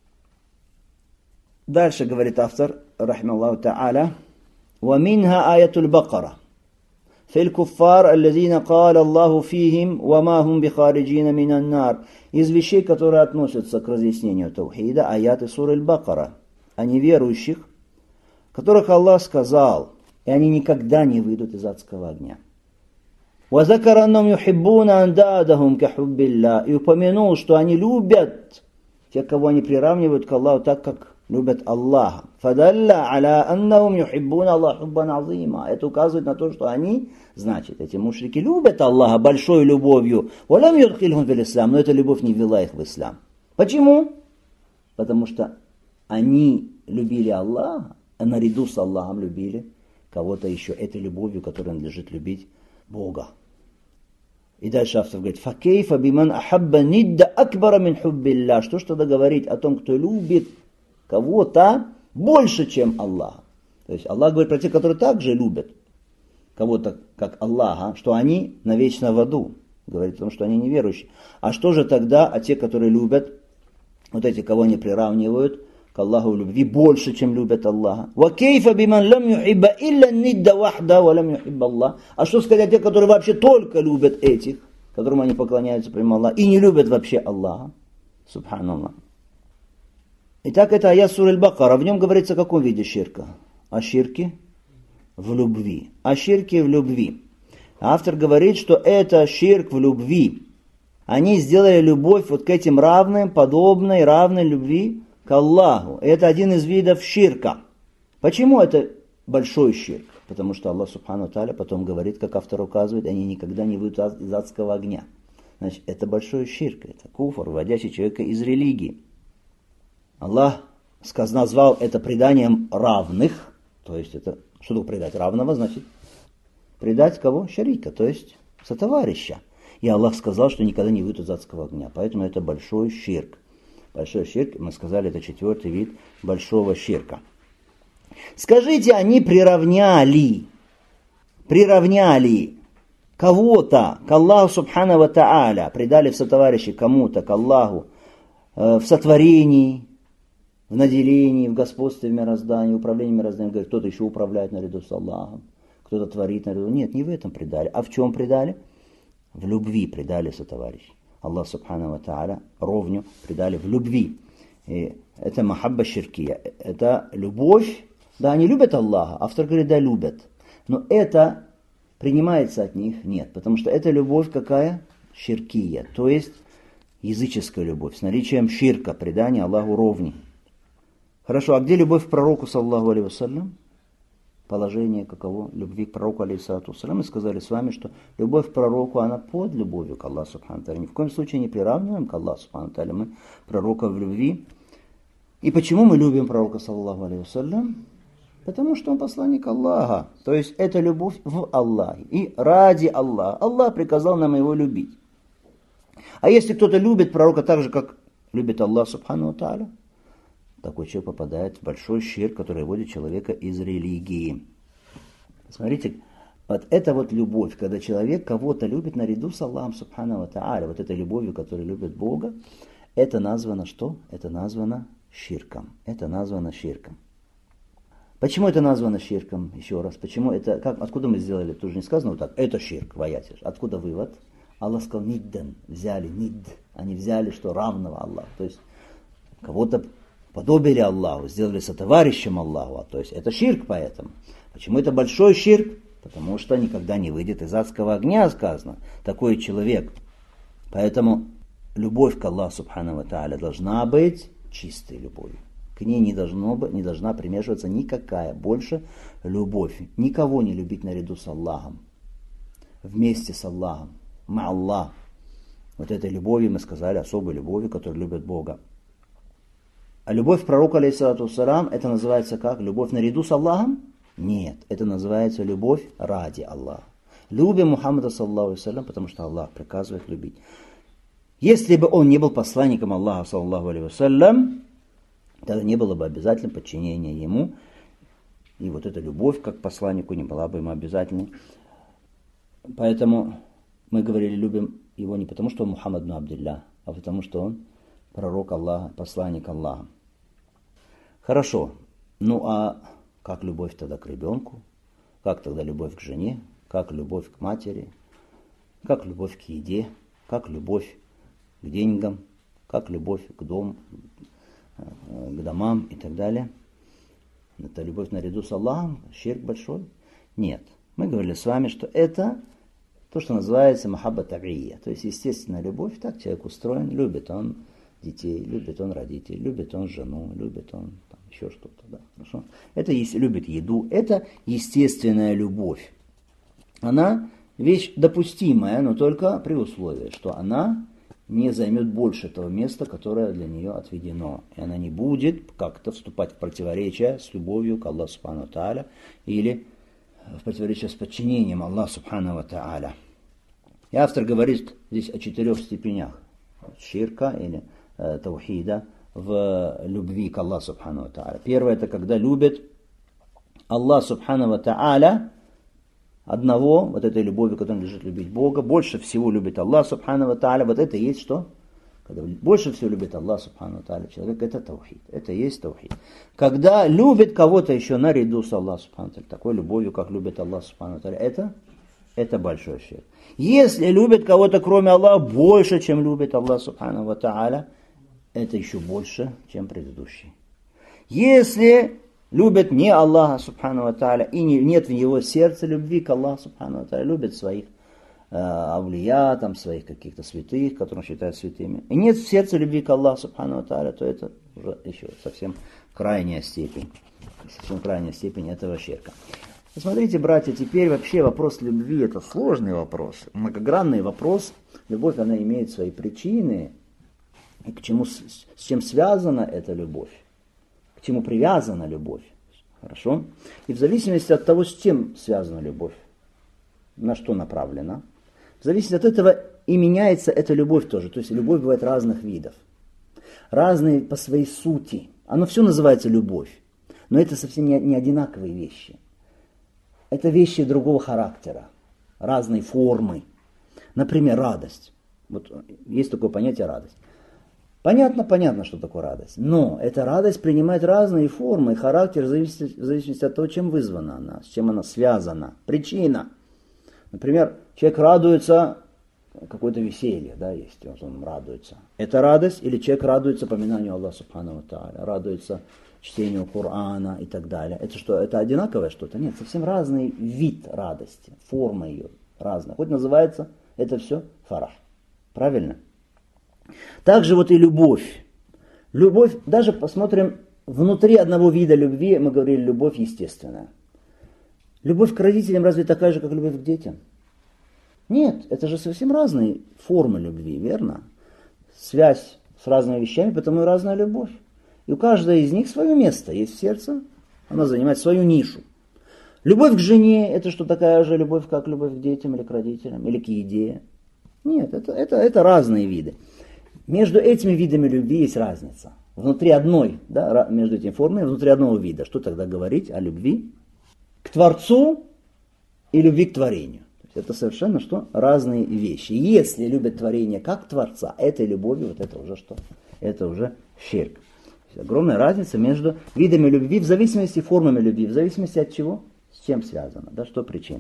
Дальше говорит автор, рахмаллаху та'аля, وَمِنْهَا آيَةُ الْبَقَرَةِ في الكفار الذين قال الله فيهم وما هم بخارجين من النار. Из вещей, которые относятся к разъяснению таухида, аяты суры Аль-Бакара, о неверующих, которых Аллах сказал, и они никогда не выйдут из адского огня. وَذَكَرَ أَنَّهُمْ يُحِبُّونَ أَنْدَادَهُمْ كَحُبِّ اللَّهِ. И упомянул, что они любят тех, кого они приравнивают к Аллаху, так как любят Аллаха. فَدَلَّ عَلَىٰ أَنَّهُمْ يُحِبُّونَ اللَّهَ حُبًّا عَظِيمًا. Это указывает на то, что они, значит, эти мушрики любят Аллаха большой любовью. وَلَمْ يُدْخِلْهُمْ فِي الْإِسْلَامِ. Но эта любовь не ввела их в ислам. Почему? Потому что они любили Аллаха, а наряду с Аллахом любили кого-то еще этой любовью, которой надлежит любить Бога. И дальше автор говорит, فَكَيْفَ بِمَنْ أَحَبَّ نِدَّ أَكْبَرَ مِنْ حُبِّ اللَّهِ. Что ж тогда говорить о том, кто любит кого-то больше, чем Аллах. То есть Аллах говорит про тех, которые также любят кого-то, как Аллаха, что они навечно в аду. Говорит о том, что они неверующие. А что же тогда о тех, которые любят, вот эти, кого они приравнивают к Аллаху в любви больше, чем любят Аллаха? وَكَيْفَ بِمَنْ لَمْ يُحِبَّ إِلَّا النِّدَّ وَحْدَ وَلَمْ يُحِبَّ اللَّهِ. А что сказать о тех, которые вообще только любят этих, которым они поклоняются прямо Аллаху, и не любят вообще Аллаха? Субханаллах. Итак, это аят суры Аль-Бакара. В нем говорится о каком виде ширка? О ширке в любви. О ширке в любви. Автор говорит, что это ширк в любви. Они сделали любовь вот к этим равным, подобной, равной любви к Аллаху. Это один из видов ширка. Почему это большой ширк? Потому что Аллах Субхану Тааля потом говорит, как автор указывает, они никогда не выйдут из адского огня. Значит, это большой ширк, это куфр, вводящий человека из религии. Аллах назвал это преданием равных, то есть это, что такое предать равного, значит, предать кого? Шарика, то есть сотоварища. И Аллах сказал, что никогда не выйдут из адского огня, поэтому это большой ширк. Большой ширк, мы сказали, это 4-й вид большого ширка. Скажите, они приравняли кого-то к Аллаху Субхану ва Тааля, предали в сотоварищи кому-то к Аллаху в сотворении, в наделении, в господстве, в мироздании, в управлении мирозданием. Говорит, кто-то еще управляет наряду с Аллахом, кто-то творит наряду. Нет, не в этом предали. А в чем предали? В любви предали сотоварищей. Аллах Субхану ва Тааля ровню предали в любви. И это махабба ширкия. Это любовь. Да, они любят Аллаха. Автор говорит, да, любят. Но это принимается от них? Нет. Потому что это любовь какая? Ширкия. То есть языческая любовь. С наличием ширка, предания Аллаху ровни. Хорошо, а где любовь к пророку, саллаху алейхи вассалям? Положение каково? Любви к пророку, алейхиссалату вассалям. Мы сказали с вами, что любовь к пророку, она под любовью к Аллаху субхану тааля. Ни в коем случае не приравниваем к Аллаху субхану тааля. Мы пророка в любви. И почему мы любим пророка, саллаху алейхи вассалям? Потому что он посланник Аллаха. То есть это любовь в Аллахе. И ради Аллаха. Аллах приказал нам его любить. А если кто-то любит пророка так же, как любит Аллах субхану тааля, такой человек попадает в большой ширк, который вводит человека из религии. Смотрите, вот это вот любовь, когда человек кого-то любит наряду с Аллахом Субхану Тааля, вот этой любовью, которая любит Бога, это названо что? Это названо ширком. Это названо ширком. Почему это названо ширком? Еще раз. Почему это? Откуда мы сделали? Тут не сказано вот так. Это ширк в аяте. Откуда вывод? Аллах сказал ниддан. Взяли нид. Они взяли что? Равного Аллаху. То есть кого-то подобили Аллаху, сделали сотоварищем Аллаху. То есть это ширк поэтому. Почему это большой ширк? Потому что никогда не выйдет из адского огня, сказано. Такой человек. Поэтому любовь к Аллаху Субхану ва Тааля должна быть чистой любовью. К ней не должна примешиваться никакая больше любовь. Никого не любить наряду с Аллахом. Вместе с Аллахом. Аллах. Вот этой любовью мы сказали, особой любовью, которая любит Бога. А любовь к пророку, алейхиссалату вассалям, это называется как? Любовь наряду с Аллахом? Нет, это называется любовь ради Аллаха. Любим Мухаммада, саллаллаху алейхи вассалям, потому что Аллах приказывает любить. Если бы он не был посланником Аллаха, саллаллаху алейхи вассалям, тогда не было бы обязательным подчинения ему. И вот эта любовь как посланнику не была бы ему обязательной. Поэтому мы говорили, любим его не потому, что он Мухаммад ибн Абдилля, а потому, что он пророк Аллаха, посланник Аллаха. Хорошо. Ну а как любовь тогда к ребенку? Как тогда любовь к жене? Как любовь к матери? Как любовь к еде? Как любовь к деньгам? Как любовь к дому, к домам и так далее? Это любовь наряду с Аллахом? Ширк большой? Нет. Мы говорили с вами, что это то, что называется махабба таб'ия. То есть естественная любовь. Так человек устроен. Любит он детей, любит он родителей, любит он жену, любит он там, еще что-то. Да, хорошо? Это любит еду. Это естественная любовь. Она вещь допустимая, но только при условии, что она не займет больше того места, которое для нее отведено. И она не будет как-то вступать в противоречие с любовью к Аллаху Субхану Тааля или в противоречие с подчинением Аллаху Субхану Тааля. И автор говорит здесь о 4 степенях ширка или таухида в любви к Аллаху Субхану Тааля. Первое, это когда любит Аллах Субхану Тааля одного, вот этой любовью, которой лежит любить Бога, больше всего любит Аллах Субхану Тааля. Вот это есть что? Когда больше всего любит Аллах Субхану Тааля человек, это таухид. Это есть таухид. Когда любит кого-то еще наряду с Аллахом Субхану Тааля, такой любовью, как любит Аллах Субхану Тааля, это большой ширк. Если любит кого-то кроме Аллаха больше, чем любит Аллах Субхану Тааля, это еще больше, чем предыдущий. Если любит не Аллаха Субхану Тааля и нет в его сердце любви к Аллаху Субхану Тааля, любит своих авлия, там, своих каких-то святых, которых он считает святыми, и нет в сердце любви к Аллаху Субхану Тааля, то это уже еще совсем крайняя степень. Совсем крайняя степень этого ширка. Посмотрите, братья, теперь вообще вопрос любви это сложный вопрос, многогранный вопрос. Любовь, она имеет свои причины, и к чему, с чем связана эта любовь, к чему привязана любовь. Хорошо? И в зависимости от того, с чем связана любовь, на что направлена, в зависимости от этого и меняется эта любовь тоже. То есть любовь бывает разных видов, разные по своей сути. Оно все называется любовь, но это совсем не одинаковые вещи. Это вещи другого характера, разной формы. Например, радость. Вот есть такое понятие радость. Понятно, что такое радость. Но эта радость принимает разные формы и характер в зависимости от того, чем вызвана она, с чем она связана. Причина. Например, человек радуется, какое-то веселье, да, есть, вот он радуется. Это радость, или человек радуется поминанию Аллаха Субхану Тааля, радуется чтению Корана и так далее. Это что, это одинаковое что-то? Нет, совсем разный вид радости, форма ее разная. Хоть называется это все фарах. Правильно? Также вот и любовь. Любовь, даже посмотрим, внутри одного вида любви, мы говорили, любовь естественная. Любовь к родителям разве такая же, как любовь к детям? Нет, это же совсем разные формы любви, верно? Связь с разными вещами, потому и разная любовь. И у каждой из них свое место есть в сердце, она занимает свою нишу. Любовь к жене, это что, такая же любовь, как любовь к детям или к родителям, или к еде? Нет, это разные виды. Между этими видами любви есть разница. Внутри одной, да, между этими формами, внутри одного вида. Что тогда говорить о любви к Творцу и любви к творению? То есть это совершенно что? Разные вещи. Если любят творение как Творца, этой любовью, вот это уже что? Это уже ширк. Огромная разница между видами любви, в зависимости от формами любви, в зависимости от чего, с чем связано, да, что причина.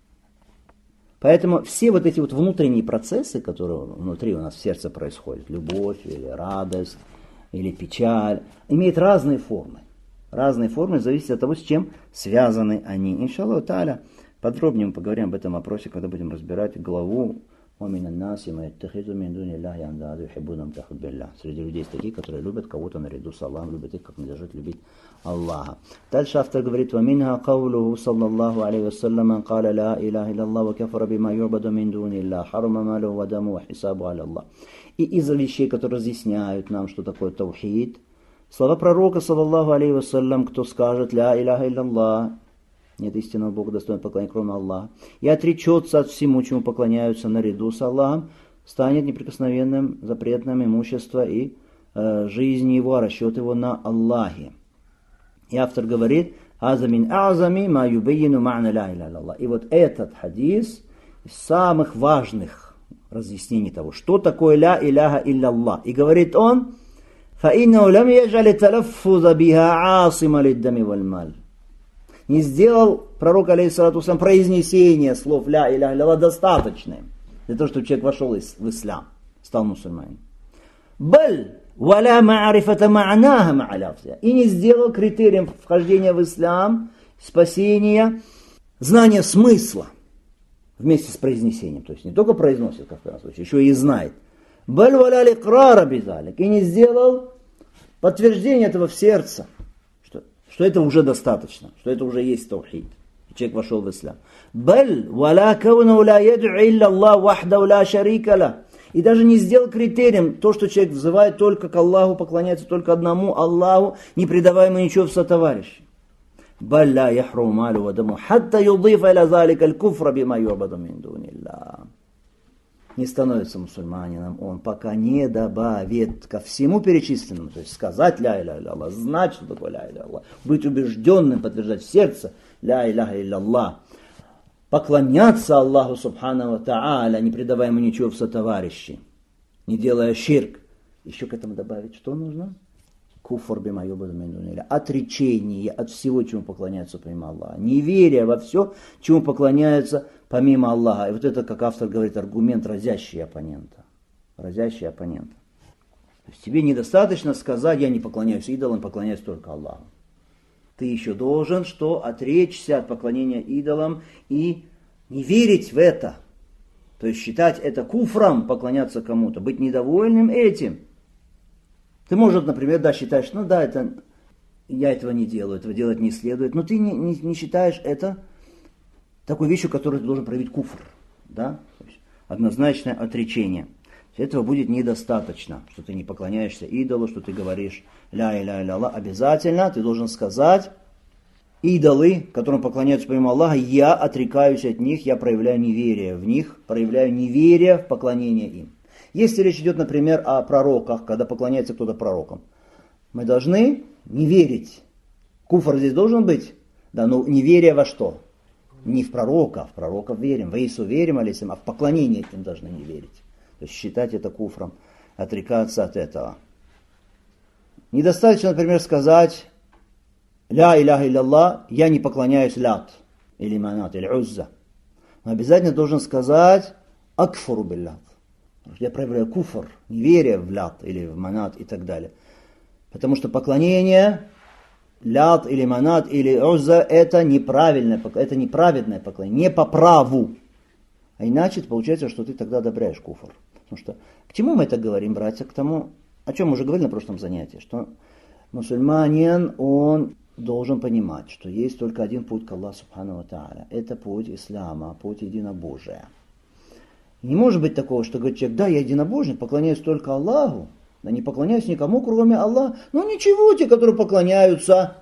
Поэтому все вот эти вот внутренние процессы, которые внутри у нас в сердце происходят, любовь или радость, или печаль, имеют разные формы. Разные формы зависят от того, с чем связаны они. Иншаллах тааля, подробнее мы поговорим об этом вопросе, когда будем разбирать главу среди людей есть такие, которые любят кого-то наряду с Аллахом, любят их, как надлежит любить Аллаха. Дальше автор говорит: وَمِنْهَا قَوْلُهُ صلى الله عليه وسلم قال لا إله إلا الله وكفر بما يعبد من دون الله حرم ماله ودمه وحسابه على الله. И из вещей, которые разъясняют нам, что такое таухид, слова пророка, саллаллаху алейхи вассалям: кто скажет ля иляха илlallah, нет истинного Бога, достойного поклонения, кроме Аллаха, и отречется от всему, чему поклоняются наряду с Аллахом, станет неприкосновенным, запретным имущество и жизнь его, расчет его на Аллахе. И автор говорит: «Азамин азами ма юбейну ма'на ля иляха илlallah». И вот этот хадис из самых важных разъяснений того, что такое ля иляха илlallah. И говорит он: فإنه لم يجعل التلفظ بها عاصما للدم والمال. Не сделал пророк, алейхиссалату вассалям, произнесение слов ля иляха илля достаточным для того, чтобы человек вошел в ислам, стал мусульманином. Баль валя ма'арифата ма'наха ма'аляфзия. И не сделал критерием вхождения в ислам, спасения, знание смысла вместе с произнесением. То есть не только произносит, как в данном случае, еще и знает. Баль валя ликрара бизалик. И не сделал подтверждение этого в сердце. Что это уже достаточно, что это уже есть таухид. Человек вошел в ислам. Баль валя кауну ла яд'у илля Аллах вахдау ла шарика ла. И даже не сделал критерием то, что человек взывает только к Аллаху, поклоняется только одному Аллаху, не предавая ему ничего в сотоварищи. Баль ла яхру малу ва даму хатта юдифа иля залика аль-куфра бима ю'баду мин дуниллах. Не становится мусульманином он, пока не добавит ко всему перечисленному, то есть сказать ля иляха илля, знать, что такое ля иляха, быть убежденным, подтверждать в сердце ля иляха илля, поклоняться Аллаху субхану тааля, не предавая ему ничего в сотоварищи, не делая ширк. Еще к этому добавить, что нужно? Куфр бима ю'баду мин дуниллах, отречение от всего, чему поклоняются помимо Аллаха, неверие во все, чему поклоняются помимо Аллаха. И вот это, как автор говорит, аргумент, разящий оппонента. Разящий оппонента. То есть тебе недостаточно сказать, я не поклоняюсь идолам, поклоняюсь только Аллаху. Ты еще должен что? Отречься от поклонения идолам и не верить в это. То есть считать это куфром, поклоняться кому-то, быть недовольным этим. Ты, может, например, считаешь, это я этого не делаю, этого делать не следует, но ты не считаешь это такой вещью, которую ты должен проявить куфр. Да? То есть однозначное отречение. Этого будет недостаточно, что ты не поклоняешься идолу, что ты говоришь ля иля илля Аллах. Обязательно ты должен сказать, идолы, которым поклоняются помимо Аллаха, я отрекаюсь от них, я проявляю неверие в них, проявляю неверие в поклонение им. Если речь идет, например, о пророках, когда поклоняется кто-то пророкам, мы должны не верить. Куфр здесь должен быть, да, но неверие во что? Не в пророков верим, в Иису верим, а в поклонение этим должны не верить. То есть считать это куфром, отрекаться от этого. Недостаточно, например, сказать ля иляха илля, я не поклоняюсь лят, или манат, или узза. Но обязательно должен сказать акфуру биллят. Я проявляю куфр, неверие в лят или в манат и так далее. Потому что поклонение лят или манат или узза это неправильное, это неправедное поклонение, не по праву. А иначе получается, что ты тогда одобряешь куфр. Потому что к чему мы это говорим, братья? К тому, о чем мы уже говорили на прошлом занятии, что мусульманин, он должен понимать, что есть только один путь к Аллаху субхану ва тааля. Это путь ислама, путь единобожия. Не может быть такого, что говорит человек, да, я единобожник, поклоняюсь только Аллаху, да не поклоняюсь никому, кроме Аллаха. Ну ничего, те, которые поклоняются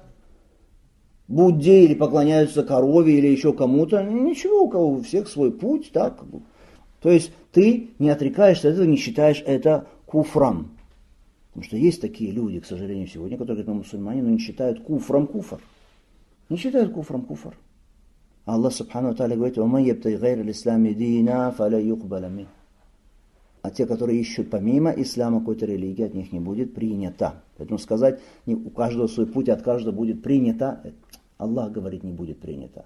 Будде или поклоняются корове или еще кому-то, ничего, у кого у всех свой путь, так. То есть ты не отрекаешься от этого, не считаешь это куфром. Потому что есть такие люди, к сожалению, сегодня, которые говорят, мусульмане, но не считают куфром куфр. Не считают куфром куфр. Аллах субхану ва тааля говорит, وَمَنْ يَبْتَغِ غَيْرَ الْإِسْلَامِ دِينًا فَلَا يُقْبَلَ مِنْهُ. А те, которые ищут помимо ислама какой-то религии, от них не будет принято. Поэтому сказать, у каждого свой путь, от каждого будет принято, Аллах говорит, не будет принято.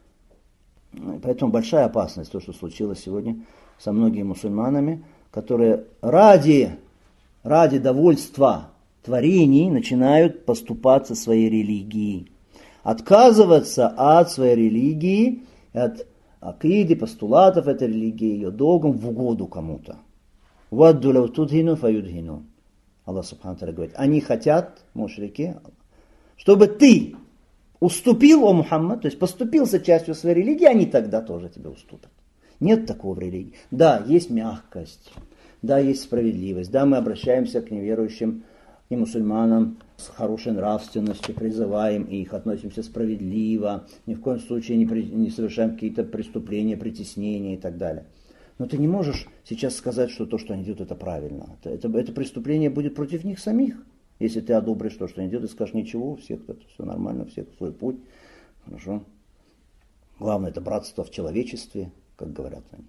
Поэтому большая опасность, то, что случилось сегодня со многими мусульманами, которые ради довольства творений начинают поступаться своей религией. Отказываться от своей религии, от акиды, постулатов этой религии, ее догм в угоду кому-то. Вадду лау тудхину фаюдхину. Аллах субхану тааля говорит, они хотят, мушрики, чтобы ты уступил, о Мухаммад, то есть поступился частью своей религии, они тогда тоже тебе уступят. Нет такого в религии. Да, есть мягкость, да, есть справедливость, да, мы обращаемся к неверующим и мусульманам с хорошей нравственностью, призываем их, относимся справедливо, ни в коем случае не совершаем какие-то преступления, притеснения и так далее. Но ты не можешь сейчас сказать, что то, что они делают, это правильно. Это преступление будет против них самих. Если ты одобришь то, что они делают, и скажешь, ничего, у всех это все нормально, у всех свой путь. Хорошо. Главное, это братство в человечестве, как говорят они.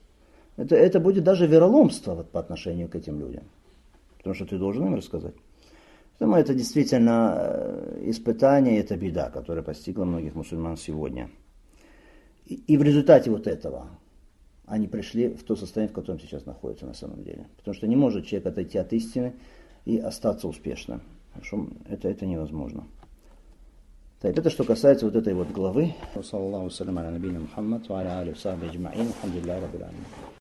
Это будет даже вероломство по отношению к этим людям. Потому что ты должен им рассказать. Поэтому это действительно испытание, это беда, которая постигла многих мусульман сегодня. И в результате вот этого они пришли в то состояние, в котором сейчас находятся на самом деле. Потому что не может человек отойти от истины и остаться успешным. Это невозможно. Так, это что касается вот этой вот главы.